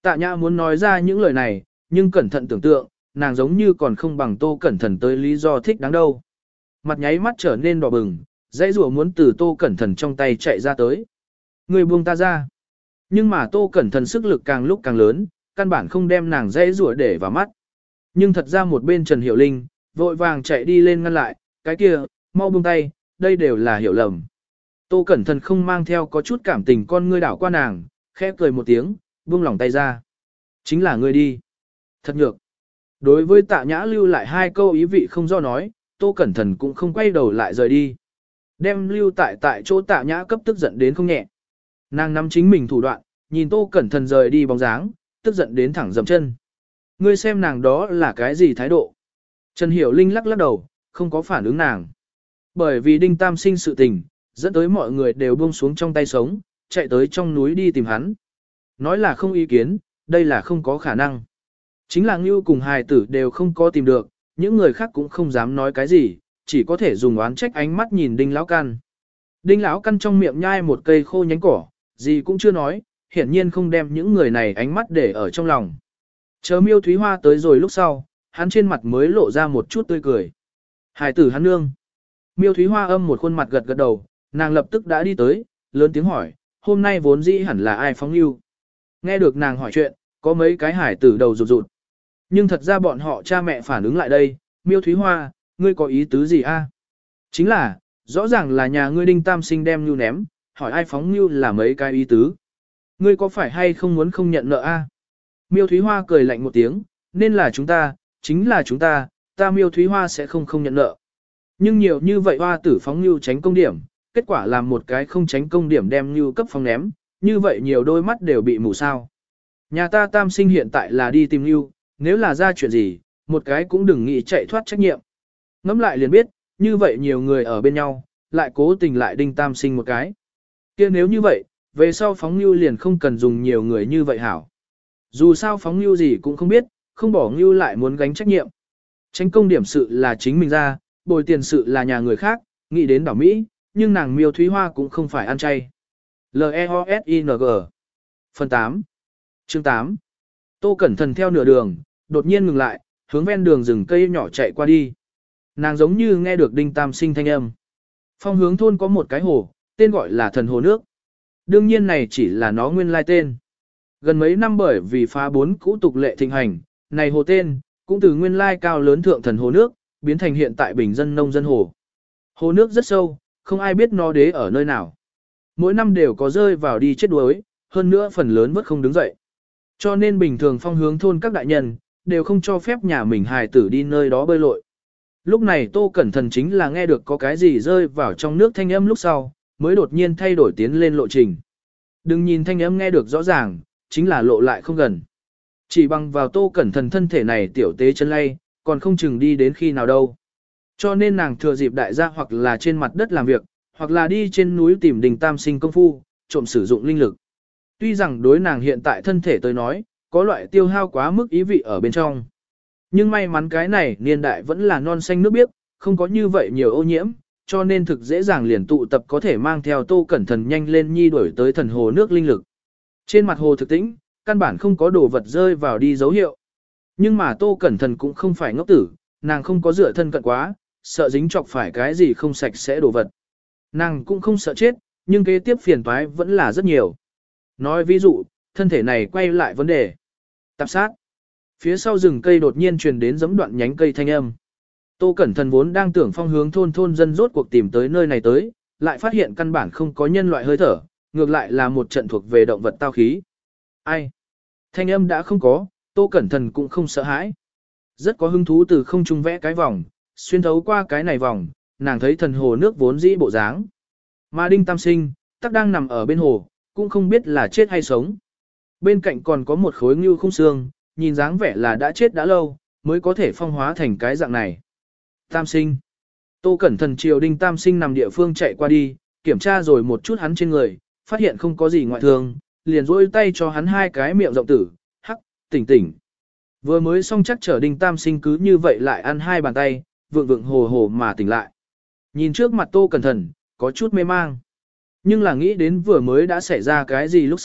Tạ Nhã muốn nói ra những lời này, nhưng cẩn thận tưởng tượng, nàng giống như còn không bằng Tô Cẩn Thận tới lý do thích đáng đâu. Mặt nháy mắt trở nên đỏ bừng, dãy rủa muốn từ Tô Cẩn Thận trong tay chạy ra tới. Người buông ta ra. Nhưng mà Tô Cẩn Thận sức lực càng lúc càng lớn, căn bản không đem nàng dãy rủa để vào mắt. Nhưng thật ra một bên Trần Hiểu Linh, vội vàng chạy đi lên ngăn lại, cái kia, mau buông tay, đây đều là hiểu lầm. Tô Cẩn Thận không mang theo có chút cảm tình con ngươi đảo qua nàng, khẽ cười một tiếng, buông lỏng tay ra. Chính là ngươi đi. Thật nhược. Đối với Tạ Nhã lưu lại hai câu ý vị không do nói, Tô Cẩn Thận cũng không quay đầu lại rời đi. Đem lưu tại tại chỗ Tạ Nhã cấp tức giận đến không nhẹ. Nàng nắm chính mình thủ đoạn, nhìn Tô Cẩn Thận rời đi bóng dáng, tức giận đến thẳng dậm chân. Ngươi xem nàng đó là cái gì thái độ? Trần Hiểu Linh lắc lắc đầu, không có phản ứng nàng. Bởi vì Đinh Tam Sinh sự tình, dẫn tới mọi người đều buông xuống trong tay sống, chạy tới trong núi đi tìm hắn. Nói là không ý kiến, đây là không có khả năng. Chính là Ngưu cùng hài tử đều không có tìm được, những người khác cũng không dám nói cái gì, chỉ có thể dùng oán trách ánh mắt nhìn Đinh Lão Căn. Đinh Lão Căn trong miệng nhai một cây khô nhánh cỏ, gì cũng chưa nói, hiển nhiên không đem những người này ánh mắt để ở trong lòng. Chờ Miêu Thúy Hoa tới rồi lúc sau, hắn trên mặt mới lộ ra một chút tươi cười. Hài tử hắn nương. Miêu Thúy Hoa âm một khuôn mặt gật gật đầu, nàng lập tức đã đi tới, lớn tiếng hỏi, hôm nay vốn dĩ hẳn là ai phóng lưu. Nghe được nàng hỏi chuyện, có mấy cái hải tử đầu rụt rụt. Nhưng thật ra bọn họ cha mẹ phản ứng lại đây, Miêu Thúy Hoa, ngươi có ý tứ gì a? Chính là, rõ ràng là nhà ngươi Đinh Tam Sinh đem lưu ném, hỏi ai phóng lưu là mấy cái ý tứ. Ngươi có phải hay không muốn không nhận nợ a? Miêu Thúy Hoa cười lạnh một tiếng, nên là chúng ta, chính là chúng ta, ta Miêu Thúy Hoa sẽ không không nhận nợ. Nhưng nhiều như vậy hoa tử phóng lưu tránh công điểm, kết quả làm một cái không tránh công điểm đem lưu cấp phóng ném, như vậy nhiều đôi mắt đều bị mù sao. Nhà ta Tam Sinh hiện tại là đi tìm lưu, nếu là ra chuyện gì, một cái cũng đừng nghĩ chạy thoát trách nhiệm. Ngẫm lại liền biết, như vậy nhiều người ở bên nhau, lại cố tình lại Đinh Tam Sinh một cái. kia nếu như vậy, về sau phóng lưu liền không cần dùng nhiều người như vậy hảo. Dù sao phóng lưu gì cũng không biết, không bỏ lưu lại muốn gánh trách nhiệm. Tránh công điểm sự là chính mình ra, bồi tiền sự là nhà người khác, nghĩ đến đảo Mỹ, nhưng nàng Miêu Thúy Hoa cũng không phải ăn chay. L E O S I N G Phần tám Chương tám Tô Cẩn Thận theo nửa đường, đột nhiên ngừng lại, hướng ven đường rừng cây nhỏ chạy qua đi. Nàng giống như nghe được Đinh Tam Sinh thanh âm. Phong hướng thôn có một cái hồ, tên gọi là Thần Hồ Nước. Đương nhiên này chỉ là nó nguyên lai tên. Gần mấy năm bởi vì phá bốn cũ tục lệ thịnh hành, này hồ tên, cũng từ nguyên lai cao lớn thượng thần hồ nước, biến thành hiện tại bình dân nông dân hồ. Hồ nước rất sâu, không ai biết nó đế ở nơi nào. Mỗi năm đều có rơi vào đi chết đuối, hơn nữa phần lớn vớt không đứng dậy. Cho nên bình thường phong hướng thôn các đại nhân, đều không cho phép nhà mình hài tử đi nơi đó bơi lội. Lúc này Tô Cẩn Thận chính là nghe được có cái gì rơi vào trong nước thanh âm lúc sau, mới đột nhiên thay đổi tiến lên lộ trình. Đừng nhìn thanh âm nghe được rõ ràng, chính là lộ lại không gần. Chỉ bằng vào Tô Cẩn Thận thân thể này tiểu tế chân lay, còn không chừng đi đến khi nào đâu. Cho nên nàng thừa dịp đại gia hoặc là trên mặt đất làm việc, hoặc là đi trên núi tìm Đinh Tam Sinh công phu, trộm sử dụng linh lực. Tuy rằng đối nàng hiện tại thân thể tới nói, có loại tiêu hao quá mức ý vị ở bên trong. Nhưng may mắn cái này niên đại vẫn là non xanh nước biếc, không có như vậy nhiều ô nhiễm, cho nên thực dễ dàng liền tụ tập có thể mang theo Tô Cẩn Thận nhanh lên nhi đuổi tới thần hồ nước linh lực. Trên mặt hồ thực tĩnh, căn bản không có đồ vật rơi vào đi dấu hiệu. Nhưng mà Tô Cẩn Thận cũng không phải ngốc tử, nàng không có dựa thân cận quá, sợ dính chọc phải cái gì không sạch sẽ đồ vật. Nàng cũng không sợ chết, nhưng kế tiếp phiền toái vẫn là rất nhiều. Nói ví dụ, thân thể này quay lại vấn đề. Tạp sát. Phía sau rừng cây đột nhiên truyền đến giẫm đoạn nhánh cây thanh âm. Tô Cẩn Thận vốn đang tưởng phong hướng thôn thôn dân rốt cuộc tìm tới nơi này tới, lại phát hiện căn bản không có nhân loại hơi thở, ngược lại là một trận thuộc về động vật tao khí. Ai? Thanh âm đã không có, Tô Cẩn Thận cũng không sợ hãi. Rất có hứng thú từ không trung vẽ cái vòng, xuyên thấu qua cái này vòng, nàng thấy thần hồ nước vốn dĩ bộ dáng. Mà Đinh Tam Sinh, tắc đang nằm ở bên hồ, cũng không biết là chết hay sống. Bên cạnh còn có một khối ngưu không xương, nhìn dáng vẻ là đã chết đã lâu, mới có thể phong hóa thành cái dạng này. Tam Sinh. Tô Cẩn Thận chiều Đinh Tam Sinh nằm địa phương chạy qua đi, kiểm tra rồi một chút hắn trên người, phát hiện không có gì ngoại thương, liền rôi tay cho hắn hai cái miệng rộng tử, hắc, tỉnh tỉnh. Vừa mới xong chắc chở Đinh Tam Sinh cứ như vậy lại ăn hai bàn tay, vượng vượng hồ hồ mà tỉnh lại. Nhìn trước mặt Tô Cẩn Thận, có chút mê mang. Nhưng là nghĩ đến vừa mới đã xảy ra cái gì lúc sau,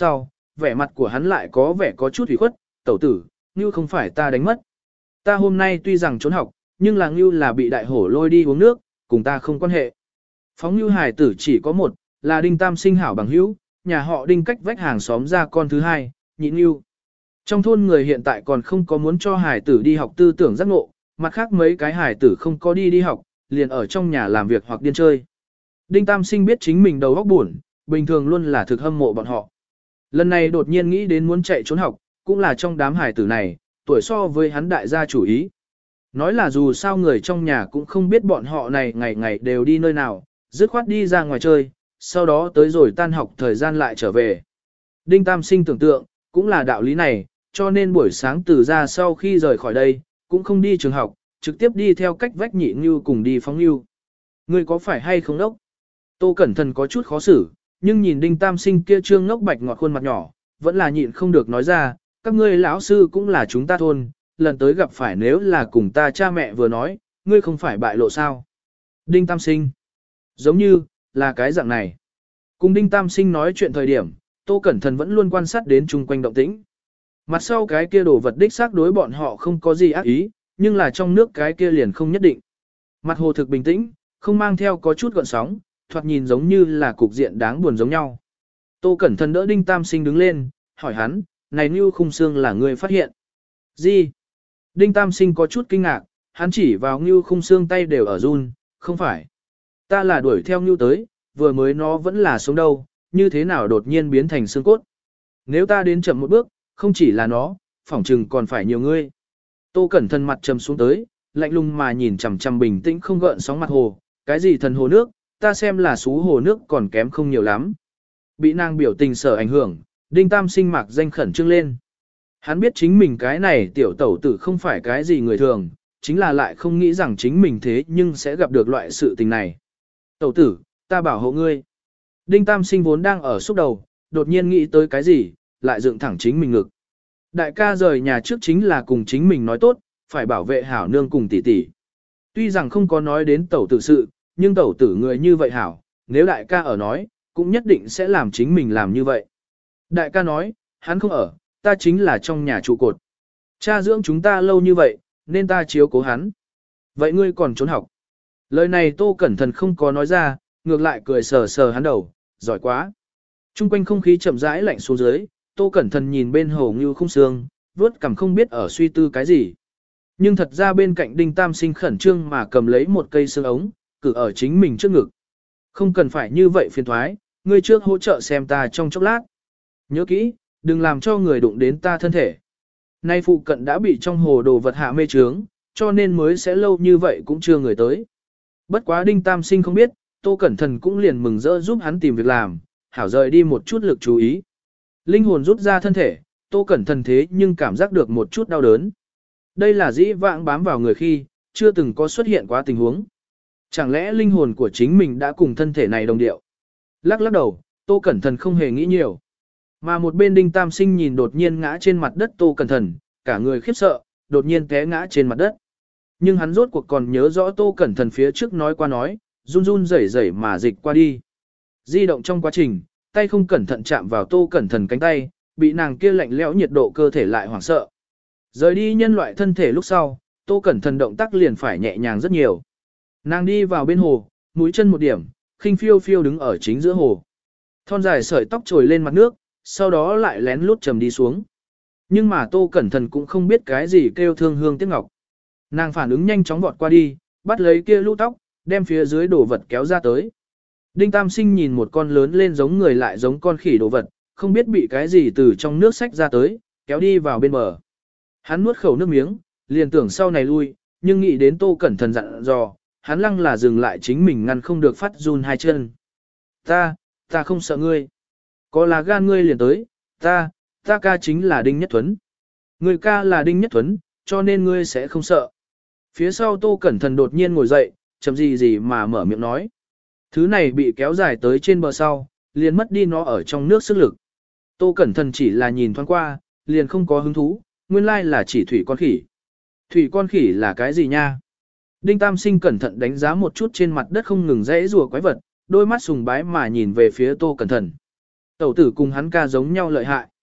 vẻ mặt của hắn lại có vẻ có chút ủy khuất, tẩu tử, Ngưu không phải ta đánh mất. Ta hôm nay tuy rằng trốn học, nhưng là Ngưu là bị đại hổ lôi đi uống nước, cùng ta không quan hệ. Phóng Ngưu hải tử chỉ có một, là Đinh Tam sinh hảo bằng hữu, nhà họ Đinh cách vách hàng xóm ra con thứ hai, nhị Ngưu. Trong thôn người hiện tại còn không có muốn cho hải tử đi học tư tưởng giác ngộ, mặt khác mấy cái hải tử không có đi đi học, liền ở trong nhà làm việc hoặc điên chơi. Đinh Tam sinh biết chính mình đầu óc buồn, bình thường luôn là thực hâm mộ bọn họ. Lần này đột nhiên nghĩ đến muốn chạy trốn học, cũng là trong đám hải tử này, tuổi so với hắn đại gia chủ ý. Nói là dù sao người trong nhà cũng không biết bọn họ này ngày ngày đều đi nơi nào, dứt khoát đi ra ngoài chơi, sau đó tới rồi tan học thời gian lại trở về. Đinh Tam sinh tưởng tượng, cũng là đạo lý này, cho nên buổi sáng từ ra sau khi rời khỏi đây, cũng không đi trường học, trực tiếp đi theo cách vách nhị như cùng đi phóng như. Ngươi có phải hay không đốc? Tô Cẩn Thận có chút khó xử, nhưng nhìn Đinh Tam sinh kia trương ngốc bạch ngọt khuôn mặt nhỏ, vẫn là nhịn không được nói ra, các ngươi lão sư cũng là chúng ta thôn, lần tới gặp phải nếu là cùng ta cha mẹ vừa nói, ngươi không phải bại lộ sao? Đinh Tam sinh, giống như, là cái dạng này. Cùng Đinh Tam sinh nói chuyện thời điểm, Tô Cẩn Thận vẫn luôn quan sát đến chung quanh động tĩnh. Mặt sau cái kia đồ vật đích xác đối bọn họ không có gì ác ý, nhưng là trong nước cái kia liền không nhất định. Mặt hồ thực bình tĩnh, không mang theo có chút gợn sóng, thoạt nhìn giống như là cục diện đáng buồn giống nhau. Tô Cẩn Thận đỡ Đinh Tam sinh đứng lên, hỏi hắn, này Nưu Khung Xương là người phát hiện. Gì? Đinh Tam sinh có chút kinh ngạc, hắn chỉ vào Nưu Khung Xương tay đều ở run, không phải. Ta là đuổi theo Nưu tới, vừa mới nó vẫn là sống đâu, như thế nào đột nhiên biến thành xương cốt. Nếu ta đến chậm một bước, không chỉ là nó, phỏng chừng còn phải nhiều ngươi. Tô Cẩn Thận mặt trầm xuống tới, lạnh lùng mà nhìn chằm chằm bình tĩnh không gợn sóng mặt hồ, cái gì thần hồ nước, ta xem là xú hồ nước còn kém không nhiều lắm. Bị nàng biểu tình sở ảnh hưởng, Đinh Tam sinh mạc danh khẩn trương lên. Hắn biết chính mình cái này tiểu tẩu tử không phải cái gì người thường, chính là lại không nghĩ rằng chính mình thế nhưng sẽ gặp được loại sự tình này. Tẩu tử, ta bảo hộ ngươi. Đinh Tam sinh vốn đang ở xúc đầu, đột nhiên nghĩ tới cái gì, lại dựng thẳng chính mình ngực. Đại ca rời nhà trước chính là cùng chính mình nói tốt, phải bảo vệ hảo nương cùng tỷ tỷ. Tuy rằng không có nói đến tẩu tử sự, nhưng tẩu tử người như vậy hảo, nếu đại ca ở nói, cũng nhất định sẽ làm chính mình làm như vậy. Đại ca nói, hắn không ở, ta chính là trong nhà trụ cột. Cha dưỡng chúng ta lâu như vậy, nên ta chiếu cố hắn. Vậy ngươi còn trốn học. Lời này Tô Cẩn Thận không có nói ra, ngược lại cười sờ sờ hắn đầu, giỏi quá. Trung quanh không khí chậm rãi lạnh xuống dưới, Tô Cẩn Thận nhìn bên hồ Ngưu Khung Xương, vuốt cằm không biết ở suy tư cái gì. Nhưng thật ra bên cạnh Đinh Tam sinh khẩn trương mà cầm lấy một cây xương ống, cử ở chính mình trước ngực. Không cần phải như vậy phiền thoái, ngươi trước hỗ trợ xem ta trong chốc lát. Nhớ kỹ, đừng làm cho người đụng đến ta thân thể. Nay phụ cận đã bị trong hồ đồ vật hạ mê trướng, cho nên mới sẽ lâu như vậy cũng chưa người tới. Bất quá Đinh Tam sinh không biết, Tô Cẩn Thận cũng liền mừng rỡ giúp hắn tìm việc làm, hảo rời đi một chút lực chú ý. Linh hồn rút ra thân thể, Tô Cẩn Thận thế nhưng cảm giác được một chút đau đớn. Đây là dĩ vãng bám vào người khi, chưa từng có xuất hiện quá tình huống. Chẳng lẽ linh hồn của chính mình đã cùng thân thể này đồng điệu? Lắc lắc đầu, Tô Cẩn Thận không hề nghĩ nhiều. Mà một bên Đinh Tam sinh nhìn đột nhiên ngã trên mặt đất Tô Cẩn Thận, cả người khiếp sợ, đột nhiên té ngã trên mặt đất. Nhưng hắn rốt cuộc còn nhớ rõ Tô Cẩn Thận phía trước nói qua nói, run run rẩy rẩy mà dịch qua đi. Di động trong quá trình, tay không cẩn thận chạm vào Tô Cẩn Thận cánh tay, bị nàng kia lạnh lẽo nhiệt độ cơ thể lại hoảng sợ. Rời đi nhân loại thân thể lúc sau, Tô Cẩn Thận động tác liền phải nhẹ nhàng rất nhiều. Nàng đi vào bên hồ, mũi chân một điểm, khinh phiêu phiêu đứng ở chính giữa hồ. Thon dài sợi tóc trồi lên mặt nước, sau đó lại lén lút trầm đi xuống. Nhưng mà Tô Cẩn Thận cũng không biết cái gì kêu thương hương tiếc ngọc. Nàng phản ứng nhanh chóng vọt qua đi, bắt lấy kia lũ tóc, đem phía dưới đồ vật kéo ra tới. Đinh Tam sinh nhìn một con lớn lên giống người lại giống con khỉ đồ vật, không biết bị cái gì từ trong nước xách ra tới, kéo đi vào bên bờ. Hắn nuốt khẩu nước miếng, liền tưởng sau này lui, nhưng nghĩ đến Tô Cẩn Thận dặn dò, hắn lăng là dừng lại chính mình ngăn không được phát run hai chân. Ta, ta không sợ ngươi. Có là gan ngươi liền tới, ta, ta ca chính là Đinh Nhất Thuấn. Người ca là Đinh Nhất Thuấn, cho nên ngươi sẽ không sợ. Phía sau Tô Cẩn Thận đột nhiên ngồi dậy, chậm gì gì mà mở miệng nói. Thứ này bị kéo dài tới trên bờ sau, liền mất đi nó ở trong nước sức lực. Tô Cẩn Thận chỉ là nhìn thoáng qua, liền không có hứng thú, nguyên lai là chỉ thủy con khỉ. Thủy con khỉ là cái gì nha? Đinh Tam sinh cẩn thận đánh giá một chút trên mặt đất không ngừng rẽ rùa quái vật, đôi mắt sùng bái mà nhìn về phía Tô Cẩn Thận. Tẩu tử cùng hắn ca giống nhau lợi hại.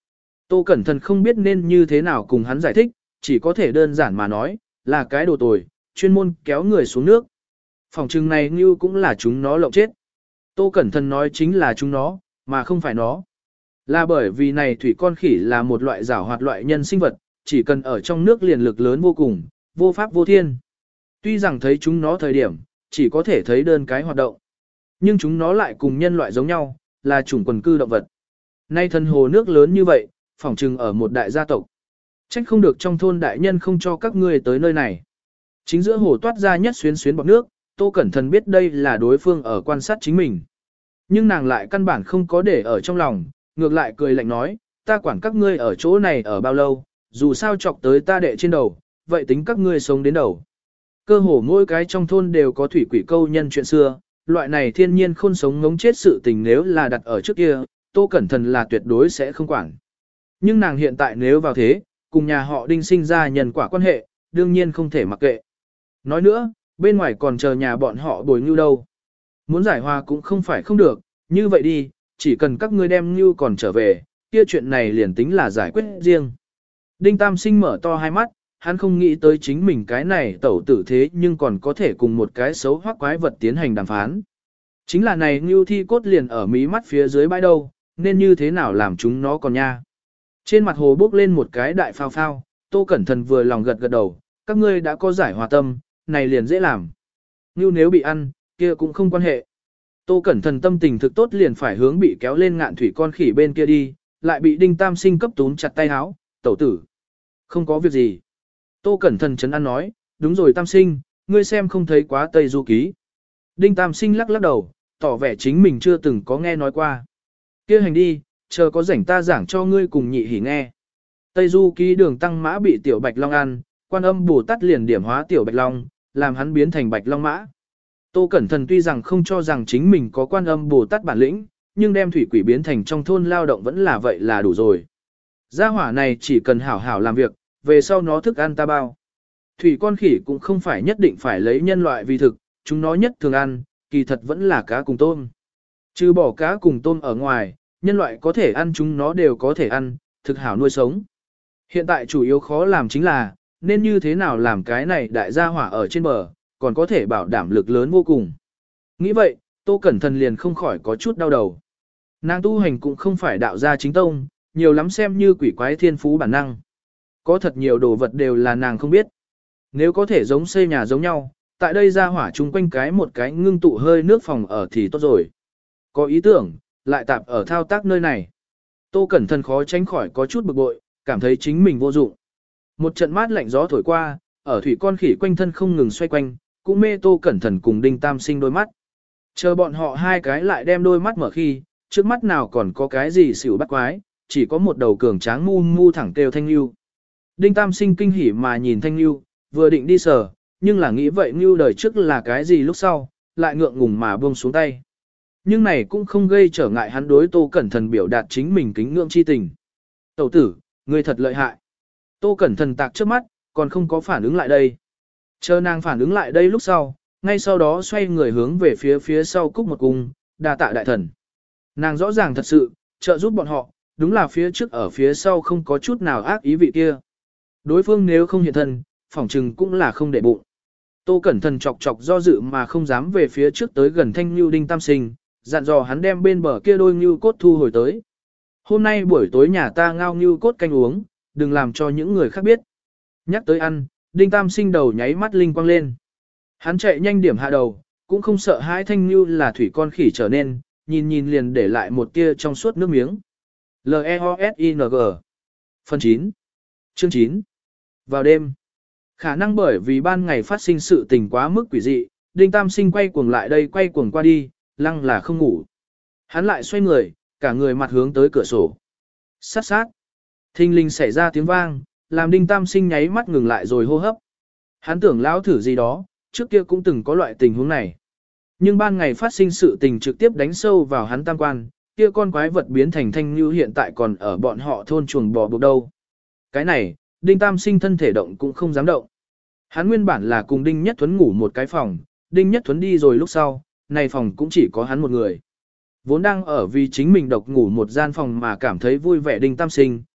Tô Cẩn Thận không biết nên như thế nào cùng hắn giải thích, chỉ có thể đơn giản mà nói, là cái đồ tồi, chuyên môn kéo người xuống nước. Phòng trừng này như cũng là chúng nó lộng chết. Tô Cẩn Thận nói chính là chúng nó, mà không phải nó. Là bởi vì này thủy con khỉ là một loại giảo hoạt loại nhân sinh vật, chỉ cần ở trong nước liền lực lớn vô cùng, vô pháp vô thiên. Tuy rằng thấy chúng nó thời điểm, chỉ có thể thấy đơn cái hoạt động. Nhưng chúng nó lại cùng nhân loại giống nhau, là chủng quần cư động vật. Nay thân hồ nước lớn như vậy, phỏng trừng ở một đại gia tộc. Trách không được trong thôn đại nhân không cho các ngươi tới nơi này. Chính giữa hồ toát ra nhất xuyến xuyến bọt nước, Tô Cẩn Thận biết đây là đối phương ở quan sát chính mình. Nhưng nàng lại căn bản không có để ở trong lòng, ngược lại cười lạnh nói, ta quản các ngươi ở chỗ này ở bao lâu, dù sao chọc tới ta đệ trên đầu, vậy tính các ngươi sống đến đầu. Cơ hồ mỗi cái trong thôn đều có thủy quỷ câu nhân chuyện xưa, loại này thiên nhiên khôn sống ngống chết sự tình nếu là đặt ở trước kia, Tô Cẩn Thận là tuyệt đối sẽ không quản. Nhưng nàng hiện tại nếu vào thế, cùng nhà họ Đinh sinh ra nhân quả quan hệ, đương nhiên không thể mặc kệ. Nói nữa, bên ngoài còn chờ nhà bọn họ bồi ngưu đâu. Muốn giải hòa cũng không phải không được, như vậy đi, chỉ cần các ngươi đem ngưu còn trở về, kia chuyện này liền tính là giải quyết riêng. Đinh Tam Sinh mở to hai mắt, hắn không nghĩ tới chính mình cái này tẩu tử thế nhưng còn có thể cùng một cái xấu hoắc quái vật tiến hành đàm phán. Chính là này ngưu thi cốt liền ở mí mắt phía dưới bãi đâu, nên như thế nào làm chúng nó còn nha. Trên mặt hồ bốc lên một cái đại phao phao, Tô Cẩn Thận vừa lòng gật gật đầu, các ngươi đã có giải hòa tâm, này liền dễ làm. Ngưu nếu bị ăn, kia cũng không quan hệ. Tô Cẩn Thận tâm tình thực tốt liền phải hướng bị kéo lên ngạn thủy con khỉ bên kia đi, lại bị Đinh Tam Sinh cấp túm chặt tay háo, tẩu tử. Không có việc gì. Tô Cẩn Thận chấn an nói, đúng rồi Tam Sinh, ngươi xem không thấy quá Tây Du Ký. Đinh Tam Sinh lắc lắc đầu, tỏ vẻ chính mình chưa từng có nghe nói qua. Kia hành đi, chờ có rảnh ta giảng cho ngươi cùng nhị hỉ nghe. Tây Du Ký đường tăng mã bị tiểu bạch long ăn, Quan Âm Bồ Tát liền điểm hóa tiểu bạch long, làm hắn biến thành bạch long mã. Tô Cẩn Thận tuy rằng không cho rằng chính mình có Quan Âm Bồ Tát bản lĩnh, nhưng đem thủy quỷ biến thành trong thôn lao động vẫn là vậy là đủ rồi. Gia hỏa này chỉ cần hảo hảo làm việc, về sau nó thức ăn ta bao. Thủy con khỉ cũng không phải nhất định phải lấy nhân loại vì thực, chúng nó nhất thường ăn, kỳ thật vẫn là cá cùng tôm. Trừ bỏ cá cùng tôm ở ngoài, nhân loại có thể ăn chúng nó đều có thể ăn, thực hảo nuôi sống. Hiện tại chủ yếu khó làm chính là, nên như thế nào làm cái này đại gia hỏa ở trên bờ, còn có thể bảo đảm lực lớn vô cùng. Nghĩ vậy, Tô Cẩn Thận liền không khỏi có chút đau đầu. Nàng tu hành cũng không phải đạo gia chính tông, nhiều lắm xem như quỷ quái thiên phú bản năng. Có thật nhiều đồ vật đều là nàng không biết. Nếu có thể giống xây nhà giống nhau, tại đây gia hỏa chung quanh cái một cái ngưng tụ hơi nước phòng ở thì tốt rồi. Có ý tưởng, lại tạp ở thao tác nơi này. Tô Cẩn Thận khó tránh khỏi có chút bực bội, cảm thấy chính mình vô dụng. Một trận mát lạnh gió thổi qua, ở thủy con khỉ quanh thân không ngừng xoay quanh, cũng mê Tô Cẩn Thận cùng Đinh Tam Sinh đôi mắt. Chờ bọn họ hai cái lại đem đôi mắt mở khi, trước mắt nào còn có cái gì xỉu bắt quái, chỉ có một đầu cường tráng mu mu thẳng kêu Thanh Nhu. Đinh Tam Sinh kinh hỉ mà nhìn Thanh Nhu, vừa định đi sờ, nhưng là nghĩ vậy Nhu đời trước là cái gì lúc sau, lại ngượng ngùng mà buông xuống tay. Nhưng này cũng không gây trở ngại hắn đối Tô Cẩn Thận biểu đạt chính mình kính ngưỡng chi tình. Tẩu tử, ngươi thật lợi hại. Tô Cẩn Thận tạc trước mắt, còn không có phản ứng lại đây. Chờ nàng phản ứng lại đây lúc sau, ngay sau đó xoay người hướng về phía phía sau cúc một cung, đa tạ đại thần. Nàng rõ ràng thật sự, trợ giúp bọn họ, đúng là phía trước ở phía sau không có chút nào ác ý vị kia. Đối phương nếu không hiện thân, phỏng chừng cũng là không để bụng. Tô Cẩn Thận chọc chọc do dự mà không dám về phía trước tới gần Thanh Nhu Đinh Tam Sinh, dặn dò hắn đem bên bờ kia đôi ngưu cốt thu hồi tới. Hôm nay buổi tối nhà ta ngao ngưu cốt canh uống, đừng làm cho những người khác biết. Nhắc tới ăn, Đinh Tam Sinh đầu nháy mắt linh quang lên. Hắn chạy nhanh điểm hạ đầu, cũng không sợ hãi Thanh Nhu là thủy con khỉ trở nên, nhìn nhìn liền để lại một tia trong suốt nước miếng. L E O S I N G Phần chín Chương chín Vào đêm, khả năng bởi vì ban ngày phát sinh sự tình quá mức quỷ dị, Đinh Tam Sinh quay cuồng lại đây quay cuồng qua đi, lăng là không ngủ. Hắn lại xoay người, cả người mặt hướng tới cửa sổ. Sát sát. Thình lình xảy ra tiếng vang, làm Đinh Tam Sinh nháy mắt ngừng lại rồi hô hấp. Hắn tưởng lão thử gì đó, trước kia cũng từng có loại tình huống này. Nhưng ban ngày phát sinh sự tình trực tiếp đánh sâu vào hắn tam quan, kia con quái vật biến thành Thanh Nhu hiện tại còn ở bọn họ thôn chuồng bò buộc đâu. Cái này, Đinh Tam Sinh thân thể động cũng không dám động. Hắn nguyên bản là cùng Đinh Nhất Thuấn ngủ một cái phòng, Đinh Nhất Thuấn đi rồi lúc sau, này phòng cũng chỉ có hắn một người. Vốn đang ở vì chính mình độc ngủ một gian phòng mà cảm thấy vui vẻ Đinh Tam Sinh,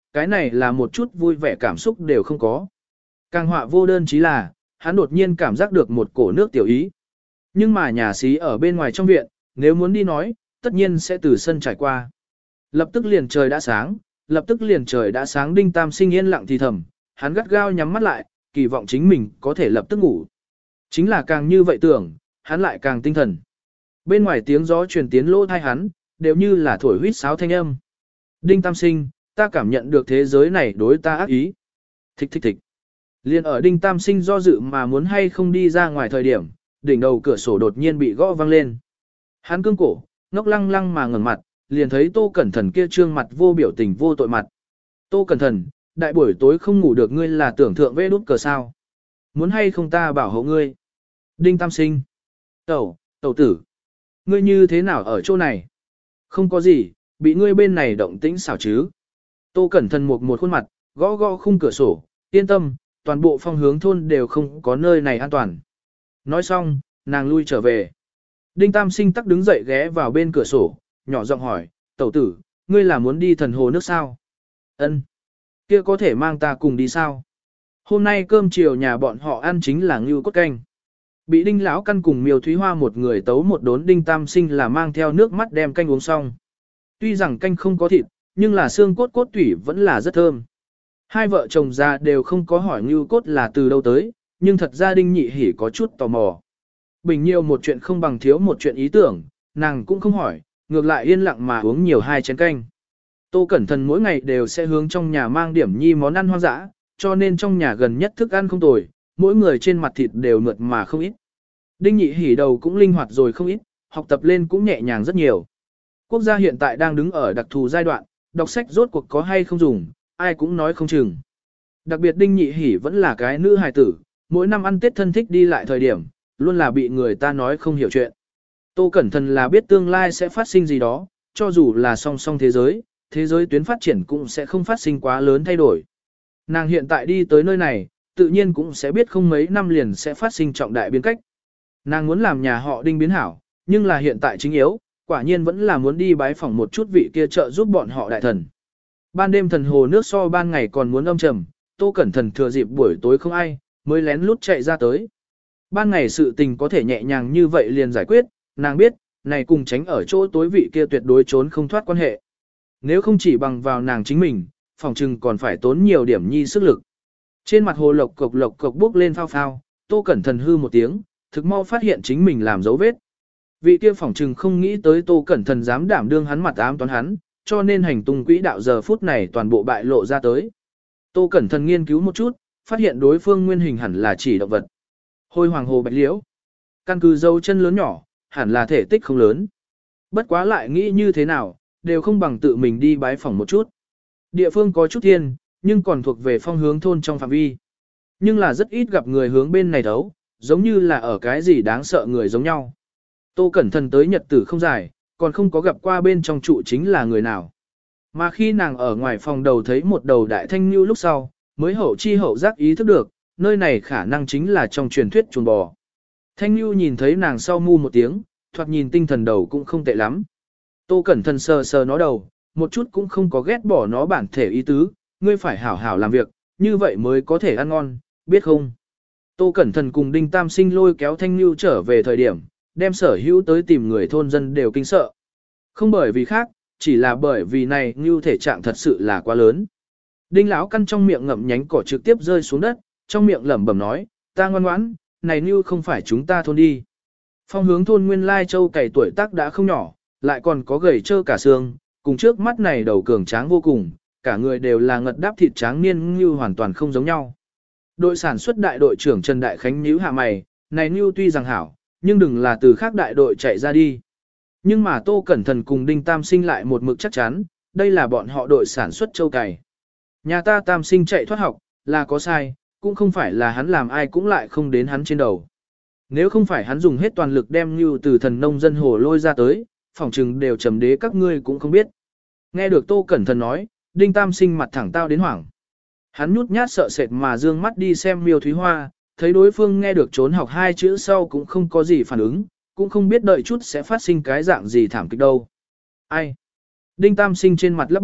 cái này là một chút vui vẻ cảm xúc đều không có. Càng họa vô đơn chí là, hắn đột nhiên cảm giác được một cổ nước tiểu ý. Nhưng mà nhà xí ở bên ngoài trong viện, nếu muốn đi nói, tất nhiên sẽ từ sân trải qua. Lập tức liền trời đã sáng, lập tức liền trời đã sáng Đinh Tam Sinh yên lặng thì thầm, hắn gắt gao nhắm mắt lại, kỳ vọng chính mình có thể lập tức ngủ. Chính là càng như vậy tưởng, hắn lại càng tinh thần. Bên ngoài tiếng gió truyền tiến lỗ thai hắn, đều như là thổi huýt sáo thanh âm. Đinh Tam Sinh, ta cảm nhận được thế giới này đối ta ác ý. Thích thích thích. Liên ở Đinh Tam Sinh do dự mà muốn hay không đi ra ngoài thời điểm, đỉnh đầu cửa sổ đột nhiên bị gõ vang lên. Hắn cương cổ, ngốc lăng lăng mà ngẩng mặt, liền thấy Tô Cẩn Thần kia trương mặt vô biểu tình vô tội mặt. Tô Cẩn Thần, đại buổi tối không ngủ được ngươi là tưởng thượng vê đút cờ sao. Muốn hay không ta bảo hộ ngươi. Đinh Tam Sinh. Tẩu, tẩu tử. Ngươi như thế nào ở chỗ này? Không có gì, bị ngươi bên này động tĩnh xảo chứ. Tô Cẩn Thần một một khuôn mặt, gõ gõ khung cửa sổ, yên tâm, toàn bộ phong hướng thôn đều không có nơi này an toàn. Nói xong, nàng lui trở về. Đinh Tam Sinh tắc đứng dậy ghé vào bên cửa sổ, nhỏ giọng hỏi, tẩu tử, ngươi là muốn đi thần hồ nước sao? Ân, kia có thể mang ta cùng đi sao? Hôm nay cơm chiều nhà bọn họ ăn chính là ngưu cốt canh. Bị Đinh lão căn cùng Miêu Thúy Hoa một người tấu một đốn Đinh Tam Sinh là mang theo nước mắt đem canh uống xong. Tuy rằng canh không có thịt, nhưng là xương cốt cốt tủy vẫn là rất thơm. Hai vợ chồng già đều không có hỏi ngưu cốt là từ đâu tới, nhưng thật ra Đinh Nhị Hỉ có chút tò mò. Bình nhiều một chuyện không bằng thiếu một chuyện ý tưởng, nàng cũng không hỏi, ngược lại yên lặng mà uống nhiều hai chén canh. Tô Cẩn Thần mỗi ngày đều sẽ hướng trong nhà mang điểm nhi món ăn hoang dã, cho nên trong nhà gần nhất thức ăn không tồi, mỗi người trên mặt thịt đều mượt mà không ít. Đinh Nhị Hỉ đầu cũng linh hoạt rồi không ít, học tập lên cũng nhẹ nhàng rất nhiều. Quốc gia hiện tại đang đứng ở đặc thù giai đoạn, đọc sách rốt cuộc có hay không dùng, ai cũng nói không chừng. Đặc biệt Đinh Nhị Hỉ vẫn là cái nữ hài tử, mỗi năm ăn Tết thân thích đi lại thời điểm, luôn là bị người ta nói không hiểu chuyện. Tô Cẩn Thần là biết tương lai sẽ phát sinh gì đó, cho dù là song song thế giới, thế giới tuyến phát triển cũng sẽ không phát sinh quá lớn thay đổi. Nàng hiện tại đi tới nơi này, tự nhiên cũng sẽ biết không mấy năm liền sẽ phát sinh trọng đại biến cách. Nàng muốn làm nhà họ Đinh biến hảo, nhưng là hiện tại chính yếu, quả nhiên vẫn là muốn đi bái phỏng một chút vị kia trợ giúp bọn họ đại thần. Ban đêm thần hồ nước so ban ngày còn muốn âm trầm, Tô Cẩn Thần thừa dịp buổi tối không ai, mới lén lút chạy ra tới. Ban ngày sự tình có thể nhẹ nhàng như vậy liền giải quyết, nàng biết, này cùng tránh ở chỗ tối vị kia tuyệt đối trốn không thoát quan hệ. Nếu không chỉ bằng vào nàng chính mình, phòng trừng còn phải tốn nhiều điểm nhi sức lực. Trên mặt hồ lộc cộc lộc cộc bước lên phao phao, Tô Cẩn Thần hư một tiếng, thực mau phát hiện chính mình làm dấu vết. Vị kia phòng trừng không nghĩ tới Tô Cẩn Thần dám đảm đương hắn mặt ám toán hắn, cho nên hành tung quỹ đạo giờ phút này toàn bộ bại lộ ra tới. Tô Cẩn Thần nghiên cứu một chút, phát hiện đối phương nguyên hình hẳn là chỉ động vật. Hôi hoàng hồ bạch liễu. Căn cứ dấu chân lớn nhỏ, hẳn là thể tích không lớn. Bất quá lại nghĩ như thế nào, đều không bằng tự mình đi bái phỏng một chút. Địa phương có chút thiên, nhưng còn thuộc về phong hướng thôn trong phạm vi. Nhưng là rất ít gặp người hướng bên này thấu, giống như là ở cái gì đáng sợ người giống nhau. Tô Cẩn Thần tới nhật tử không dài, còn không có gặp qua bên trong trụ chính là người nào. Mà khi nàng ở ngoài phòng đầu thấy một đầu đại thanh lưu lúc sau, mới hậu chi hậu giác ý thức được, nơi này khả năng chính là trong truyền thuyết chuồng bò. Thanh lưu nhìn thấy nàng sau mu một tiếng, thoạt nhìn tinh thần đầu cũng không tệ lắm. Tô Cẩn Thần sờ sờ nó đầu, một chút cũng không có ghét bỏ nó bản thể ý tứ, ngươi phải hảo hảo làm việc, như vậy mới có thể ăn ngon, biết không? Tô Cẩn Thần cùng Đinh Tam Sinh lôi kéo Thanh lưu trở về thời điểm, đem sở hữu tới tìm người thôn dân đều kinh sợ. Không bởi vì khác, chỉ là bởi vì này như thể trạng thật sự là quá lớn. Đinh lão căn trong miệng ngậm nhánh cỏ trực tiếp rơi xuống đất, trong miệng lẩm bẩm nói, ta ngoan ngoãn, này như không phải chúng ta thôn đi. Phong hướng thôn nguyên lai châu cày tuổi tác đã không nhỏ, lại còn có gầy trơ cả xương, cùng trước mắt này đầu cường tráng vô cùng, cả người đều là ngật đáp thịt tráng niên như hoàn toàn không giống nhau. Đội sản xuất đại đội trưởng Trần Đại Khánh nhíu hạ mày, này như tuy rằng hảo, nhưng đừng là từ khác đại đội chạy ra đi. Nhưng mà Tô Cẩn Thần cùng Đinh Tam Sinh lại một mực chắc chắn, đây là bọn họ đội sản xuất châu cày. Nhà ta Tam Sinh chạy thoát học, là có sai, cũng không phải là hắn làm ai cũng lại không đến hắn trên đầu. Nếu không phải hắn dùng hết toàn lực đem như từ thần nông dân hồ lôi ra tới, phỏng chừng đều trầm đế các ngươi cũng không biết. Nghe được Tô Cẩn Thần nói, Đinh Tam Sinh mặt thẳng tao đến hoảng. Hắn nhút nhát sợ sệt mà dương mắt đi xem Miêu Thúy Hoa, thấy đối phương nghe được trốn học hai chữ sau cũng không có gì phản ứng, cũng không biết đợi chút sẽ phát sinh cái dạng gì thảm kịch đâu. Ai? Đinh Tam Sinh trên mặt lấp bắp,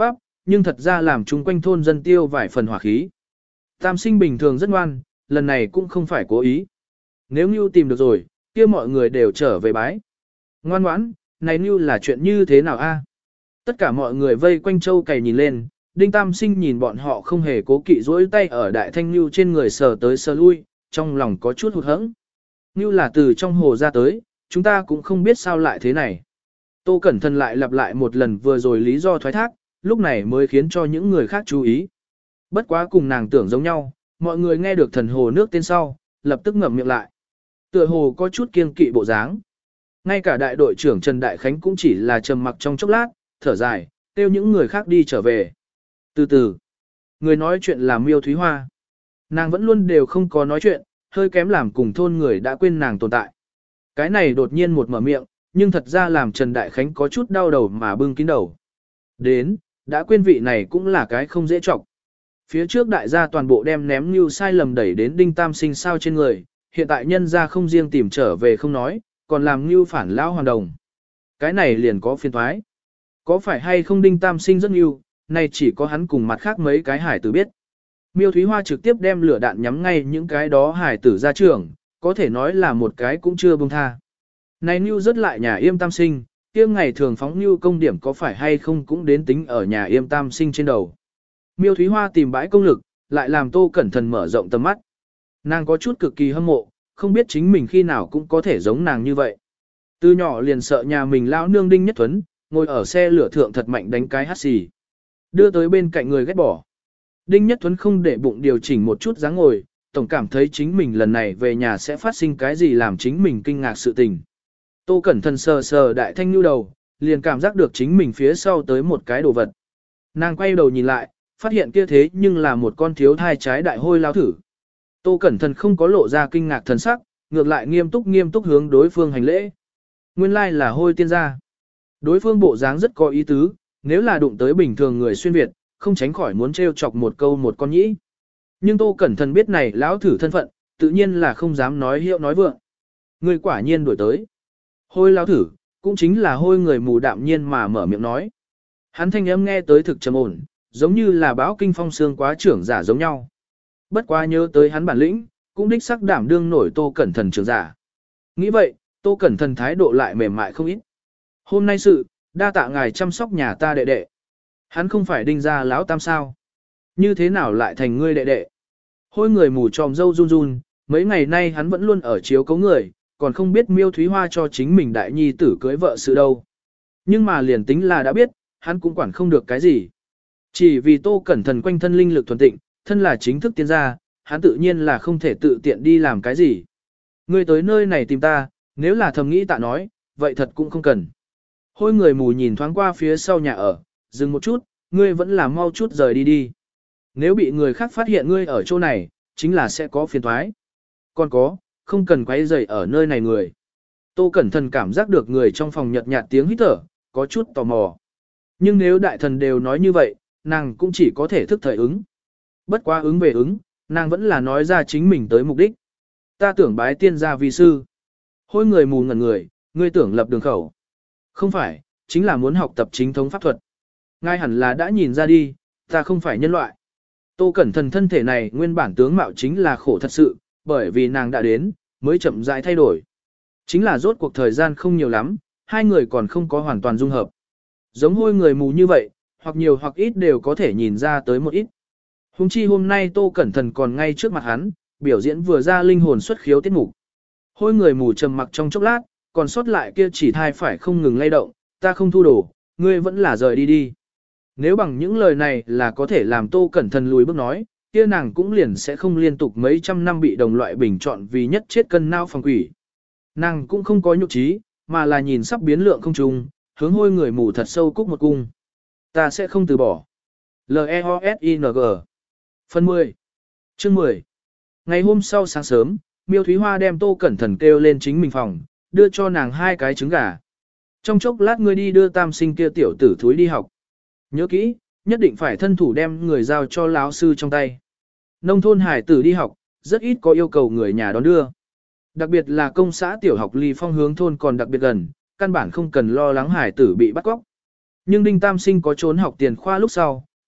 nhưng thật ra làm chung quanh thôn dân tiêu vài phần hỏa khí. Tam sinh bình thường rất ngoan, lần này cũng không phải cố ý. Nếu Ngưu tìm được rồi, kia mọi người đều trở về bái. Ngoan ngoãn, này Ngưu là chuyện như thế nào a? Tất cả mọi người vây quanh Châu Cày nhìn lên, Đinh Tam Sinh nhìn bọn họ không hề cố kỵ duỗi tay ở đại thanh Ngưu trên người sờ tới sờ lui, trong lòng có chút hụt hẫng. Ngưu là từ trong hồ ra tới, chúng ta cũng không biết sao lại thế này. Tô Cẩn Thận lại lặp lại một lần vừa rồi lý do thoái thác, lúc này mới khiến cho những người khác chú ý. Bất quá cùng nàng tưởng giống nhau, mọi người nghe được thần hồ nước tên sau, lập tức ngậm miệng lại. Tựa hồ có chút kiêng kỵ bộ dáng. Ngay cả đại đội trưởng Trần Đại Khánh cũng chỉ là trầm mặc trong chốc lát, thở dài, kêu những người khác đi trở về. Từ từ, người nói chuyện là Miêu Thúy Hoa. Nàng vẫn luôn đều không có nói chuyện, hơi kém làm cùng thôn người đã quên nàng tồn tại. Cái này đột nhiên một mở miệng, nhưng thật ra làm Trần Đại Khánh có chút đau đầu mà bưng kín đầu. Đến, đã quên vị này cũng là cái không dễ trọng. Phía trước đại gia toàn bộ đem ném như sai lầm đẩy đến Đinh Tam Sinh sao trên người, hiện tại nhân gia không riêng tìm trở về không nói, còn làm như phản lão hoàn đồng. Cái này liền có phiền thoái. Có phải hay không Đinh Tam Sinh rất yêu, này chỉ có hắn cùng mặt khác mấy cái hải tử biết. Miêu Thúy Hoa trực tiếp đem lửa đạn nhắm ngay những cái đó hải tử ra trường, có thể nói là một cái cũng chưa buông tha. Này Nưu rất lại nhà Yêm Tam Sinh, kia ngày thường phóng Nưu công điểm có phải hay không cũng đến tính ở nhà Yêm Tam Sinh trên đầu. Miêu Thúy Hoa tìm bãi công lực, lại làm Tô Cẩn Thận mở rộng tầm mắt. Nàng có chút cực kỳ hâm mộ, không biết chính mình khi nào cũng có thể giống nàng như vậy. Từ nhỏ liền sợ nhà mình lão nương Đinh Nhất Thuấn, ngồi ở xe lửa thượng thật mạnh đánh cái hắt xì. Đưa tới bên cạnh người ghét bỏ. Đinh Nhất Thuấn không để bụng điều chỉnh một chút dáng ngồi, tổng cảm thấy chính mình lần này về nhà sẽ phát sinh cái gì làm chính mình kinh ngạc sự tình. Tô Cẩn Thận sờ sờ đại thanh nhu đầu, liền cảm giác được chính mình phía sau tới một cái đồ vật. Nàng quay đầu nhìn lại, phát hiện kia thế nhưng là một con thiếu thai trái đại hôi lao thử. Tô Cẩn Thận không có lộ ra kinh ngạc thần sắc, ngược lại nghiêm túc nghiêm túc hướng đối phương hành lễ. Nguyên lai là hôi tiên gia. Đối phương bộ dáng rất có ý tứ, nếu là đụng tới bình thường người xuyên Việt, không tránh khỏi muốn trêu chọc một câu một con nhĩ. Nhưng Tô Cẩn Thận biết này lão thử thân phận, tự nhiên là không dám nói hiệu nói vượng. Người quả nhiên đuổi tới. Hôi lão thử, cũng chính là hôi người mù đạm nhiên mà mở miệng nói. Hắn thanh âm nghe tới thực trầm ổn, giống như là báo kinh phong sương quá trưởng giả giống nhau. Bất quá nhớ tới hắn bản lĩnh, cũng đích sắc đảm đương nổi Tô Cẩn Thận trưởng giả. Nghĩ vậy, Tô Cẩn Thận thái độ lại mềm mại không ít. Hôm nay sự, đa tạ ngài chăm sóc nhà ta đệ đệ. Hắn không phải Đinh gia lão tam sao? Như thế nào lại thành ngươi đệ đệ? Hôi người mù tròm dâu run run, mấy ngày nay hắn vẫn luôn ở chiếu cấu người, còn không biết Miêu Thúy Hoa cho chính mình đại nhi tử cưới vợ sự đâu. Nhưng mà liền tính là đã biết, hắn cũng quản không được cái gì. Chỉ vì Tô Cẩn Thận quanh thân linh lực thuần tịnh, thân là chính thức tiên gia, hắn tự nhiên là không thể tự tiện đi làm cái gì. Ngươi tới nơi này tìm ta, nếu là thầm nghĩ tạ nói, vậy thật cũng không cần. Hôi người mù nhìn thoáng qua phía sau nhà ở, dừng một chút, ngươi vẫn là mau chút rời đi đi. Nếu bị người khác phát hiện ngươi ở chỗ này, chính là sẽ có phiền toái. Còn có, không cần quấy rầy ở nơi này người. Tô Cẩn Thận cảm giác được người trong phòng nhợt nhạt tiếng hít thở, có chút tò mò. Nhưng nếu đại thần đều nói như vậy, nàng cũng chỉ có thể thức thời ứng. Bất quá ứng về ứng, nàng vẫn là nói ra chính mình tới mục đích. Ta tưởng bái tiên gia vi sư. Hôi người mù ngẩn người, ngươi tưởng lập đường khẩu. Không phải, chính là muốn học tập chính thống pháp thuật. Ngài hẳn là đã nhìn ra đi, ta không phải nhân loại. Tô Cẩn Thận thân thể này nguyên bản tướng mạo chính là khổ thật sự, bởi vì nàng đã đến, mới chậm rãi thay đổi. Chính là rốt cuộc thời gian không nhiều lắm, hai người còn không có hoàn toàn dung hợp. Giống hôi người mù như vậy, hoặc nhiều hoặc ít đều có thể nhìn ra tới một ít. Hùng chi hôm nay Tô Cẩn Thận còn ngay trước mặt hắn, biểu diễn vừa ra linh hồn xuất khiếu tiết mục. Hôi người mù trầm mặc trong chốc lát, còn sót lại kia chỉ thai phải không ngừng lay động, ta không thu đồ, ngươi vẫn là rời đi đi. Nếu bằng những lời này là có thể làm Tô Cẩn Thận lùi bước nói, kia nàng cũng liền sẽ không liên tục mấy trăm năm bị đồng loại bình chọn vì nhất chết cân nao phòng quỷ. Nàng cũng không có nhục trí, mà là nhìn sắp biến lượng không trùng, hướng hôi người mù thật sâu cúc một cung. Ta sẽ không từ bỏ. L-E-O-S-I-N-G Phần mười Chương mười Ngày hôm sau sáng sớm, Miêu Thúy Hoa đem Tô Cẩn Thận kêu lên chính mình phòng, đưa cho nàng hai cái trứng gà. Trong chốc lát ngươi đi đưa tam sinh kia tiểu tử thúi đi học. Nhớ kỹ, nhất định phải thân thủ đem người giao cho lão sư trong tay. Nông thôn hải tử đi học, rất ít có yêu cầu người nhà đón đưa. Đặc biệt là công xã tiểu học ly phong hướng thôn còn đặc biệt gần, căn bản không cần lo lắng hải tử bị bắt cóc. Nhưng Đinh Tam Sinh có trốn học tiền khoa lúc sau,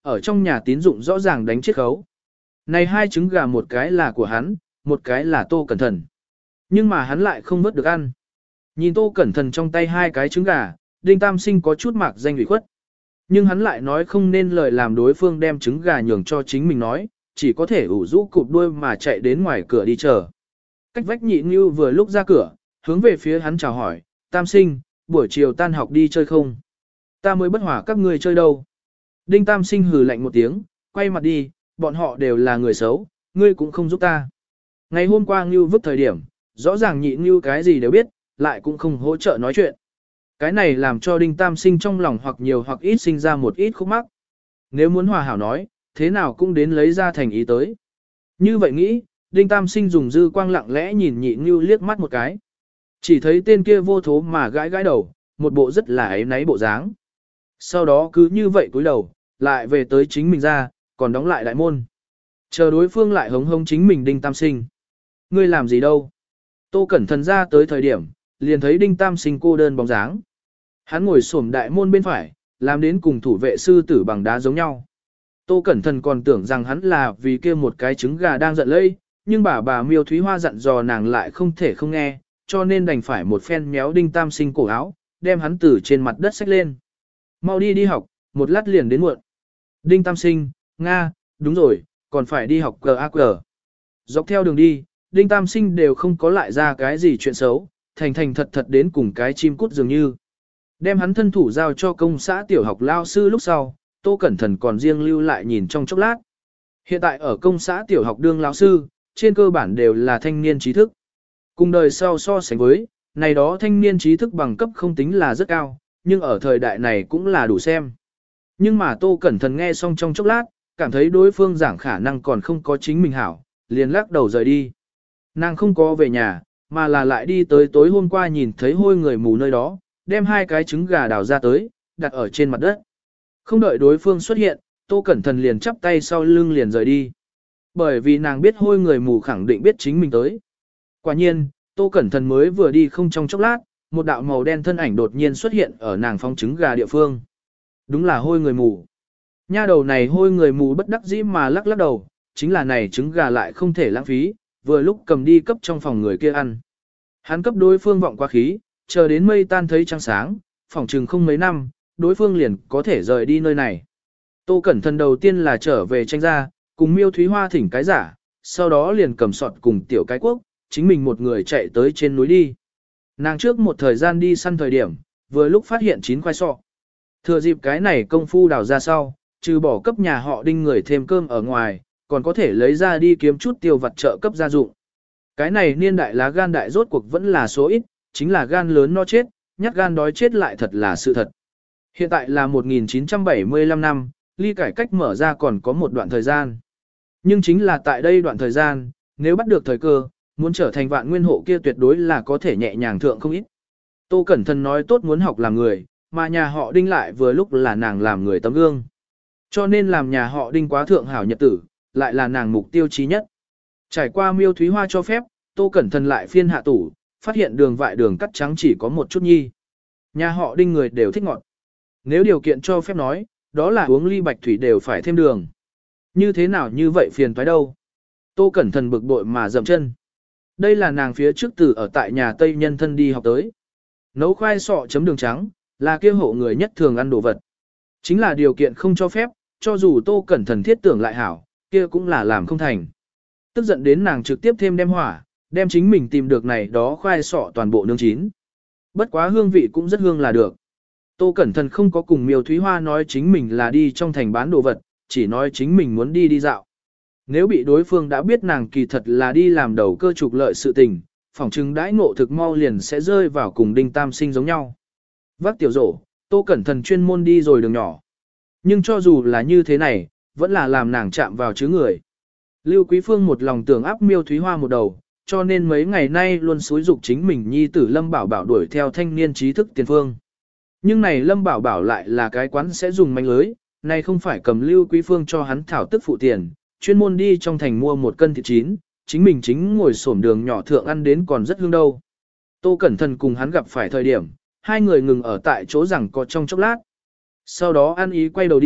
ở trong nhà tín dụng rõ ràng đánh chiết khấu. Này hai trứng gà một cái là của hắn, một cái là Tô Cẩn Thận. Nhưng mà hắn lại không vớt được ăn. Nhìn Tô Cẩn Thận trong tay hai cái trứng gà, Đinh Tam Sinh có chút mạc danh ủy khuất. Nhưng hắn lại nói không nên lời làm đối phương đem trứng gà nhường cho chính mình nói, chỉ có thể ủ rũ cụp đuôi mà chạy đến ngoài cửa đi chờ. Cách vách Nhị Ngưu vừa lúc ra cửa, hướng về phía hắn chào hỏi, Tam Sinh, buổi chiều tan học đi chơi không? Ta mới bất hòa các ngươi chơi đâu. Đinh Tam Sinh hừ lạnh một tiếng, quay mặt đi, bọn họ đều là người xấu, ngươi cũng không giúp ta. Ngày hôm qua Ngưu vứt thời điểm, rõ ràng Nhị Ngưu cái gì đều biết, lại cũng không hỗ trợ nói chuyện. Cái này làm cho Đinh Tam Sinh trong lòng hoặc nhiều hoặc ít sinh ra một ít khúc mắc. Nếu muốn hòa hảo nói, thế nào cũng đến lấy ra thành ý tới. Như vậy nghĩ, Đinh Tam Sinh dùng dư quang lặng lẽ nhìn Nhị Ngưu liếc mắt một cái. Chỉ thấy tên kia vô thố mà gãi gãi đầu, một bộ rất là ấy náy bộ dáng. Sau đó cứ như vậy cúi đầu, lại về tới chính mình ra, còn đóng lại đại môn. Chờ đối phương lại hống hống chính mình Đinh Tam Sinh. Ngươi làm gì đâu? Tô Cẩn Thận ra tới thời điểm, liền thấy Đinh Tam Sinh cô đơn bóng dáng. Hắn ngồi xổm đại môn bên phải, làm đến cùng thủ vệ sư tử bằng đá giống nhau. Tô Cẩn Thận còn tưởng rằng hắn là vì kia một cái trứng gà đang giận lây, nhưng bà bà Miêu Thúy Hoa dặn dò nàng lại không thể không nghe, cho nên đành phải một phen méo Đinh Tam Sinh cổ áo, đem hắn từ trên mặt đất xách lên. Mau đi đi học, một lát liền đến muộn. Đinh Tam Sinh, Nga, đúng rồi, còn phải đi học cờ ác cờ. Dọc theo đường đi, Đinh Tam Sinh đều không có lại ra cái gì chuyện xấu, thành thành thật thật đến cùng cái chim cút dường như. Đem hắn thân thủ giao cho công xã tiểu học lao sư lúc sau, Tô Cẩn Thận còn riêng lưu lại nhìn trong chốc lát. Hiện tại ở công xã tiểu học đương lao sư, trên cơ bản đều là thanh niên trí thức. Cùng đời sau so sánh với, này đó thanh niên trí thức bằng cấp không tính là rất cao, nhưng ở thời đại này cũng là đủ xem. Nhưng mà Tô Cẩn Thận nghe xong trong chốc lát, cảm thấy đối phương giảng khả năng còn không có chính mình hảo, liền lắc đầu rời đi. Nàng không có về nhà, mà là lại đi tới tối hôm qua nhìn thấy hôi người mù nơi đó, đem hai cái trứng gà đào ra tới, đặt ở trên mặt đất. Không đợi đối phương xuất hiện, Tô Cẩn Thận liền chắp tay sau lưng liền rời đi. Bởi vì nàng biết hôi người mù khẳng định biết chính mình tới. Quả nhiên, Tô Cẩn Thận mới vừa đi không trong chốc lát, một đạo màu đen thân ảnh đột nhiên xuất hiện ở nàng phóng trứng gà địa phương. Đúng là hôi người mù. Nha đầu này hôi người mù bất đắc dĩ mà lắc lắc đầu, chính là này trứng gà lại không thể lãng phí, vừa lúc cầm đi cấp trong phòng người kia ăn. Hắn cấp đối phương vọng qua khí, chờ đến mây tan thấy trăng sáng, phòng trừng không mấy năm, đối phương liền có thể rời đi nơi này. Tô Cẩn Thận đầu tiên là trở về tranh ra, cùng Miêu Thúy Hoa thỉnh cái giả, sau đó liền cầm sọt cùng tiểu cái quốc, chính mình một người chạy tới trên núi đi. Nàng trước một thời gian đi săn thời điểm, vừa lúc phát hiện chín khoai sọ. Thừa dịp cái này công phu đào ra sau, trừ bỏ cấp nhà họ Đinh người thêm cơm ở ngoài, còn có thể lấy ra đi kiếm chút tiêu vặt trợ cấp gia dụng. Cái này niên đại lá gan đại rốt cuộc vẫn là số ít, chính là gan lớn no chết, nhát gan đói chết lại thật là sự thật. Hiện tại là một nghìn chín trăm bảy mươi lăm năm, ly cải cách mở ra còn có một đoạn thời gian. Nhưng chính là tại đây đoạn thời gian, nếu bắt được thời cơ, muốn trở thành vạn nguyên hộ kia tuyệt đối là có thể nhẹ nhàng thượng không ít. Tô Cẩn Thận nói tốt muốn học làm người, mà nhà họ Đinh lại vừa lúc là nàng làm người tấm gương. Cho nên làm nhà họ Đinh quá thượng hảo nhật tử, lại là nàng mục tiêu chí nhất. Trải qua Miêu Thúy Hoa cho phép, Tô Cẩn Thận lại phiên hạ tủ, phát hiện đường vại đường cắt trắng chỉ có một chút nhi. Nhà họ Đinh người đều thích ngọt. Nếu điều kiện cho phép nói, đó là uống ly bạch thủy đều phải thêm đường. Như thế nào như vậy phiền toái đâu. Tô Cẩn Thận bực bội mà dậm chân. Đây là nàng phía trước từ ở tại nhà Tây Nhân thân đi học tới. Nấu khoai sọ chấm đường trắng, là kia hộ người nhất thường ăn đồ vật. Chính là điều kiện không cho phép, cho dù Tô Cẩn Thận thiết tưởng lại hảo, kia cũng là làm không thành. Tức giận đến nàng trực tiếp thêm đem hỏa, đem chính mình tìm được này đó khoai sọ toàn bộ nướng chín. Bất quá hương vị cũng rất hương là được. Tô Cẩn Thận không có cùng Miêu Thúy Hoa nói chính mình là đi trong thành bán đồ vật, chỉ nói chính mình muốn đi đi dạo. Nếu bị đối phương đã biết nàng kỳ thật là đi làm đầu cơ trục lợi sự tình, phỏng chừng đãi ngộ thực mau liền sẽ rơi vào cùng Đinh Tam Sinh giống nhau. Vác tiểu rổ, Tô Cẩn Thận chuyên môn đi rồi đường nhỏ. Nhưng cho dù là như thế này, vẫn là làm nàng chạm vào chứ người. Lưu Quý Phương một lòng tưởng áp Miêu Thúy Hoa một đầu, cho nên mấy ngày nay luôn xúi dục chính mình nhi tử Lâm Bảo Bảo đuổi theo thanh niên trí thức tiền phương. Nhưng này Lâm Bảo Bảo lại là cái quán sẽ dùng manh lưới, này không phải cầm Lưu Quý Phương cho hắn thảo tức phụ tiền, chuyên môn đi trong thành mua một cân thịt chín, chính mình chính ngồi xổm đường nhỏ thượng ăn đến còn rất hương đâu. Tô Cẩn Thận cùng hắn gặp phải thời điểm, hai người ngừng ở tại chỗ rằng có trong chốc lát. Sau đó ăn ý quay đầu đi,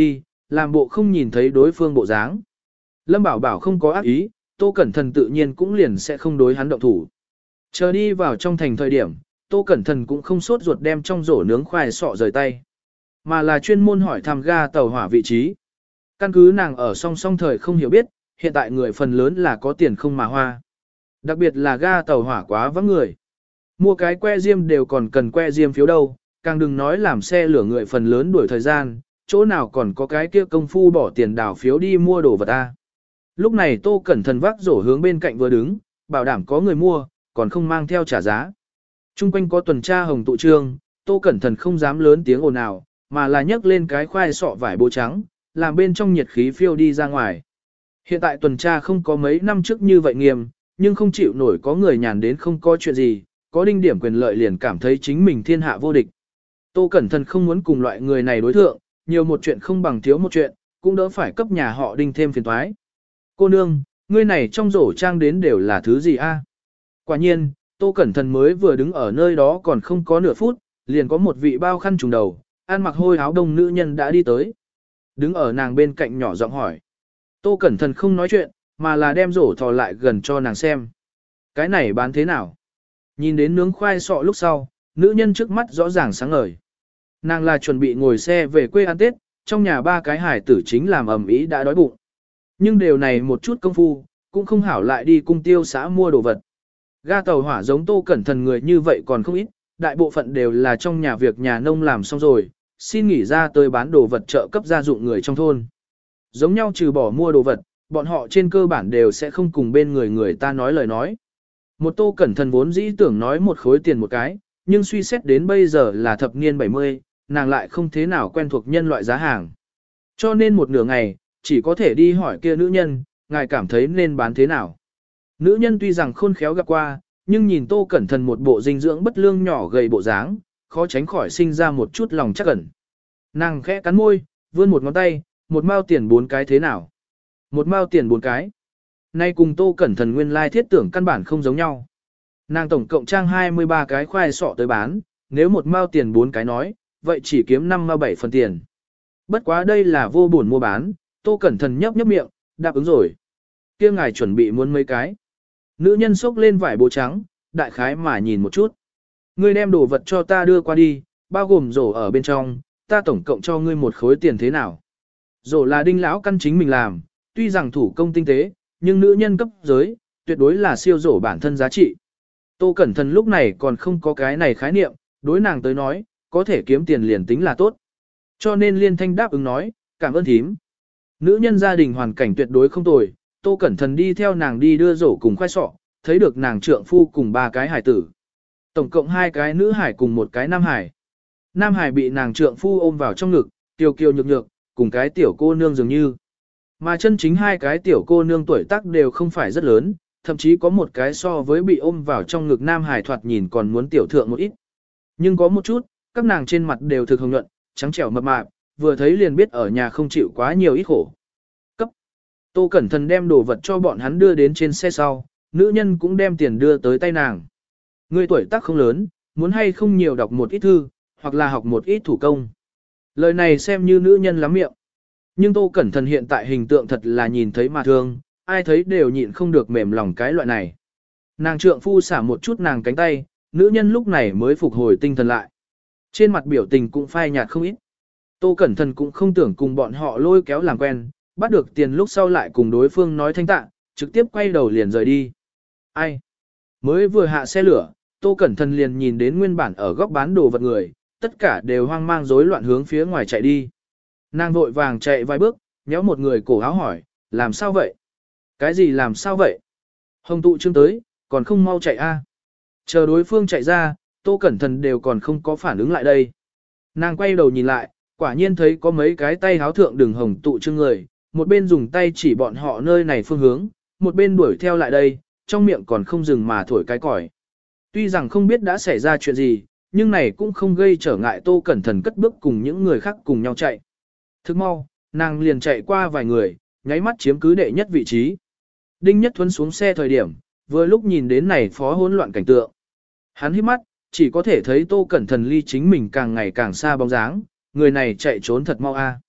làm bộ không nhìn thấy đối phương bộ dáng. Lâm Bảo Bảo không có ác ý, Tô Cẩn Thần tự nhiên cũng liền sẽ không đối hắn động thủ. Chờ đi vào trong thành thời điểm, Tô Cẩn Thần cũng không sốt ruột đem trong rổ nướng khoai sọ rời tay, mà là chuyên môn hỏi thăm ga tàu hỏa vị trí. Căn cứ nàng ở song song thời không hiểu biết, hiện tại người phần lớn là có tiền không mà hoa. Đặc biệt là ga tàu hỏa quá vắng người. Mua cái que diêm đều còn cần que diêm phiếu đâu, càng đừng nói làm xe lửa người phần lớn đuổi thời gian, chỗ nào còn có cái kia công phu bỏ tiền đào phiếu đi mua đồ vật ta. Lúc này Tô Cẩn Thần vác rổ hướng bên cạnh vừa đứng, bảo đảm có người mua, còn không mang theo trả giá. Trung quanh có tuần tra hồng tụ trương, Tô Cẩn Thần không dám lớn tiếng ồn ào, mà là nhấc lên cái khoai sọ vải bố trắng, làm bên trong nhiệt khí phiêu đi ra ngoài. Hiện tại tuần tra không có mấy năm trước như vậy nghiêm, nhưng không chịu nổi có người nhàn đến không có chuyện gì, có đinh điểm quyền lợi liền cảm thấy chính mình thiên hạ vô địch. Tô Cẩn Thần không muốn cùng loại người này đối thượng, nhiều một chuyện không bằng thiếu một chuyện, cũng đỡ phải cấp nhà họ đinh thêm phiền toái. Cô nương, ngươi này trong rổ trang đến đều là thứ gì a? Quả nhiên, Tô Cẩn Thần mới vừa đứng ở nơi đó còn không có nửa phút, liền có một vị bao khăn trùng đầu, ăn mặc hôi áo đông nữ nhân đã đi tới. Đứng ở nàng bên cạnh nhỏ giọng hỏi. Tô Cẩn Thần không nói chuyện, mà là đem rổ thò lại gần cho nàng xem. Cái này bán thế nào? Nhìn đến nướng khoai sọ lúc sau, nữ nhân trước mắt rõ ràng sáng ngời. Nàng là chuẩn bị ngồi xe về quê ăn Tết, trong nhà ba cái hải tử chính làm ầm ĩ đã đói bụng. Nhưng điều này một chút công phu, cũng không hảo lại đi cung tiêu xã mua đồ vật. Ga tàu hỏa giống Tô Cẩn Thần người như vậy còn không ít, đại bộ phận đều là trong nhà việc nhà nông làm xong rồi, xin nghỉ ra tới bán đồ vật trợ cấp gia dụng người trong thôn. Giống nhau trừ bỏ mua đồ vật, bọn họ trên cơ bản đều sẽ không cùng bên người người ta nói lời nói. Một Tô Cẩn Thần vốn dĩ tưởng nói một khối tiền một cái, nhưng suy xét đến bây giờ là thập niên bảy mươi, nàng lại không thế nào quen thuộc nhân loại giá hàng. Cho nên một nửa ngày, chỉ có thể đi hỏi kia nữ nhân, ngài cảm thấy nên bán thế nào. Nữ nhân tuy rằng khôn khéo gặp qua, nhưng nhìn Tô Cẩn Thần một bộ dinh dưỡng bất lương nhỏ gầy bộ dáng, khó tránh khỏi sinh ra một chút lòng chắc ẩn. Nàng khẽ cắn môi, vươn một ngón tay, một mao tiền bốn cái thế nào. Một mao tiền bốn cái. Nay cùng Tô Cẩn Thần nguyên lai thiết tưởng căn bản không giống nhau. Nàng tổng cộng trang hai mươi ba cái khoai sọ tới bán, nếu một mao tiền bốn cái nói, vậy chỉ kiếm năm mao bảy phần tiền. Bất quá đây là vô buồn mua bán, Tô Cẩn Thần nhấp nhấp miệng, đáp ứng rồi. Kia ngài chuẩn bị muốn mấy cái. Nữ nhân xốc lên vải bố trắng, đại khái mà nhìn một chút. Ngươi đem đồ vật cho ta đưa qua đi, bao gồm rổ ở bên trong, ta tổng cộng cho ngươi một khối tiền thế nào. Rổ là đinh lão căn chính mình làm, tuy rằng thủ công tinh tế, nhưng nữ nhân cấp giới, tuyệt đối là siêu rổ bản thân giá trị. Tô Cẩn Thần lúc này còn không có cái này khái niệm, đối nàng tới nói, có thể kiếm tiền liền tính là tốt. Cho nên liên thanh đáp ứng nói, cảm ơn thím. Nữ nhân gia đình hoàn cảnh tuyệt đối không tồi, Tô Cẩn Thần đi theo nàng đi đưa rổ cùng khoai sọ, thấy được nàng trượng phu cùng ba cái hải tử. Tổng cộng hai cái nữ hải cùng một cái nam hải. Nam hải bị nàng trượng phu ôm vào trong ngực, kiều kiều nhược nhược, cùng cái tiểu cô nương dường như. Mà chân chính hai cái tiểu cô nương tuổi tác đều không phải rất lớn, thậm chí có một cái so với bị ôm vào trong ngực nam hải thoạt nhìn còn muốn tiểu thượng một ít. Nhưng có một chút, các nàng trên mặt đều thực hồng nhuận, trắng trẻo mập mạp, vừa thấy liền biết ở nhà không chịu quá nhiều ít khổ. Cấp. Tô Cẩn Thần đem đồ vật cho bọn hắn đưa đến trên xe sau, nữ nhân cũng đem tiền đưa tới tay nàng. Người tuổi tác không lớn, muốn hay không nhiều đọc một ít thư, hoặc là học một ít thủ công. Lời này xem như nữ nhân lắm miệng. Nhưng Tô Cẩn Thần hiện tại hình tượng thật là nhìn thấy mà thương, ai thấy đều nhịn không được mềm lòng cái loại này. Nàng trượng phu xả một chút nàng cánh tay, nữ nhân lúc này mới phục hồi tinh thần lại. Trên mặt biểu tình cũng phai nhạt không ít. Tô Cẩn Thần cũng không tưởng cùng bọn họ lôi kéo làm quen, bắt được tiền lúc sau lại cùng đối phương nói thanh tạ, trực tiếp quay đầu liền rời đi. Ai? Mới vừa hạ xe lửa, Tô Cẩn Thần liền nhìn đến nguyên bản ở góc bán đồ vật người, tất cả đều hoang mang rối loạn hướng phía ngoài chạy đi. Nàng vội vàng chạy vài bước, nhéo một người cổ áo hỏi, làm sao vậy? Cái gì làm sao vậy? Hồng tụ trương tới, còn không mau chạy a? Chờ đối phương chạy ra, Tô Cẩn Thần đều còn không có phản ứng lại đây. Nàng quay đầu nhìn lại, quả nhiên thấy có mấy cái tay háo thượng đường hồng tụ trương người, một bên dùng tay chỉ bọn họ nơi này phương hướng, một bên đuổi theo lại đây, trong miệng còn không dừng mà thổi cái còi. Tuy rằng không biết đã xảy ra chuyện gì, nhưng này cũng không gây trở ngại Tô Cẩn Thần cất bước cùng những người khác cùng nhau chạy. Thức mau, nàng liền chạy qua vài người, nháy mắt chiếm cứ đệ nhất vị trí. Đinh Nhất Thuấn xuống xe thời điểm, vừa lúc nhìn đến này phó hỗn loạn cảnh tượng. Hắn hít mắt, chỉ có thể thấy Tô Cẩn Thần ly chính mình càng ngày càng xa bóng dáng, người này chạy trốn thật mau a.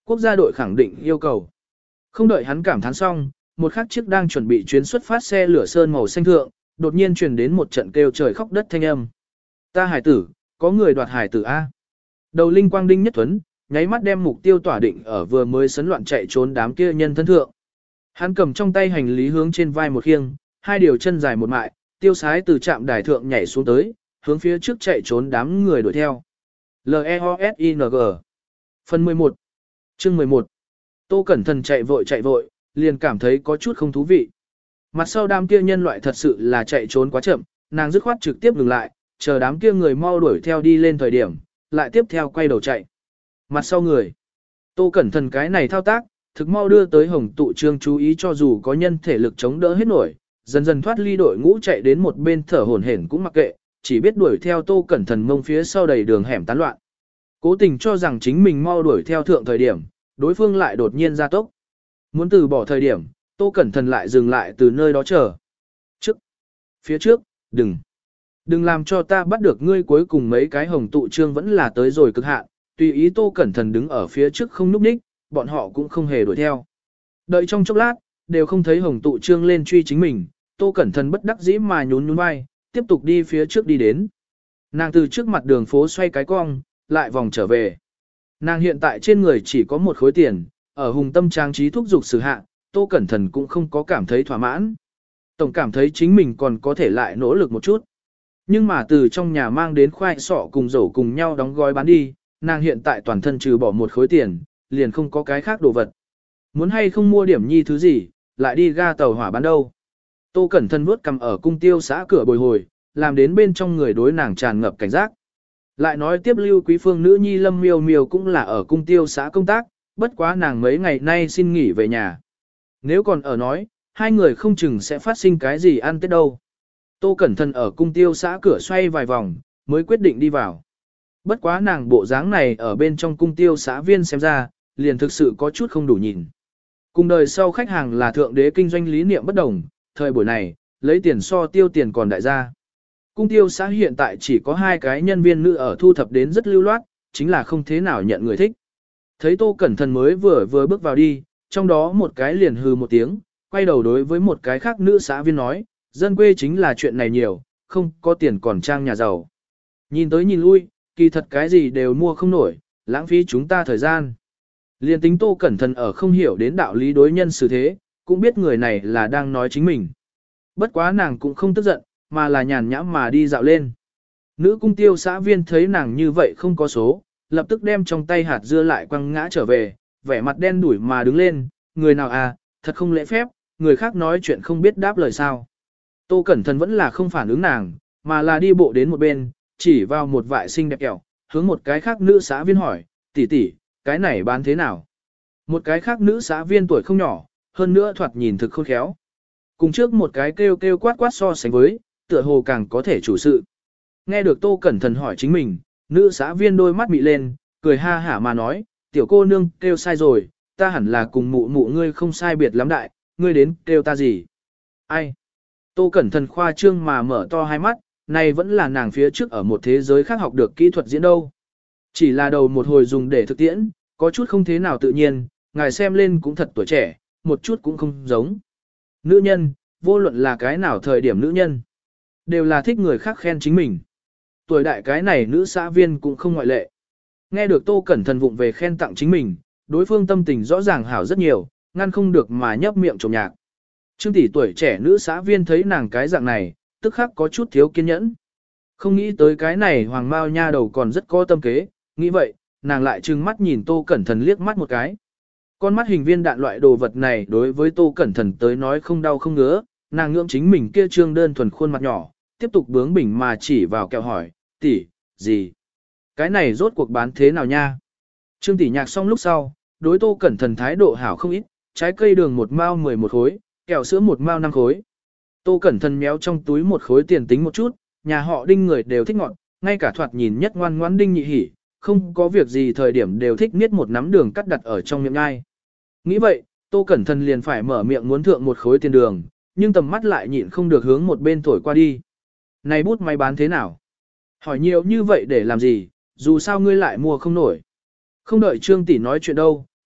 Quốc gia đội khẳng định yêu cầu. Không đợi hắn cảm thán xong, một khắc chiếc đang chuẩn bị chuyến xuất phát xe lửa sơn màu xanh thượng, đột nhiên truyền đến một trận kêu trời khóc đất thanh âm. Ta hải tử, có người đoạt hải tử A. Đầu linh quang đinh nhất thuấn, nháy mắt đem mục tiêu tỏa định ở vừa mới sấn loạn chạy trốn đám kia nhân thân thượng. Hắn cầm trong tay hành lý hướng trên vai một khiêng, hai điều chân dài một mại, tiêu sái từ trạm đài thượng nhảy xuống tới, hướng phía trước chạy trốn đám người đuổi theo. L E O S I N G Phần mười một Chương mười một Tô Cẩn Thận chạy vội chạy vội, liền cảm thấy có chút không thú vị. Mặt sau đám kia nhân loại thật sự là chạy trốn quá chậm, nàng dứt khoát trực tiếp dừng lại, chờ đám kia người mau đuổi theo đi lên thời điểm, lại tiếp theo quay đầu chạy. Mặt sau người. Tô Cẩn Thận cái này thao tác, thực mau đưa tới Hồng Tụ Trương chú ý, cho dù có nhân thể lực chống đỡ hết nổi, dần dần thoát ly đội ngũ chạy đến một bên thở hổn hển cũng mặc kệ, chỉ biết đuổi theo Tô Cẩn Thận mông phía sau đầy đường hẻm tán loạn. Cố tình cho rằng chính mình mau đuổi theo thượng thời điểm, đối phương lại đột nhiên ra tốc. Muốn từ bỏ thời điểm, Tô Cẩn Thận lại dừng lại từ nơi đó chờ. Trước, phía trước, đừng. Đừng làm cho ta bắt được ngươi. Cuối cùng mấy cái Hồng Tụ Trương vẫn là tới rồi cực hạn, tùy ý Tô Cẩn Thận đứng ở phía trước không núp ních, bọn họ cũng không hề đuổi theo. Đợi trong chốc lát, đều không thấy Hồng Tụ Trương lên truy chính mình, Tô Cẩn Thận bất đắc dĩ mà nhún nhún vai, tiếp tục đi phía trước đi đến. Nàng từ trước mặt đường phố xoay cái cong, lại vòng trở về. Nàng hiện tại trên người chỉ có một khối tiền, ở hùng tâm trang trí thúc dục sử hạ, Tô Cẩn Thận cũng không có cảm thấy thỏa mãn. Tổng cảm thấy chính mình còn có thể lại nỗ lực một chút. Nhưng mà từ trong nhà mang đến khoai sọ cùng rổ cùng nhau đóng gói bán đi, nàng hiện tại toàn thân trừ bỏ một khối tiền, liền không có cái khác đồ vật. Muốn hay không mua điểm nhi thứ gì, lại đi ga tàu hỏa bán đâu. Tô Cẩn Thận vuốt cầm ở cung tiêu xã cửa bồi hồi, làm đến bên trong người đối nàng tràn ngập cảnh giác. Lại nói tiếp Lưu Quý Phương nữ nhi Lâm Miêu Miêu cũng là ở cung tiêu xã công tác, bất quá nàng mấy ngày nay xin nghỉ về nhà. Nếu còn ở nói, hai người không chừng sẽ phát sinh cái gì ăn tết đâu. Tô Cẩn Thận ở cung tiêu xã cửa xoay vài vòng, mới quyết định đi vào. Bất quá nàng bộ dáng này ở bên trong cung tiêu xã viên xem ra, liền thực sự có chút không đủ nhìn. Cùng đời sau khách hàng là thượng đế kinh doanh lý niệm bất đồng, thời buổi này, lấy tiền so tiêu tiền còn đại gia. Cung tiêu xã hiện tại chỉ có hai cái nhân viên nữ ở thu thập đến rất lưu loát, chính là không thế nào nhận người thích. Thấy Tô Cẩn Thận mới vừa vừa bước vào đi, trong đó một cái liền hừ một tiếng, quay đầu đối với một cái khác nữ xã viên nói, dân quê chính là chuyện này nhiều, không có tiền còn trang nhà giàu. Nhìn tới nhìn lui, kỳ thật cái gì đều mua không nổi, lãng phí chúng ta thời gian. Liên tính Tô Cẩn Thận ở không hiểu đến đạo lý đối nhân xử thế, cũng biết người này là đang nói chính mình. Bất quá nàng cũng không tức giận, mà là nhàn nhãm mà đi dạo lên. Nữ cung tiêu xã viên thấy nàng như vậy không có số, lập tức đem trong tay hạt dưa lại quăng ngã trở về, vẻ mặt đen đủi mà đứng lên, người nào à, thật không lễ phép, người khác nói chuyện không biết đáp lời sao. Tô Cẩn Thận vẫn là không phản ứng nàng, mà là đi bộ đến một bên, chỉ vào một vại xinh đẹp kẹo, hướng một cái khác nữ xã viên hỏi, tỷ tỷ, cái này bán thế nào? Một cái khác nữ xã viên tuổi không nhỏ, hơn nữa thoạt nhìn thực khôn khéo. Cùng trước một cái kêu kêu quát quát so sánh với, tựa hồ càng có thể chủ sự. Nghe được Tô Cẩn Thận hỏi chính mình, nữ xã viên đôi mắt mị lên, cười ha hả mà nói, tiểu cô nương kêu sai rồi, ta hẳn là cùng mụ mụ ngươi không sai biệt lắm đại, ngươi đến kêu ta gì? Ai? Tô Cẩn Thận khoa trương mà mở to hai mắt, này vẫn là nàng phía trước ở một thế giới khác học được kỹ thuật diễn đâu. Chỉ là đầu một hồi dùng để thực tiễn, có chút không thế nào tự nhiên, ngài xem lên cũng thật tuổi trẻ, một chút cũng không giống. Nữ nhân, vô luận là cái nào thời điểm nữ nhân, đều là thích người khác khen chính mình. Tuổi đại cái này nữ xã viên cũng không ngoại lệ. Nghe được Tô Cẩn Thận vụng về khen tặng chính mình, đối phương tâm tình rõ ràng hảo rất nhiều, ngăn không được mà nhấp miệng trộm nhạc. Trương tỷ tuổi trẻ nữ xã viên thấy nàng cái dạng này, tức khắc có chút thiếu kiên nhẫn. Không nghĩ tới cái này hoàng mao nha đầu còn rất có tâm kế, nghĩ vậy, nàng lại trừng mắt nhìn Tô Cẩn Thận liếc mắt một cái. Con mắt hình viên đạn loại đồ vật này đối với Tô Cẩn Thận tới nói không đau không ngứa, nàng ngưỡng chính mình kia trương đơn thuần khuôn mặt nhỏ, tiếp tục bướng bỉnh mà chỉ vào kẹo hỏi, tỷ, gì? Cái này rốt cuộc bán thế nào nha? Trương tỷ nhạc xong lúc sau, đối Tô Cẩn Thận thái độ hảo không ít, trái cây đường một mao mười một khối, kẹo sữa một mao năm khối. Tô Cẩn Thận méo trong túi một khối tiền tính một chút, nhà họ Đinh người đều thích ngọt, ngay cả thoạt nhìn nhất ngoan ngoãn Đinh nhị hỉ, không có việc gì thời điểm đều thích niết một nắm đường cắt đặt ở trong miệng ngai. Nghĩ vậy, Tô Cẩn Thận liền phải mở miệng muốn thượng một khối tiền đường, nhưng tầm mắt lại nhịn không được hướng một bên thổi qua đi. Này bút máy bán thế nào? Hỏi nhiều như vậy để làm gì, dù sao ngươi lại mua không nổi. Không đợi Trương tỷ nói chuyện đâu,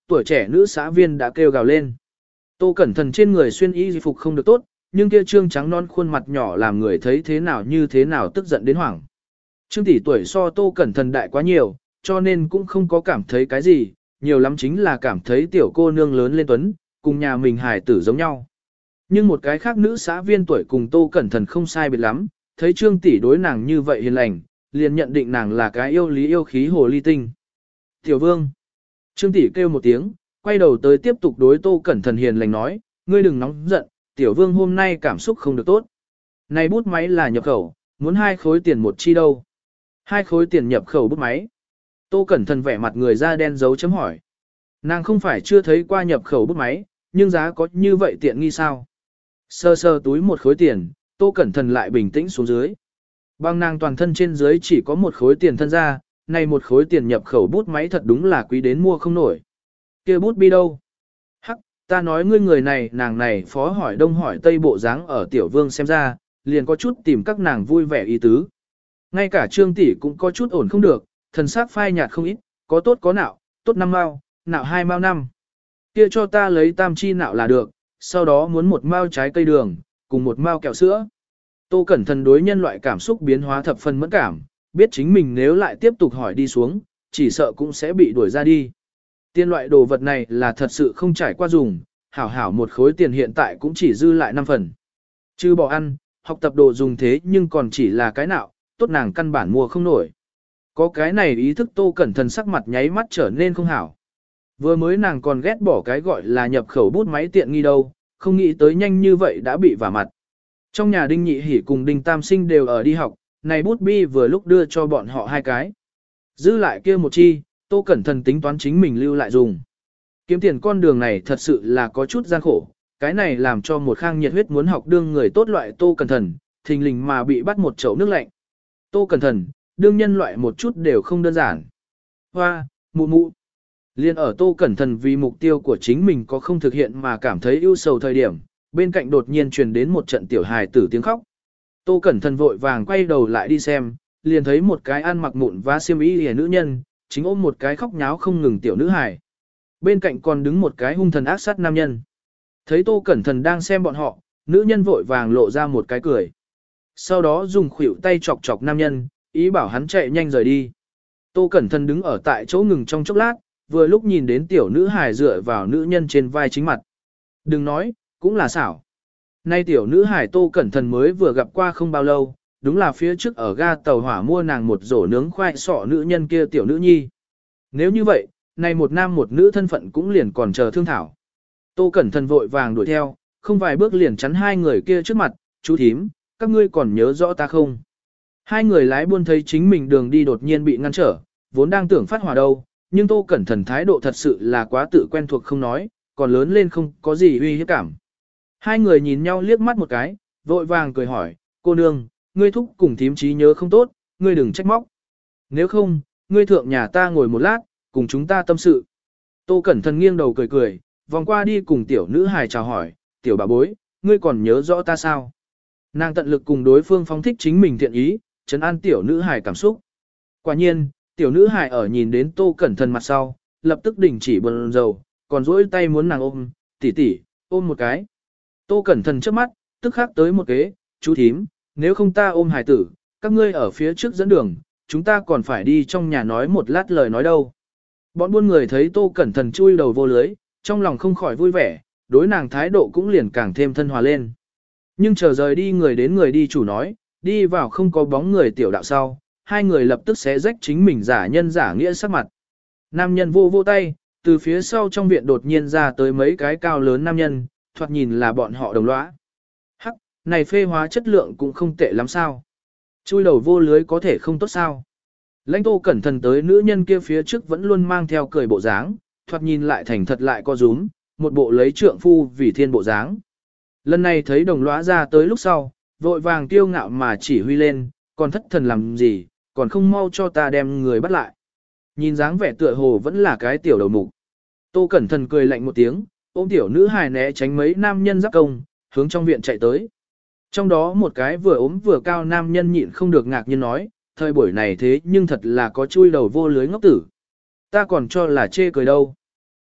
tuổi trẻ nữ xã viên đã kêu gào lên. Tô Cẩn Thận trên người xuyên y phục không được tốt, nhưng kia trương trắng non khuôn mặt nhỏ làm người thấy thế nào như thế nào tức giận đến hoảng. Trương tỷ tuổi so Tô Cẩn Thận đại quá nhiều, cho nên cũng không có cảm thấy cái gì, nhiều lắm chính là cảm thấy tiểu cô nương lớn lên tuấn, cùng nhà mình hài tử giống nhau. Nhưng một cái khác nữ xã viên tuổi cùng Tô Cẩn Thận không sai biệt lắm, thấy Trương tỷ đối nàng như vậy hiền lành, liền nhận định nàng là cái yêu lý yêu khí hồ ly tinh. Tiểu Vương. Trương tỷ kêu một tiếng, quay đầu tới tiếp tục đối Tô Cẩn Thận hiền lành nói, ngươi đừng nóng giận, Tiểu Vương hôm nay cảm xúc không được tốt. Này bút máy là nhập khẩu, muốn hai khối tiền một chi đâu. Hai khối tiền nhập khẩu bút máy. Tô Cẩn Thận vẻ mặt người da đen dấu chấm hỏi. Nàng không phải chưa thấy qua nhập khẩu bút máy, nhưng giá có như vậy tiện nghi sao? Sơ sơ túi một khối tiền, Tô Cẩn Thận lại bình tĩnh xuống dưới. Bằng nàng toàn thân trên dưới chỉ có một khối tiền thân ra, này một khối tiền nhập khẩu bút máy thật đúng là quý đến mua không nổi. Kia bút bi đâu? Hắc, ta nói ngươi người này nàng này phó hỏi đông hỏi tây bộ dáng ở Tiểu Vương xem ra, liền có chút tìm các nàng vui vẻ ý tứ. Ngay cả Trương tỷ cũng có chút ổn không được, thần sắc phai nhạt không ít, có tốt có nạo, tốt năm mao, nạo hai mao năm. Kia cho ta lấy tam chi nạo là được, sau đó muốn một mao trái cây đường, cùng một mao kẹo sữa. Tô Cẩn Thận đối nhân loại cảm xúc biến hóa thập phần mẫn cảm, biết chính mình nếu lại tiếp tục hỏi đi xuống, chỉ sợ cũng sẽ bị đuổi ra đi. Tiền loại đồ vật này là thật sự không trải qua dùng, hảo hảo một khối tiền hiện tại cũng chỉ dư lại năm phần. Chứ bỏ ăn, học tập đồ dùng thế nhưng còn chỉ là cái nào, tốt nàng căn bản mua không nổi. Có cái này ý thức Tô Cẩn Thận sắc mặt nháy mắt trở nên không hảo. Vừa mới nàng còn ghét bỏ cái gọi là nhập khẩu bút máy tiện nghi đâu, không nghĩ tới nhanh như vậy đã bị vả mặt. Trong nhà Đinh Nhị Hỉ cùng Đinh Tam Sinh đều ở đi học, này bút bi vừa lúc đưa cho bọn họ hai cái. Giữ lại kia một chi, Tô Cẩn Thận tính toán chính mình lưu lại dùng. Kiếm tiền con đường này thật sự là có chút gian khổ, cái này làm cho một khang nhiệt huyết muốn học đương người tốt loại Tô Cẩn Thận, thình lình mà bị bắt một chậu nước lạnh. Tô Cẩn Thận, đương nhân loại một chút đều không đơn giản. Hoa, mụ mụ. Liên ở Tô Cẩn Thận vì mục tiêu của chính mình có không thực hiện mà cảm thấy ưu sầu thời điểm, bên cạnh đột nhiên truyền đến một trận tiểu hài tử tiếng khóc. Tô Cẩn Thận vội vàng quay đầu lại đi xem, liền thấy một cái ăn mặc mụn và xiêm y hề nữ nhân, chính ôm một cái khóc nháo không ngừng tiểu nữ hài. Bên cạnh còn đứng một cái hung thần ác sát nam nhân. Thấy Tô Cẩn Thận đang xem bọn họ, nữ nhân vội vàng lộ ra một cái cười. Sau đó dùng khuỷu tay chọc chọc nam nhân, ý bảo hắn chạy nhanh rời đi. Tô Cẩn Thận đứng ở tại chỗ ngừng trong chốc lát, vừa lúc nhìn đến tiểu nữ hài dựa vào nữ nhân trên vai chính mặt. Đừng nói, cũng là xảo. Nay tiểu nữ hài Tô Cẩn Thận mới vừa gặp qua không bao lâu, đúng là phía trước ở ga tàu hỏa mua nàng một rổ nướng khoai sọ nữ nhân kia tiểu nữ nhi. Nếu như vậy, nay một nam một nữ thân phận cũng liền còn chờ thương thảo. Tô Cẩn Thận vội vàng đuổi theo, không vài bước liền chắn hai người kia trước mặt, chú thím, các ngươi còn nhớ rõ ta không? Hai người lái buôn thấy chính mình đường đi đột nhiên bị ngăn trở, vốn đang tưởng phát hỏa đâu, nhưng Tô Cẩn Thận thái độ thật sự là quá tự quen thuộc không nói, còn lớn lên không có gì uy hiếp cảm. Hai người nhìn nhau liếc mắt một cái, vội vàng cười hỏi, cô nương, ngươi thúc cùng thím trí nhớ không tốt, ngươi đừng trách móc. Nếu không, ngươi thượng nhà ta ngồi một lát, cùng chúng ta tâm sự. Tô Cẩn Thận nghiêng đầu cười cười, vòng qua đi cùng tiểu nữ hài chào hỏi, tiểu bà bối, ngươi còn nhớ rõ ta sao? Nàng tận lực cùng đối phương phóng thích chính mình thiện ý, trấn an tiểu nữ hài cảm xúc. Quả nhiên, tiểu nữ hài ở nhìn đến Tô Cẩn Thận mặt sau, lập tức đình chỉ buồn rầu, còn duỗi tay muốn nàng ôm, tỷ tỷ, ôm một cái. Tô Cẩn Thận trước mắt, tức khắc tới một kế, chú thím, nếu không ta ôm hài tử, các ngươi ở phía trước dẫn đường, chúng ta còn phải đi trong nhà nói một lát lời nói đâu. Bọn buôn người thấy Tô Cẩn Thận chui đầu vô lưới, trong lòng không khỏi vui vẻ, đối nàng thái độ cũng liền càng thêm thân hòa lên. Nhưng chờ rời đi người đến người đi chủ nói, đi vào không có bóng người tiểu đạo sau, hai người lập tức xé rách chính mình giả nhân giả nghĩa sắc mặt. Nam nhân vô vô tay, từ phía sau trong viện đột nhiên ra tới mấy cái cao lớn nam nhân, thoạt nhìn là bọn họ đồng lõa. Hắc, này phê hóa chất lượng cũng không tệ lắm sao. Chui đầu vô lưới có thể không tốt sao. Lãnh Tô Cẩn Thận tới nữ nhân kia phía trước vẫn luôn mang theo cười bộ dáng, thoạt nhìn lại thành thật lại co rúm, một bộ lấy trượng phu vì thiên bộ dáng. Lần này thấy đồng lõa ra tới lúc sau, vội vàng tiêu ngạo mà chỉ huy lên, còn thất thần làm gì, còn không mau cho ta đem người bắt lại. Nhìn dáng vẻ tựa hồ vẫn là cái tiểu đầu mục. Tô Cẩn Thận cười lạnh một tiếng, ôm tiểu nữ hài né tránh mấy nam nhân giáp công, hướng trong viện chạy tới. Trong đó một cái vừa ốm vừa cao nam nhân nhịn không được ngạc nhiên nói, thời buổi này thế nhưng thật là có chui đầu vô lưới ngốc tử. Ta còn cho là chê cười đâu.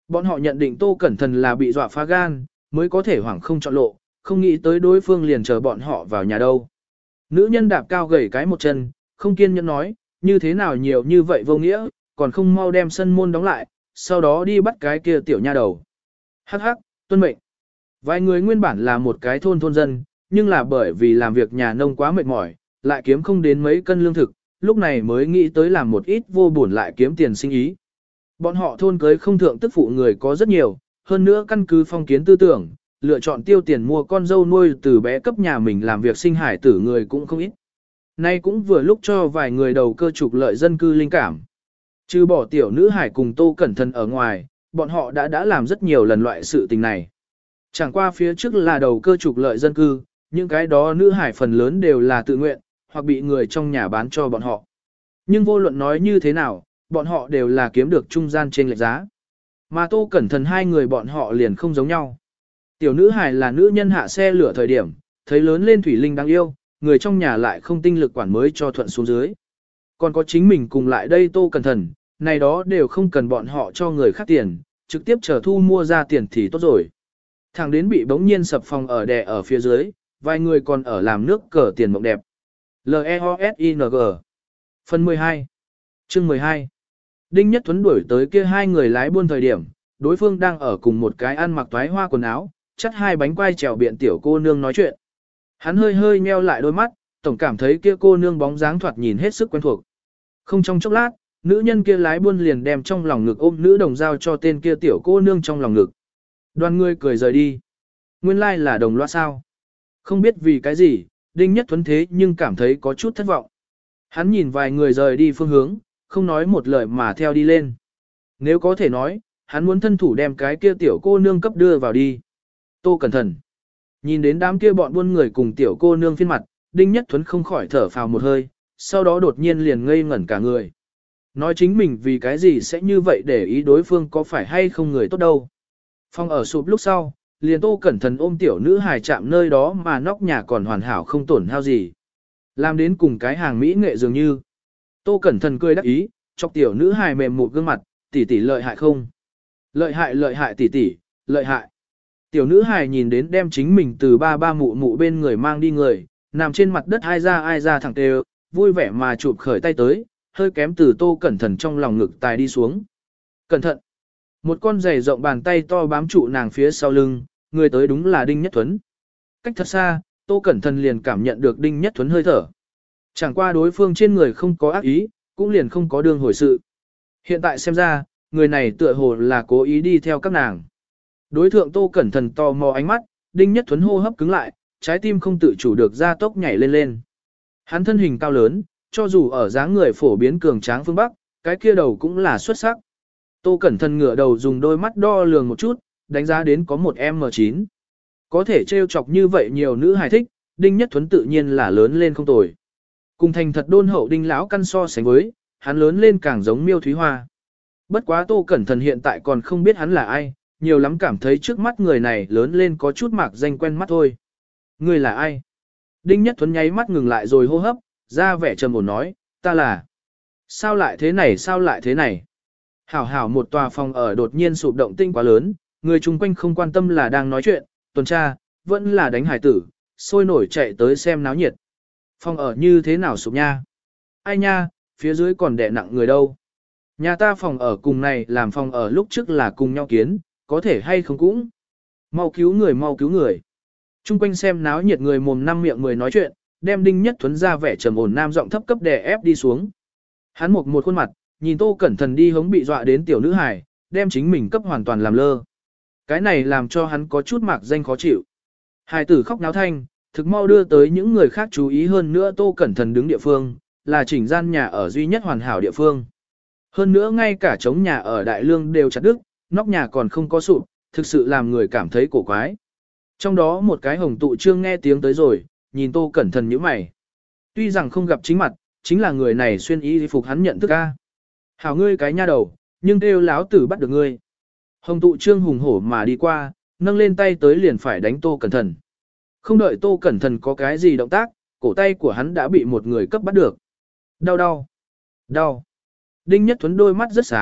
Bọn họ nhận định Tô Cẩn Thận là bị dọa phá gan, mới có thể hoảng không chọn lộ, không nghĩ tới đối phương liền chờ bọn họ vào nhà đâu. Nữ nhân đạp cao gầy cái một chân, không kiên nhẫn nói, như thế nào nhiều như vậy vô nghĩa, còn không mau đem sân môn đóng lại, sau đó đi bắt cái kia tiểu nha đầu. Hắc hắc, tuân mệnh. Vài người nguyên bản là một cái thôn thôn dân, nhưng là bởi vì làm việc nhà nông quá mệt mỏi, lại kiếm không đến mấy cân lương thực, lúc này mới nghĩ tới làm một ít vô buồn lại kiếm tiền sinh ý. Bọn họ thôn cưới không thượng tức phụ người có rất nhiều, hơn nữa căn cứ phong kiến tư tưởng, lựa chọn tiêu tiền mua con dâu nuôi từ bé cấp nhà mình làm việc sinh hải tử người cũng không ít. Nay cũng vừa lúc cho vài người đầu cơ trục lợi dân cư linh cảm. Trừ bỏ tiểu nữ hải cùng Tô Cẩn Thận ở ngoài, bọn họ đã đã làm rất nhiều lần loại sự tình này. Chẳng qua phía trước là đầu cơ trục lợi dân cư, những cái đó nữ hải phần lớn đều là tự nguyện, hoặc bị người trong nhà bán cho bọn họ. Nhưng vô luận nói như thế nào, bọn họ đều là kiếm được trung gian trên lệch giá. Mà Tô Cẩn Thận hai người bọn họ liền không giống nhau. Tiểu nữ hải là nữ nhân hạ xe lửa thời điểm, thấy lớn lên thủy linh đáng yêu, người trong nhà lại không tinh lực quản mới cho thuận xuống dưới. Còn có chính mình cùng lại đây Tô Cẩn Thận, này đó đều không cần bọn họ cho người khác tiền, trực tiếp chờ thu mua ra tiền thì tốt rồi. Thằng đến bị bỗng nhiên sập phòng ở đè ở phía dưới, vài người còn ở làm nước cờ tiền mộng đẹp. L E O S I N G Phần mười hai Chương mười hai Đinh Nhất Thuấn đuổi tới kia hai người lái buôn thời điểm, đối phương đang ở cùng một cái ăn mặc toái hoa quần áo, chắt hai bánh quai trèo biện tiểu cô nương nói chuyện. Hắn hơi hơi nheo lại đôi mắt, tổng cảm thấy kia cô nương bóng dáng thoạt nhìn hết sức quen thuộc. Không trong chốc lát, nữ nhân kia lái buôn liền đem trong lòng ngực ôm nữ đồng dao cho tên kia tiểu cô nương trong lòng ngực. Đoàn người cười rời đi. Nguyên lai like là đồng loa sao. Không biết vì cái gì, Đinh Nhất Thuấn thế nhưng cảm thấy có chút thất vọng. Hắn nhìn vài người rời đi phương hướng, không nói một lời mà theo đi lên. Nếu có thể nói, hắn muốn thân thủ đem cái kia tiểu cô nương cấp đưa vào đi. Tô Cẩn Thận nhìn đến đám kia bọn buôn người cùng tiểu cô nương phiên mặt, Đinh Nhất Thuấn không khỏi thở phào một hơi, sau đó đột nhiên liền ngây ngẩn cả người. Nói chính mình vì cái gì sẽ như vậy để ý đối phương có phải hay không người tốt đâu. Phòng ở sụp lúc sau, liền Tô Cẩn Thận ôm tiểu nữ hài chạm nơi đó mà nóc nhà còn hoàn hảo không tổn hao gì. Làm đến cùng cái hàng mỹ nghệ dường như. Tô Cẩn Thận cười đắc ý, chọc tiểu nữ hài mềm một gương mặt, tỷ tỷ lợi hại không? Lợi hại lợi hại tỷ tỷ, lợi hại. Tiểu nữ hài nhìn đến đem chính mình từ ba ba mụ mụ bên người mang đi người, nằm trên mặt đất ai ra ai ra thẳng tê, vui vẻ mà chụp khởi tay tới, hơi kém từ Tô Cẩn Thận trong lòng ngực tài đi xuống. Cẩn thận! Một con giày rộng bàn tay to bám trụ nàng phía sau lưng, người tới đúng là Đinh Nhất Thuấn. Cách thật xa, Tô Cẩn Thận liền cảm nhận được Đinh Nhất Thuấn hơi thở. Chẳng qua đối phương trên người không có ác ý, cũng liền không có đương hồi sự. Hiện tại xem ra, người này tựa hồ là cố ý đi theo các nàng. Đối thượng Tô Cẩn Thận tò mò ánh mắt, Đinh Nhất Thuấn hô hấp cứng lại, trái tim không tự chủ được ra tốc nhảy lên lên. Hắn thân hình cao lớn, cho dù ở dáng người phổ biến cường tráng phương Bắc, cái kia đầu cũng là xuất sắc. Tô Cẩn Thận ngửa đầu dùng đôi mắt đo lường một chút, đánh giá đến có một em em chín. Có thể trêu chọc như vậy nhiều nữ hài thích, Đinh Nhất Thuấn tự nhiên là lớn lên không tồi. Cùng thành thật đôn hậu Đinh lão căn so sánh với, hắn lớn lên càng giống Miêu Thúy Hoa. Bất quá Tô Cẩn Thận hiện tại còn không biết hắn là ai, nhiều lắm cảm thấy trước mắt người này lớn lên có chút mạc danh quen mắt thôi. Người là ai? Đinh Nhất Thuấn nháy mắt ngừng lại rồi hô hấp, ra vẻ trầm ổn nói, ta là. Sao lại thế này sao lại thế này? Hảo hảo một tòa phòng ở đột nhiên sụp động tinh quá lớn, người chung quanh không quan tâm là đang nói chuyện, tuần tra, vẫn là đánh hải tử, sôi nổi chạy tới xem náo nhiệt. Phòng ở như thế nào sụp nha? Ai nha, phía dưới còn đè nặng người đâu? Nhà ta phòng ở cùng này làm phòng ở lúc trước là cùng nhau kiến, có thể hay không cũng? Mau cứu người mau cứu người. Chung quanh xem náo nhiệt người mồm năm miệng mười nói chuyện, đem Đinh Nhất Thuấn ra vẻ trầm ổn nam giọng thấp cấp đè ép đi xuống. Hắn một một khuôn mặt, nhìn Tô Cẩn Thận đi hống bị dọa đến tiểu nữ hài, đem chính mình cấp hoàn toàn làm lơ. Cái này làm cho hắn có chút mạc danh khó chịu. Hài tử khóc náo thanh, thực mau đưa tới những người khác chú ý hơn nữa Tô Cẩn Thận đứng địa phương, là chỉnh gian nhà ở duy nhất hoàn hảo địa phương. Hơn nữa ngay cả trống nhà ở Đại Lương đều chặt đứt, nóc nhà còn không có sụp, thực sự làm người cảm thấy cổ quái. Trong đó một cái hồng tụ trương nghe tiếng tới rồi, nhìn Tô Cẩn Thận nhíu mày. Tuy rằng không gặp chính mặt, chính là người này xuyên y phục hắn nhận thức a. Hảo ngươi cái nha đầu, nhưng kêu láo tử bắt được ngươi. Hồng tụ trương hùng hổ mà đi qua, nâng lên tay tới liền phải đánh Tô Cẩn Thận. Không đợi Tô Cẩn Thận có cái gì động tác, cổ tay của hắn đã bị một người cấp bắt được. Đau đau, đau. Đinh Nhất Thuấn đôi mắt rất sáng,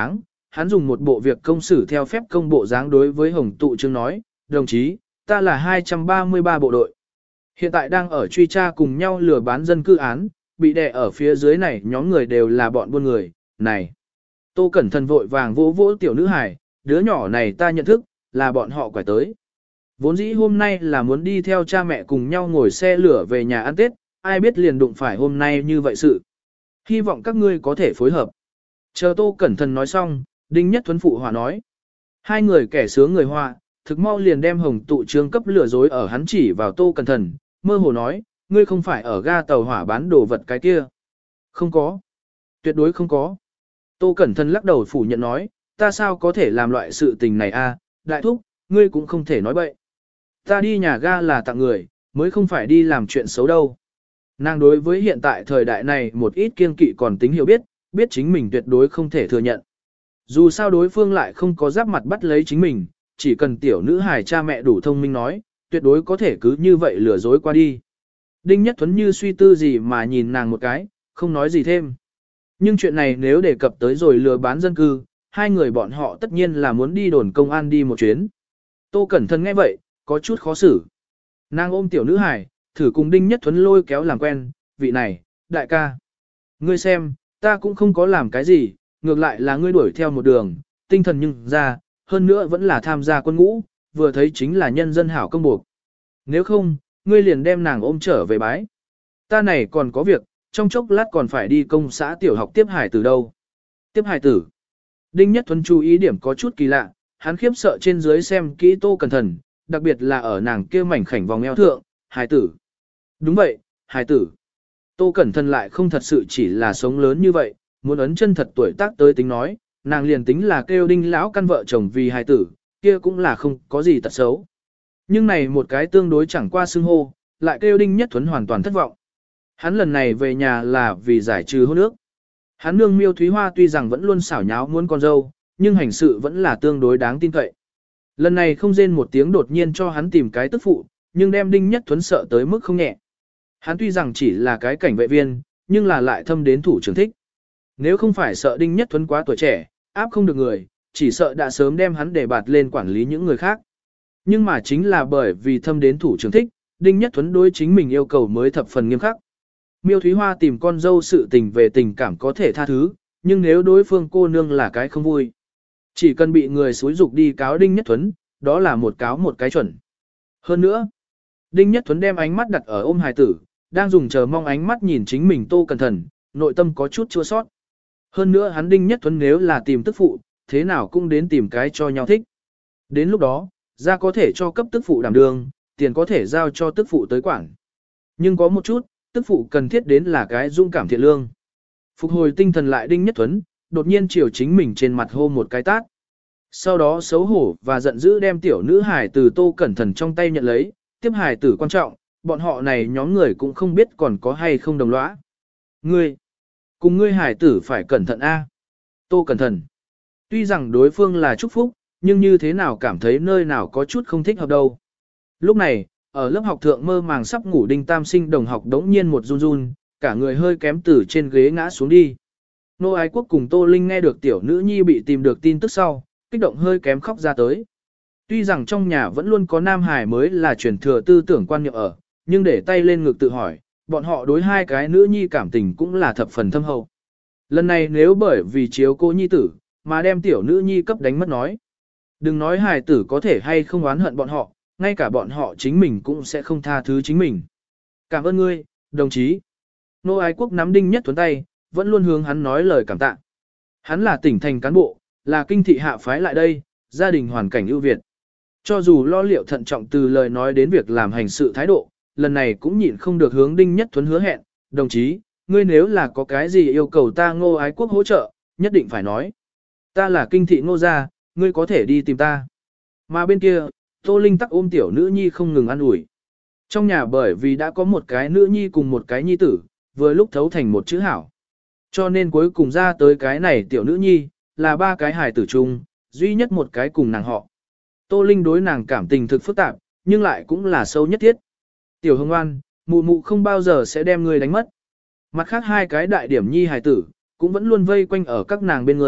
hắn dùng một bộ việc công xử theo phép công bộ dáng đối với Hồng Tụ Trương nói, đồng chí, ta là hai trăm ba mươi ba bộ đội. Hiện tại đang ở truy tra cùng nhau lừa bán dân cư án, bị đè ở phía dưới này nhóm người đều là bọn buôn người, này. Tô Cẩn Thận vội vàng vỗ vỗ tiểu nữ hài, đứa nhỏ này ta nhận thức, là bọn họ quải tới. Vốn dĩ hôm nay là muốn đi theo cha mẹ cùng nhau ngồi xe lửa về nhà ăn Tết, ai biết liền đụng phải hôm nay như vậy sự. Hy vọng các ngươi có thể phối hợp. Chờ Tô Cẩn Thận nói xong, Đinh Nhất Thuấn phụ hòa nói. Hai người kẻ sướng người họa, thực mau liền đem Hồng Tụ Trương cấp lừa dối ở hắn chỉ vào Tô Cẩn Thận, mơ hồ nói, ngươi không phải ở ga tàu hỏa bán đồ vật cái kia. Không có. Tuyệt đối không có. Tô Cẩn Thận lắc đầu phủ nhận nói, ta sao có thể làm loại sự tình này a? Đại thúc, ngươi cũng không thể nói bậy. Ta đi nhà ga là tặng người, mới không phải đi làm chuyện xấu đâu. Nàng đối với hiện tại thời đại này một ít kiêng kỵ còn tính hiểu biết, biết chính mình tuyệt đối không thể thừa nhận. Dù sao đối phương lại không có giáp mặt bắt lấy chính mình, chỉ cần tiểu nữ hài cha mẹ đủ thông minh nói, tuyệt đối có thể cứ như vậy lừa dối qua đi. Đinh Nhất Thuấn như suy tư gì mà nhìn nàng một cái, không nói gì thêm. Nhưng chuyện này nếu đề cập tới rồi lừa bán dân cư, hai người bọn họ tất nhiên là muốn đi đồn công an đi một chuyến. Tô Cẩn Thận nghe vậy, có chút khó xử. Nàng ôm tiểu nữ hài, thử cùng Đinh Nhất Thuấn lôi kéo làm quen, vị này, đại ca. Ngươi xem, ta cũng không có làm cái gì, ngược lại là ngươi đuổi theo một đường, tinh thần nhưng ra, hơn nữa vẫn là tham gia quân ngũ, vừa thấy chính là nhân dân hảo công buộc. Nếu không, ngươi liền đem nàng ôm trở về bái. Ta này còn có việc, trong chốc lát còn phải đi công xã tiểu học tiếp hải tử đâu. Tiếp hải tử. Đinh Nhất Thuấn chú ý điểm có chút kỳ lạ, hắn khiếp sợ trên dưới xem kỹ Tô Cẩn Thận, đặc biệt là ở nàng kia mảnh khảnh vòng eo thượng, hải tử. Đúng vậy, hải tử. Tô Cẩn Thận lại không thật sự chỉ là sống lớn như vậy, muốn ấn chân thật tuổi tác tới tính nói, nàng liền tính là kêu Đinh lão căn vợ chồng vì hải tử, kia cũng là không có gì tật xấu. Nhưng này một cái tương đối chẳng qua xưng hô, lại kêu Đinh Nhất Thuấn hoàn toàn thất vọng. Hắn lần này về nhà là vì giải trừ hôn ước. Hắn nương Miêu Thúy Hoa tuy rằng vẫn luôn xảo nháo muốn con dâu, nhưng hành sự vẫn là tương đối đáng tin cậy. Lần này không rên một tiếng đột nhiên cho hắn tìm cái tức phụ, nhưng đem Đinh Nhất Thuấn sợ tới mức không nhẹ. Hắn tuy rằng chỉ là cái cảnh vệ viên, nhưng là lại thâm đến thủ trưởng thích. Nếu không phải sợ Đinh Nhất Thuấn quá tuổi trẻ, áp không được người, chỉ sợ đã sớm đem hắn để bạt lên quản lý những người khác. Nhưng mà chính là bởi vì thâm đến thủ trưởng thích, Đinh Nhất Thuấn đối chính mình yêu cầu mới thập phần nghiêm khắc. Miêu Thúy Hoa tìm con dâu sự tình về tình cảm có thể tha thứ, nhưng nếu đối phương cô nương là cái không vui. Chỉ cần bị người xúi dục đi cáo Đinh Nhất Thuấn, đó là một cáo một cái chuẩn. Hơn nữa, Đinh Nhất Thuấn đem ánh mắt đặt ở ôm hài tử, đang dùng chờ mong ánh mắt nhìn chính mình Tô Cẩn Thận, nội tâm có chút chua sót. Hơn nữa hắn Đinh Nhất Thuấn nếu là tìm tức phụ, thế nào cũng đến tìm cái cho nhau thích. Đến lúc đó, ra có thể cho cấp tức phụ đảm đương, tiền có thể giao cho tức phụ tới quản. Nhưng có một chút, tức phụ cần thiết đến là cái dung cảm thiện lương. Phục hồi tinh thần lại Đinh Nhất Thuấn, đột nhiên chiều chính mình trên mặt hô một cái tát. Sau đó xấu hổ và giận dữ đem tiểu nữ hài từ Tô Cẩn Thận trong tay nhận lấy, tiếp hài tử quan trọng, bọn họ này nhóm người cũng không biết còn có hay không đồng lõa. Ngươi, cùng ngươi hài tử phải cẩn thận a. Tô Cẩn Thận. Tuy rằng đối phương là chúc phúc, nhưng như thế nào cảm thấy nơi nào có chút không thích hợp đâu. Lúc này, ở lớp học thượng mơ màng sắp ngủ Đinh Tam Sinh đồng học đống nhiên một run run, cả người hơi kém từ trên ghế ngã xuống đi. Nô Ái Quốc cùng Tô Linh nghe được tiểu nữ nhi bị tìm được tin tức sau, kích động hơi kém khóc ra tới. Tuy rằng trong nhà vẫn luôn có nam hải mới là truyền thừa tư tưởng quan niệm ở, nhưng để tay lên ngực tự hỏi, bọn họ đối hai cái nữ nhi cảm tình cũng là thập phần thâm hậu. Lần này nếu bởi vì chiếu cô nhi tử, mà đem tiểu nữ nhi cấp đánh mất nói. Đừng nói hài tử có thể hay không oán hận bọn họ, ngay cả bọn họ chính mình cũng sẽ không tha thứ chính mình. Cảm ơn ngươi, đồng chí. Nô Ái Quốc nắm Đinh Nhất Thuấn tay, vẫn luôn hướng hắn nói lời cảm tạ. Hắn là tỉnh thành cán bộ, là kinh thị hạ phái lại đây, gia đình hoàn cảnh ưu việt. Cho dù lo liệu thận trọng từ lời nói đến việc làm hành sự thái độ, lần này cũng nhịn không được hướng Đinh Nhất Thuấn hứa hẹn, đồng chí, ngươi nếu là có cái gì yêu cầu ta Ngô Ái Quốc hỗ trợ, nhất định phải nói. Ta là kinh thị Ngô gia, ngươi có thể đi tìm ta. Mà bên kia, Tô Linh tắc ôm tiểu nữ nhi không ngừng ăn ủi. Trong nhà bởi vì đã có một cái nữ nhi cùng một cái nhi tử, vừa lúc thấu thành một chữ hảo. Cho nên cuối cùng ra tới cái này tiểu nữ nhi, là ba cái hài tử chung, duy nhất một cái cùng nàng họ. Tô Linh đối nàng cảm tình thực phức tạp, nhưng lại cũng là sâu nhất thiết. Tiểu Hồng Oan, mụ mụ không bao giờ sẽ đem ngươi đánh mất. Mặt khác hai cái đại điểm nhi hài tử, cũng vẫn luôn vây quanh ở các nàng bên người,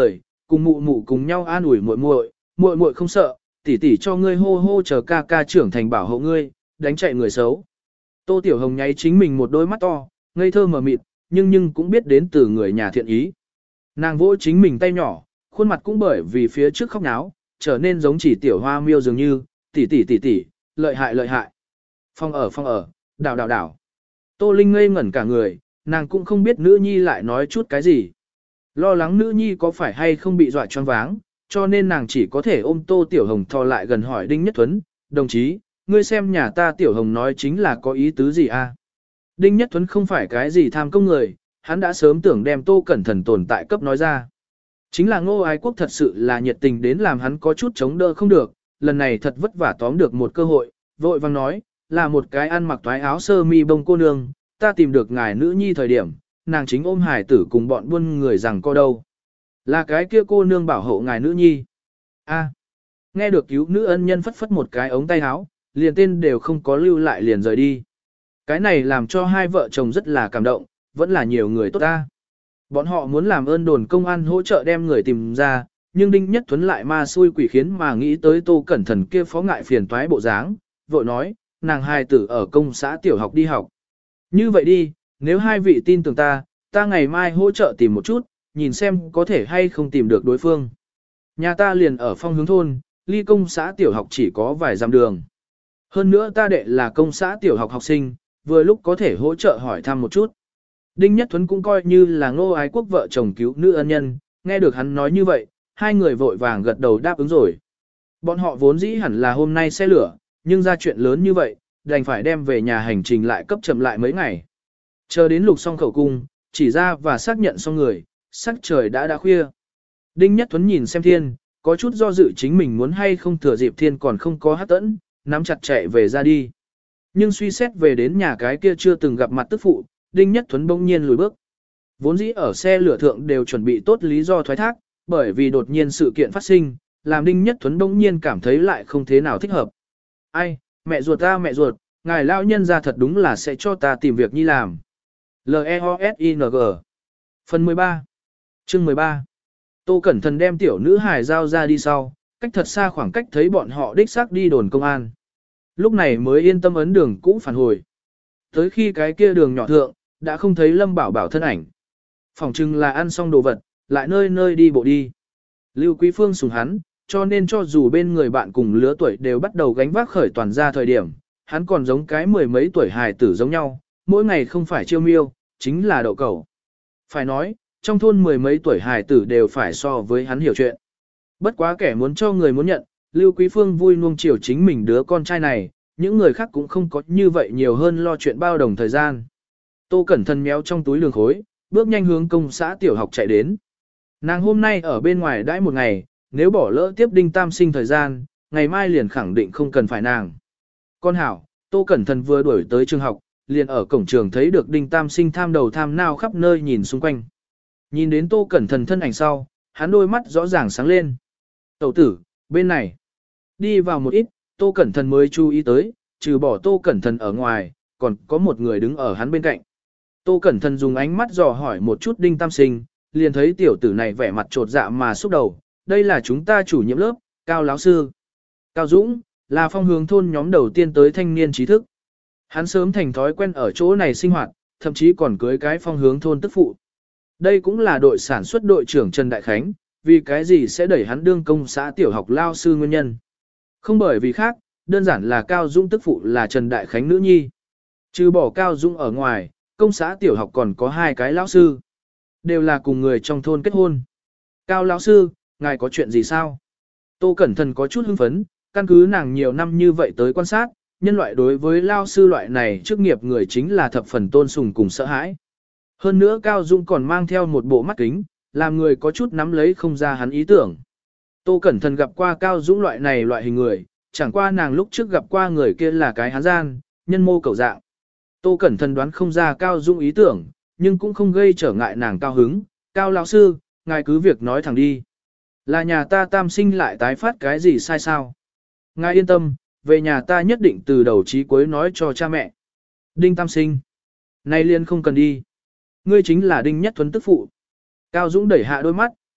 cùng mụ mụ cùng nhau an ủi muội muội, muội muội không sợ, tỷ tỷ cho ngươi hô hô chờ ca ca trưởng thành bảo hộ ngươi, đánh chạy người xấu. Tô Tiểu Hồng nháy chính mình một đôi mắt to, ngây thơ mờ mịt, nhưng nhưng cũng biết đến từ người nhà thiện ý. Nàng vỗ chính mình tay nhỏ, khuôn mặt cũng bởi vì phía trước khóc náo, trở nên giống chỉ tiểu hoa miêu dường như, tỷ tỷ tỷ tỷ, lợi hại lợi hại. Phong ở phong ở, đảo đảo đảo. Tô Linh ngây ngẩn cả người, nàng cũng không biết nữ nhi lại nói chút cái gì. Lo lắng nữ nhi có phải hay không bị dọa choáng váng, cho nên nàng chỉ có thể ôm Tô Tiểu Hồng thò lại gần hỏi Đinh Nhất Thuấn, đồng chí, ngươi xem nhà ta Tiểu Hồng nói chính là có ý tứ gì a? Đinh Nhất Thuấn không phải cái gì tham công người, hắn đã sớm tưởng đem Tô Cẩn Thần tồn tại cấp nói ra. Chính là Ngô Ái Quốc thật sự là nhiệt tình đến làm hắn có chút chống đỡ không được, lần này thật vất vả tóm được một cơ hội, vội vang nói, là một cái ăn mặc toái áo sơ mi bông cô nương, ta tìm được ngài nữ nhi thời điểm, nàng chính ôm hải tử cùng bọn buôn người rằng co đâu. Là cái kia cô nương bảo hộ ngài nữ nhi. A. Nghe được cứu nữ ân nhân phất phất một cái ống tay áo, liền tên đều không có lưu lại liền rời đi. Cái này làm cho hai vợ chồng rất là cảm động, vẫn là nhiều người tốt ta. Bọn họ muốn làm ơn đồn công an hỗ trợ đem người tìm ra, nhưng Đinh Nhất Thuấn lại ma xui quỷ khiến mà nghĩ tới Tô Cẩn Thần kia phó ngại phiền toái bộ dáng, vội nói, nàng hài tử ở công xã tiểu học đi học. Như vậy đi, nếu hai vị tin tưởng ta, ta ngày mai hỗ trợ tìm một chút, nhìn xem có thể hay không tìm được đối phương. Nhà ta liền ở phong hướng thôn, ly công xã tiểu học chỉ có vài dặm đường. Hơn nữa ta đệ là công xã tiểu học học sinh, vừa lúc có thể hỗ trợ hỏi thăm một chút. Đinh Nhất Thuấn cũng coi như là Ngô Ái Quốc vợ chồng cứu nữ ân nhân, nghe được hắn nói như vậy, hai người vội vàng gật đầu đáp ứng rồi. Bọn họ vốn dĩ hẳn là hôm nay xe lửa, nhưng ra chuyện lớn như vậy, đành phải đem về nhà hành trình lại cấp chậm lại mấy ngày. Chờ đến lục xong khẩu cung, chỉ ra và xác nhận xong người, sắc trời đã đã khuya. Đinh Nhất Thuấn nhìn xem thiên, có chút do dự chính mình muốn hay không thừa dịp thiên còn không có hát tẫn, nắm chặt chạy về ra đi. Nhưng suy xét về đến nhà cái kia chưa từng gặp mặt tức phụ, Đinh Nhất Thuấn bỗng nhiên lùi bước. Vốn dĩ ở xe lửa thượng đều chuẩn bị tốt lý do thoái thác, bởi vì đột nhiên sự kiện phát sinh, làm Đinh Nhất Thuấn bỗng nhiên cảm thấy lại không thế nào thích hợp. Ai, mẹ ruột ta mẹ ruột, ngài lão nhân ra thật đúng là sẽ cho ta tìm việc nhi làm. L-E-O-S-I-N-G Phần mười ba Chương mười ba Tô Cẩn Thần đem tiểu nữ hài giao ra đi sau, cách thật xa khoảng cách thấy bọn họ đích xác đi đồn công an. Lúc này mới yên tâm ấn đường cũ phản hồi. Tới khi cái kia đường nhỏ thượng, đã không thấy Lâm Bảo Bảo thân ảnh. Phòng chừng là ăn xong đồ vật, lại nơi nơi đi bộ đi. Lưu Quý Phương sùng hắn, cho nên cho dù bên người bạn cùng lứa tuổi đều bắt đầu gánh vác khởi toàn ra thời điểm, hắn còn giống cái mười mấy tuổi hài tử giống nhau, mỗi ngày không phải chiêu miêu, chính là đậu cầu. Phải nói, trong thôn mười mấy tuổi hài tử đều phải so với hắn hiểu chuyện. Bất quá kẻ muốn cho người muốn nhận, Lưu Quý Phương vui nuông chiều chính mình đứa con trai này, những người khác cũng không có như vậy nhiều hơn lo chuyện bao đồng thời gian. Tô Cẩn Thần méo trong túi lường khối, bước nhanh hướng công xã tiểu học chạy đến. Nàng hôm nay ở bên ngoài đãi một ngày, nếu bỏ lỡ tiếp Đinh Tam Sinh thời gian, ngày mai liền khẳng định không cần phải nàng. Con hảo, Tô Cẩn Thần vừa đuổi tới trường học, liền ở cổng trường thấy được Đinh Tam Sinh tham đầu tham nào khắp nơi nhìn xung quanh. Nhìn đến Tô Cẩn Thần thân ảnh sau, hắn đôi mắt rõ ràng sáng lên. Tẩu tử, bên này. Đi vào một ít, Tô Cẩn Thần mới chú ý tới, trừ bỏ Tô Cẩn Thần ở ngoài, còn có một người đứng ở hắn bên cạnh. Tô Cẩn Thần dùng ánh mắt dò hỏi một chút Đinh Tam Sinh, liền thấy tiểu tử này vẻ mặt trột dạ mà xúc đầu, đây là chúng ta chủ nhiệm lớp, Cao lão sư. Cao Dũng, là phong hướng thôn nhóm đầu tiên tới thanh niên trí thức. Hắn sớm thành thói quen ở chỗ này sinh hoạt, thậm chí còn cưới cái phong hướng thôn tức phụ. Đây cũng là đội sản xuất đội trưởng Trần Đại Khánh, vì cái gì sẽ đẩy hắn đương công xã tiểu học lao sư nguyên nhân. Không bởi vì khác, đơn giản là Cao Dũng tức phụ là Trần Đại Khánh nữ nhi. Trừ bỏ Cao Dũng ở ngoài, công xã tiểu học còn có hai cái lão sư. Đều là cùng người trong thôn kết hôn. Cao lão sư, ngài có chuyện gì sao? Tô Cẩn Thần có chút hưng phấn, căn cứ nàng nhiều năm như vậy tới quan sát, nhân loại đối với lao sư loại này chức nghiệp người chính là thập phần tôn sùng cùng sợ hãi. Hơn nữa Cao Dũng còn mang theo một bộ mắt kính, làm người có chút nắm lấy không ra hắn ý tưởng. Tô Cẩn Thần gặp qua Cao Dũng loại này loại hình người, chẳng qua nàng lúc trước gặp qua người kia là cái hán gian, nhân mô cầu dạng. Tô Cẩn Thần đoán không ra Cao Dũng ý tưởng, nhưng cũng không gây trở ngại nàng cao hứng. Cao lão sư, ngài cứ việc nói thẳng đi. Là nhà ta Tam Sinh lại tái phát cái gì sai sao? Ngài yên tâm, về nhà ta nhất định từ đầu chí cuối nói cho cha mẹ. Đinh Tam Sinh. Nay liên không cần đi. Ngươi chính là Đinh Nhất Thuấn tức phụ. Cao Dũng đẩy hạ đôi mắt,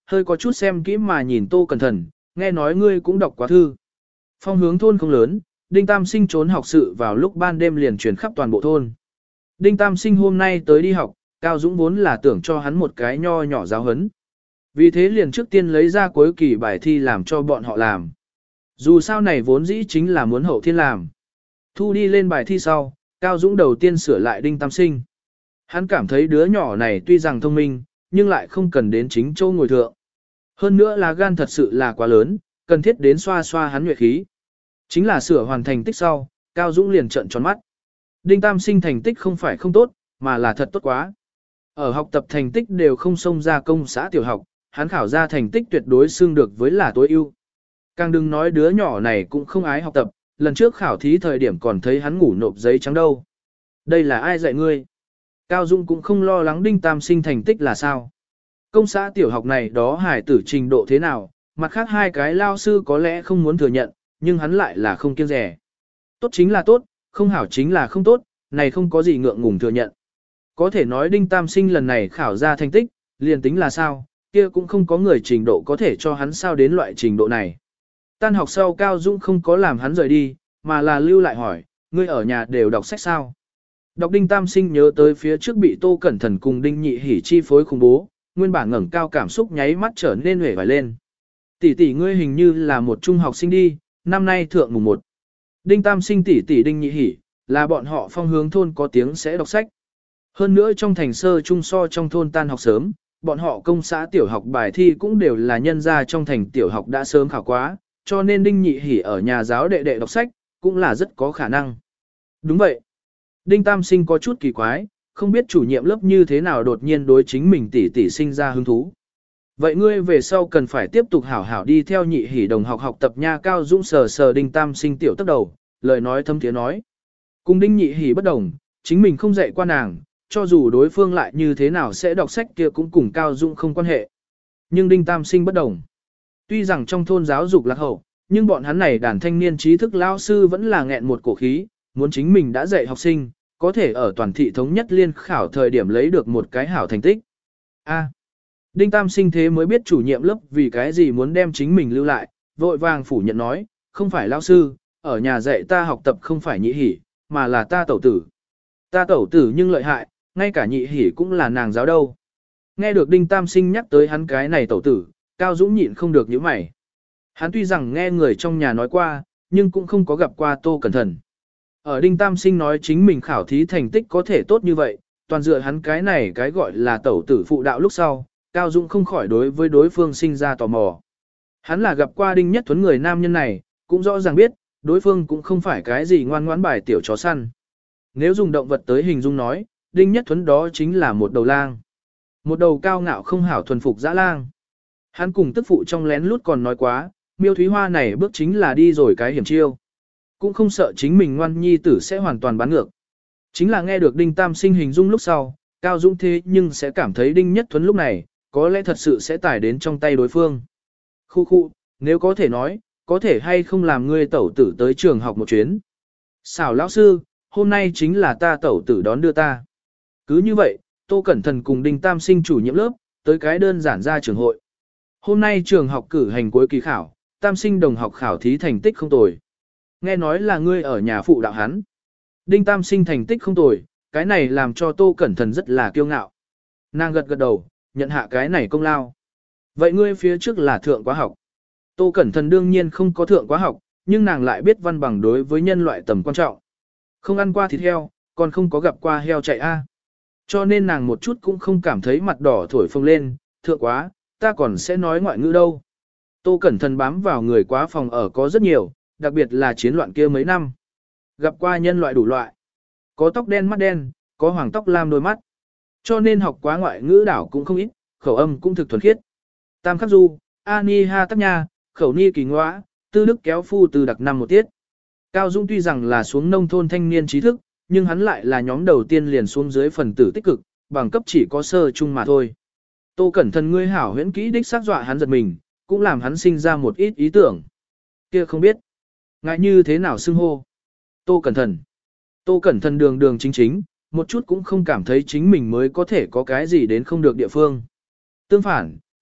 hơi có chút xem kỹ mà nhìn Tô Cẩn Thận, nghe nói ngươi cũng đọc quá thư. Phong hướng thôn không lớn, Đinh Tam Sinh trốn học sự vào lúc ban đêm liền truyền khắp toàn bộ thôn. Đinh Tam Sinh hôm nay tới đi học, Cao Dũng vốn là tưởng cho hắn một cái nho nhỏ giáo hấn. Vì thế liền trước tiên lấy ra cuối kỳ bài thi làm cho bọn họ làm. Dù sao này vốn dĩ chính là muốn hậu thiên làm. Thu đi lên bài thi sau, Cao Dũng đầu tiên sửa lại Đinh Tam Sinh. Hắn cảm thấy đứa nhỏ này tuy rằng thông minh, nhưng lại không cần đến chính châu ngồi thượng. Hơn nữa là gan thật sự là quá lớn, cần thiết đến xoa xoa hắn nhuệ khí. Chính là sửa hoàn thành tích sau, Cao Dũng liền trợn tròn mắt. Đinh Tam Sinh thành tích không phải không tốt, mà là thật tốt quá. Ở học tập thành tích đều không xông ra công xã tiểu học, hắn khảo ra thành tích tuyệt đối xưng được với là tối ưu. Càng đừng nói đứa nhỏ này cũng không ái học tập, lần trước khảo thí thời điểm còn thấy hắn ngủ nộp giấy trắng đâu. Đây là ai dạy ngươi? Cao Dung cũng không lo lắng Đinh Tam Sinh thành tích là sao. Công xã tiểu học này đó hải tử trình độ thế nào, mặt khác hai cái lao sư có lẽ không muốn thừa nhận, nhưng hắn lại là không kiêng rẻ. Tốt chính là tốt, không hảo chính là không tốt, này không có gì ngượng ngùng thừa nhận. Có thể nói Đinh Tam Sinh lần này khảo ra thành tích, liền tính là sao, kia cũng không có người trình độ có thể cho hắn sao đến loại trình độ này. Tan học sau Cao Dung không có làm hắn rời đi, mà là lưu lại hỏi, ngươi ở nhà đều đọc sách sao? Đọc Đinh Tam Sinh nhớ tới phía trước bị Tô Cẩn Thận cùng Đinh Nhị Hỉ chi phối khủng bố, nguyên bản ngẩng cao cảm xúc nháy mắt trở nên hể vải lên. Tỷ tỷ ngươi hình như là một trung học sinh đi, năm nay thượng mùng một. Đinh Tam Sinh tỷ tỷ Đinh Nhị Hỉ, là bọn họ Phong hướng thôn có tiếng sẽ đọc sách. Hơn nữa trong thành sơ trung so trong thôn tan học sớm, bọn họ công xã tiểu học bài thi cũng đều là nhân ra trong thành tiểu học đã sớm khảo quá, cho nên Đinh Nhị Hỉ ở nhà giáo đệ đệ đọc sách, cũng là rất có khả năng. Đúng vậy. Đinh Tam Sinh có chút kỳ quái, không biết chủ nhiệm lớp như thế nào đột nhiên đối chính mình tỷ tỷ sinh ra hứng thú. Vậy ngươi về sau cần phải tiếp tục hảo hảo đi theo Nhị Hỉ đồng học học tập nha. Cao Dũng sờ sờ Đinh Tam Sinh tiểu tức đầu, lời nói thâm thiế nói. Cùng Đinh Nhị Hỉ bất đồng, chính mình không dạy qua nàng, cho dù đối phương lại như thế nào sẽ đọc sách kia cũng cùng Cao Dũng không quan hệ. Nhưng Đinh Tam Sinh bất đồng. Tuy rằng trong thôn giáo dục lạc hậu, nhưng bọn hắn này đàn thanh niên trí thức lao sư vẫn là nghẹn một cổ khí, muốn chính mình đã dạy học sinh, có thể ở toàn thị thống nhất liên khảo thời điểm lấy được một cái hảo thành tích. A. Đinh Tam Sinh thế mới biết chủ nhiệm lớp vì cái gì muốn đem chính mình lưu lại, vội vàng phủ nhận nói, không phải lao sư, ở nhà dạy ta học tập không phải Nhị Hỉ, mà là ta tẩu tử. Ta tẩu tử nhưng lợi hại, ngay cả Nhị Hỉ cũng là nàng giáo đâu. Nghe được Đinh Tam Sinh nhắc tới hắn cái này tẩu tử, Cao Dũng nhịn không được nhíu mày. Hắn tuy rằng nghe người trong nhà nói qua, nhưng cũng không có gặp qua Tô Cẩn Thận. Ở Đinh Tam Sinh nói chính mình khảo thí thành tích có thể tốt như vậy, toàn dựa hắn cái này cái gọi là tẩu tử phụ đạo lúc sau, Cao Dũng không khỏi đối với đối phương sinh ra tò mò. Hắn là gặp qua Đinh Nhất Thuấn người nam nhân này, cũng rõ ràng biết, đối phương cũng không phải cái gì ngoan ngoãn bài tiểu chó săn. Nếu dùng động vật tới hình dung nói, Đinh Nhất Thuấn đó chính là một đầu lang. Một đầu cao ngạo không hảo thuần phục dã lang. Hắn cùng tức phụ trong lén lút còn nói quá, Miêu Thúy Hoa này bước chính là đi rồi cái hiểm chiêu. Cũng không sợ chính mình ngoan nhi tử sẽ hoàn toàn bán ngược. Chính là nghe được Đinh Tam Sinh hình dung lúc sau, Cao Dũng thế nhưng sẽ cảm thấy Đinh Nhất Thuấn lúc này, có lẽ thật sự sẽ tải đến trong tay đối phương. Khu khu, nếu có thể nói, có thể hay không làm ngươi tẩu tử tới trường học một chuyến. Xảo lão sư, hôm nay chính là ta tẩu tử đón đưa ta. Cứ như vậy, Tô Cẩn Thận cùng Đinh Tam Sinh chủ nhiệm lớp, tới cái đơn giản ra trường hội. Hôm nay trường học cử hành cuối kỳ khảo, Tam Sinh đồng học khảo thí thành tích không tồi. Nghe nói là ngươi ở nhà phụ đạo hắn. Đinh Tam Sinh thành tích không tồi, cái này làm cho Tô Cẩn Thận rất là kiêu ngạo. Nàng gật gật đầu, nhận hạ cái này công lao. Vậy ngươi phía trước là thượng quá học. Tô Cẩn Thận đương nhiên không có thượng quá học, nhưng nàng lại biết văn bằng đối với nhân loại tầm quan trọng. Không ăn qua thịt heo, còn không có gặp qua heo chạy a. Cho nên nàng một chút cũng không cảm thấy mặt đỏ thổi phồng lên, thượng quá, ta còn sẽ nói ngoại ngữ đâu. Tô Cẩn Thận bám vào người quá phòng ở có rất nhiều, đặc biệt là chiến loạn kia mấy năm. Gặp qua nhân loại đủ loại. Có tóc đen mắt đen, có hoàng tóc lam đôi mắt. Cho nên học quá ngoại ngữ đảo cũng không ít, khẩu âm cũng thực thuần khiết. Tam khắc du, ani ha tắc nha, khẩu ni kỳ ngõa, tư đức kéo phu từ đặc năm một tiết. Cao Dũng tuy rằng là xuống nông thôn thanh niên trí thức, nhưng hắn lại là nhóm đầu tiên liền xuống dưới phần tử tích cực, bằng cấp chỉ có sơ chung mà thôi. Tô Cẩn Thận ngươi hảo huyễn kỹ đích xác dọa hắn giật mình, cũng làm hắn sinh ra một ít ý tưởng. Kia không biết, ngại như thế nào xưng hô. Tô Cẩn Thận. Tô Cẩn Thận đường đường chính chính, một chút cũng không cảm thấy chính mình mới có thể có cái gì đến không được địa phương. Tương phản,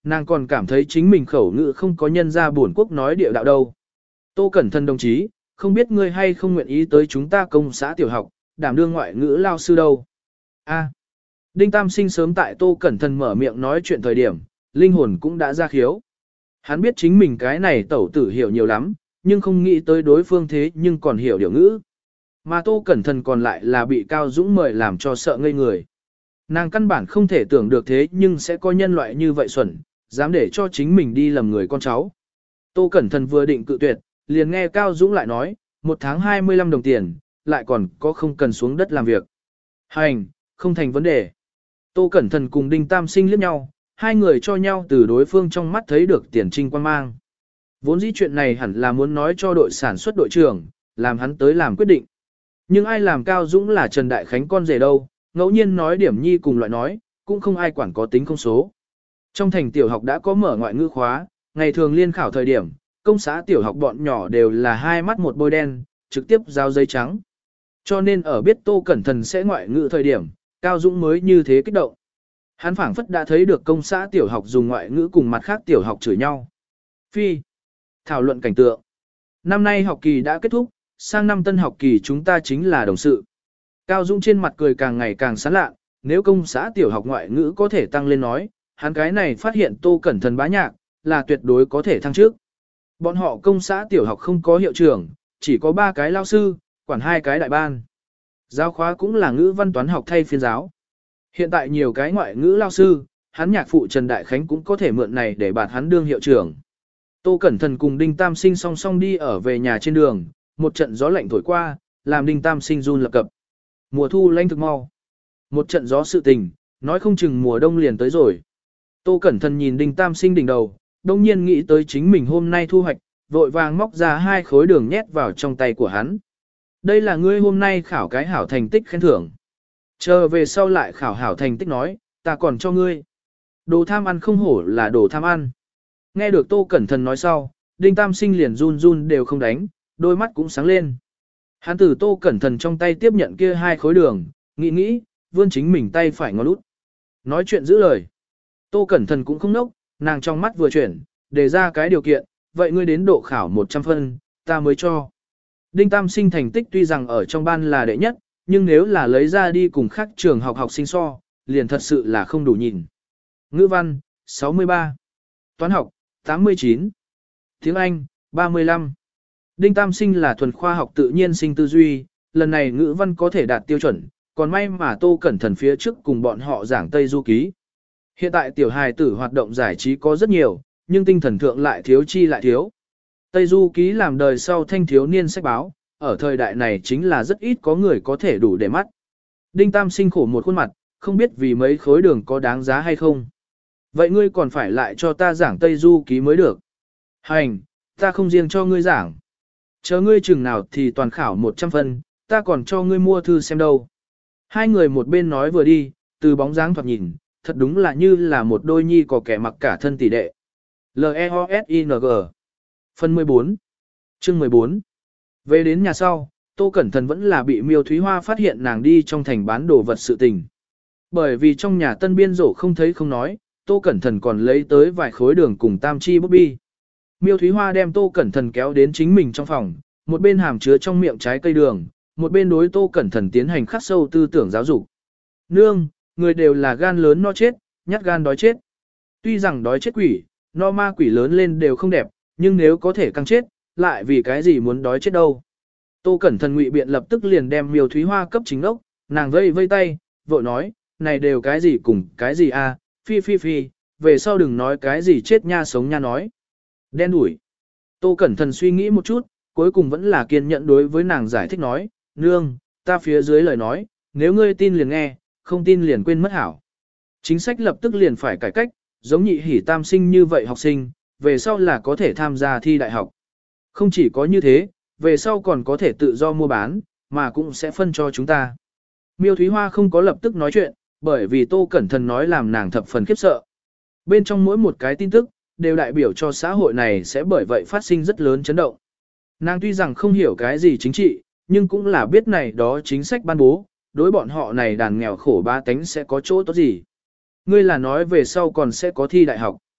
nàng còn cảm thấy chính mình khẩu ngữ không có nhân ra buồn quốc nói địa đạo đâu. Tô Cẩn Thận đồng chí, không biết ngươi hay không nguyện ý tới chúng ta công xã tiểu học, đảm đương ngoại ngữ lao sư đâu. A. Đinh Tam Sinh sớm tại Tô Cẩn Thận mở miệng nói chuyện thời điểm, linh hồn cũng đã ra khiếu. Hắn biết chính mình cái này tẩu tử hiểu nhiều lắm, nhưng không nghĩ tới đối phương thế nhưng còn hiểu điều ngữ. Mà Tô Cẩn Thận còn lại là bị Cao Dũng mời làm cho sợ ngây người. Nàng căn bản không thể tưởng được thế nhưng sẽ có nhân loại như vậy xuẩn, dám để cho chính mình đi lầm người con cháu. Tô Cẩn Thận vừa định cự tuyệt, liền nghe Cao Dũng lại nói, một tháng hai mươi lăm đồng tiền, lại còn có không cần xuống đất làm việc. Hành, không thành vấn đề. Tô Cẩn Thận cùng Đinh Tam Sinh liếc nhau, hai người cho nhau từ đối phương trong mắt thấy được tiền trinh quan mang. Vốn dĩ chuyện này hẳn là muốn nói cho đội sản xuất đội trưởng, làm hắn tới làm quyết định. Nhưng ai làm Cao Dũng là Trần Đại Khánh con rể đâu, ngẫu nhiên nói điểm nhi cùng loại nói, cũng không ai quản có tính không số. Trong thành tiểu học đã có mở ngoại ngữ khóa, ngày thường liên khảo thời điểm, công xã tiểu học bọn nhỏ đều là hai mắt một bôi đen, trực tiếp giao giấy trắng. Cho nên ở biết Tô Cẩn Thận sẽ ngoại ngữ thời điểm, Cao Dũng mới như thế kích động. Hắn phảng phất đã thấy được công xã tiểu học dùng ngoại ngữ cùng mặt khác tiểu học chửi nhau. Phi. Thảo luận cảnh tượng. Năm nay học kỳ đã kết thúc, sang năm tân học kỳ chúng ta chính là đồng sự. Cao Dũng trên mặt cười càng ngày càng sán lạ, nếu công xã tiểu học ngoại ngữ có thể tăng lên nói, hắn cái này phát hiện Tô Cẩn Thận bá nhạc, là tuyệt đối có thể thăng trước. Bọn họ công xã tiểu học không có hiệu trưởng, chỉ có ba cái lao sư, quản hai cái đại ban. Giáo khóa cũng là ngữ văn toán học thay phiên giáo. Hiện tại nhiều cái ngoại ngữ lao sư, hắn nhạc phụ Trần Đại Khánh cũng có thể mượn này để bạt hắn đương hiệu trưởng. Tô Cẩn Thận cùng Đinh Tam Sinh song song đi ở về nhà trên đường, một trận gió lạnh thổi qua, làm Đinh Tam Sinh run lập cập. Mùa thu lạnh thực mau. Một trận gió sự tình, nói không chừng mùa đông liền tới rồi. Tô Cẩn Thận nhìn Đinh Tam Sinh đỉnh đầu, đông nhiên nghĩ tới chính mình hôm nay thu hoạch, vội vàng móc ra hai khối đường nhét vào trong tay của hắn. Đây là ngươi hôm nay khảo cái hảo thành tích khen thưởng. Chờ về sau lại khảo hảo thành tích nói, ta còn cho ngươi. Đồ tham ăn không hổ là đồ tham ăn. Nghe được Tô Cẩn Thận nói sau, Đinh Tam Sinh liền run run đều không đánh, đôi mắt cũng sáng lên. Hắn từ Tô Cẩn Thận trong tay tiếp nhận kia hai khối đường, nghĩ nghĩ, vươn chính mình tay phải ngó lút. Nói chuyện giữ lời. Tô Cẩn Thận cũng không nốc, nàng trong mắt vừa chuyển, đề ra cái điều kiện, vậy ngươi đến độ khảo một trăm phân, ta mới cho. Đinh Tam Sinh thành tích tuy rằng ở trong ban là đệ nhất, nhưng nếu là lấy ra đi cùng khác trường học học sinh so, liền thật sự là không đủ nhìn. Ngữ văn, sáu mươi ba. Toán học, tám mươi chín. Tiếng Anh, ba mươi lăm. Đinh Tam Sinh là thuần khoa học tự nhiên sinh tư duy, lần này ngữ văn có thể đạt tiêu chuẩn, còn may mà Tô Cẩn Thận phía trước cùng bọn họ giảng Tây Du Ký. Hiện tại tiểu hài tử hoạt động giải trí có rất nhiều, nhưng tinh thần thượng lại thiếu chi lại thiếu. Tây Du Ký làm đời sau thanh thiếu niên sách báo, ở thời đại này chính là rất ít có người có thể đủ để mắt. Đinh Tam Sinh khổ một khuôn mặt, không biết vì mấy khối đường có đáng giá hay không. Vậy ngươi còn phải lại cho ta giảng Tây Du Ký mới được. Hành, ta không riêng cho ngươi giảng. Chờ ngươi chừng nào thì toàn khảo một trăm phân, ta còn cho ngươi mua thư xem đâu. Hai người một bên nói vừa đi, từ bóng dáng thoạt nhìn, thật đúng là như là một đôi nhi có kẻ mặc cả thân tỷ đệ. L-E-O-S-I-N-G Phần mười bốn Chương mười bốn Về đến nhà sau, Tô Cẩn Thận vẫn là bị Miêu Thúy Hoa phát hiện nàng đi trong thành bán đồ vật sự tình. Bởi vì trong nhà tân biên rổ không thấy không nói, Tô Cẩn Thận còn lấy tới vài khối đường cùng tam chi bút bi. Miêu Thúy Hoa đem Tô Cẩn Thận kéo đến chính mình trong phòng, một bên hàm chứa trong miệng trái cây đường, một bên đối Tô Cẩn Thận tiến hành khắc sâu tư tưởng giáo dục. Nương, người đều là gan lớn no chết, nhát gan đói chết. Tuy rằng đói chết quỷ, no ma quỷ lớn lên đều không đẹp, nhưng nếu có thể căng chết, lại vì cái gì muốn đói chết đâu. Tô Cẩn Thận ngụy biện lập tức liền đem Miêu Thúy Hoa cấp chính ốc, nàng vây vây tay, vội nói, này đều cái gì cùng cái gì a, phi phi phi, về sau đừng nói cái gì chết nha sống nha nói. Đen đủi. Tô Cẩn Thận suy nghĩ một chút, cuối cùng vẫn là kiên nhẫn đối với nàng giải thích nói, nương, ta phía dưới lời nói, nếu ngươi tin liền nghe, không tin liền quên mất hảo. Chính sách lập tức liền phải cải cách, giống nhị hỉ tam sinh như vậy học sinh, về sau là có thể tham gia thi đại học. Không chỉ có như thế, về sau còn có thể tự do mua bán, mà cũng sẽ phân cho chúng ta. Miêu Thúy Hoa không có lập tức nói chuyện, bởi vì Tô Cẩn Thận nói làm nàng thập phần khiếp sợ. Bên trong mỗi một cái tin tức, đều đại biểu cho xã hội này sẽ bởi vậy phát sinh rất lớn chấn động. Nàng tuy rằng không hiểu cái gì chính trị, nhưng cũng là biết này đó chính sách ban bố, đối bọn họ này đàn nghèo khổ ba tánh sẽ có chỗ tốt gì. Ngươi là nói về sau còn sẽ có thi đại học.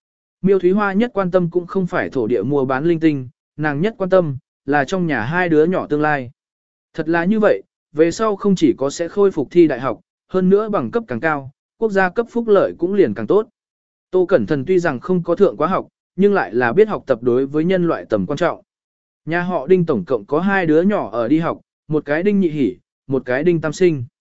Miêu Thúy Hoa nhất quan tâm cũng không phải thổ địa mua bán linh tinh, nàng nhất quan tâm, là trong nhà hai đứa nhỏ tương lai. Thật là như vậy, về sau không chỉ có sẽ khôi phục thi đại học, hơn nữa bằng cấp càng cao, quốc gia cấp phúc lợi cũng liền càng tốt. Tô Cẩn Thần tuy rằng không có thượng quá học, nhưng lại là biết học tập đối với nhân loại tầm quan trọng. Nhà họ Đinh tổng cộng có hai đứa nhỏ ở đi học, một cái Đinh nhị hỷ, một cái Đinh tam sinh.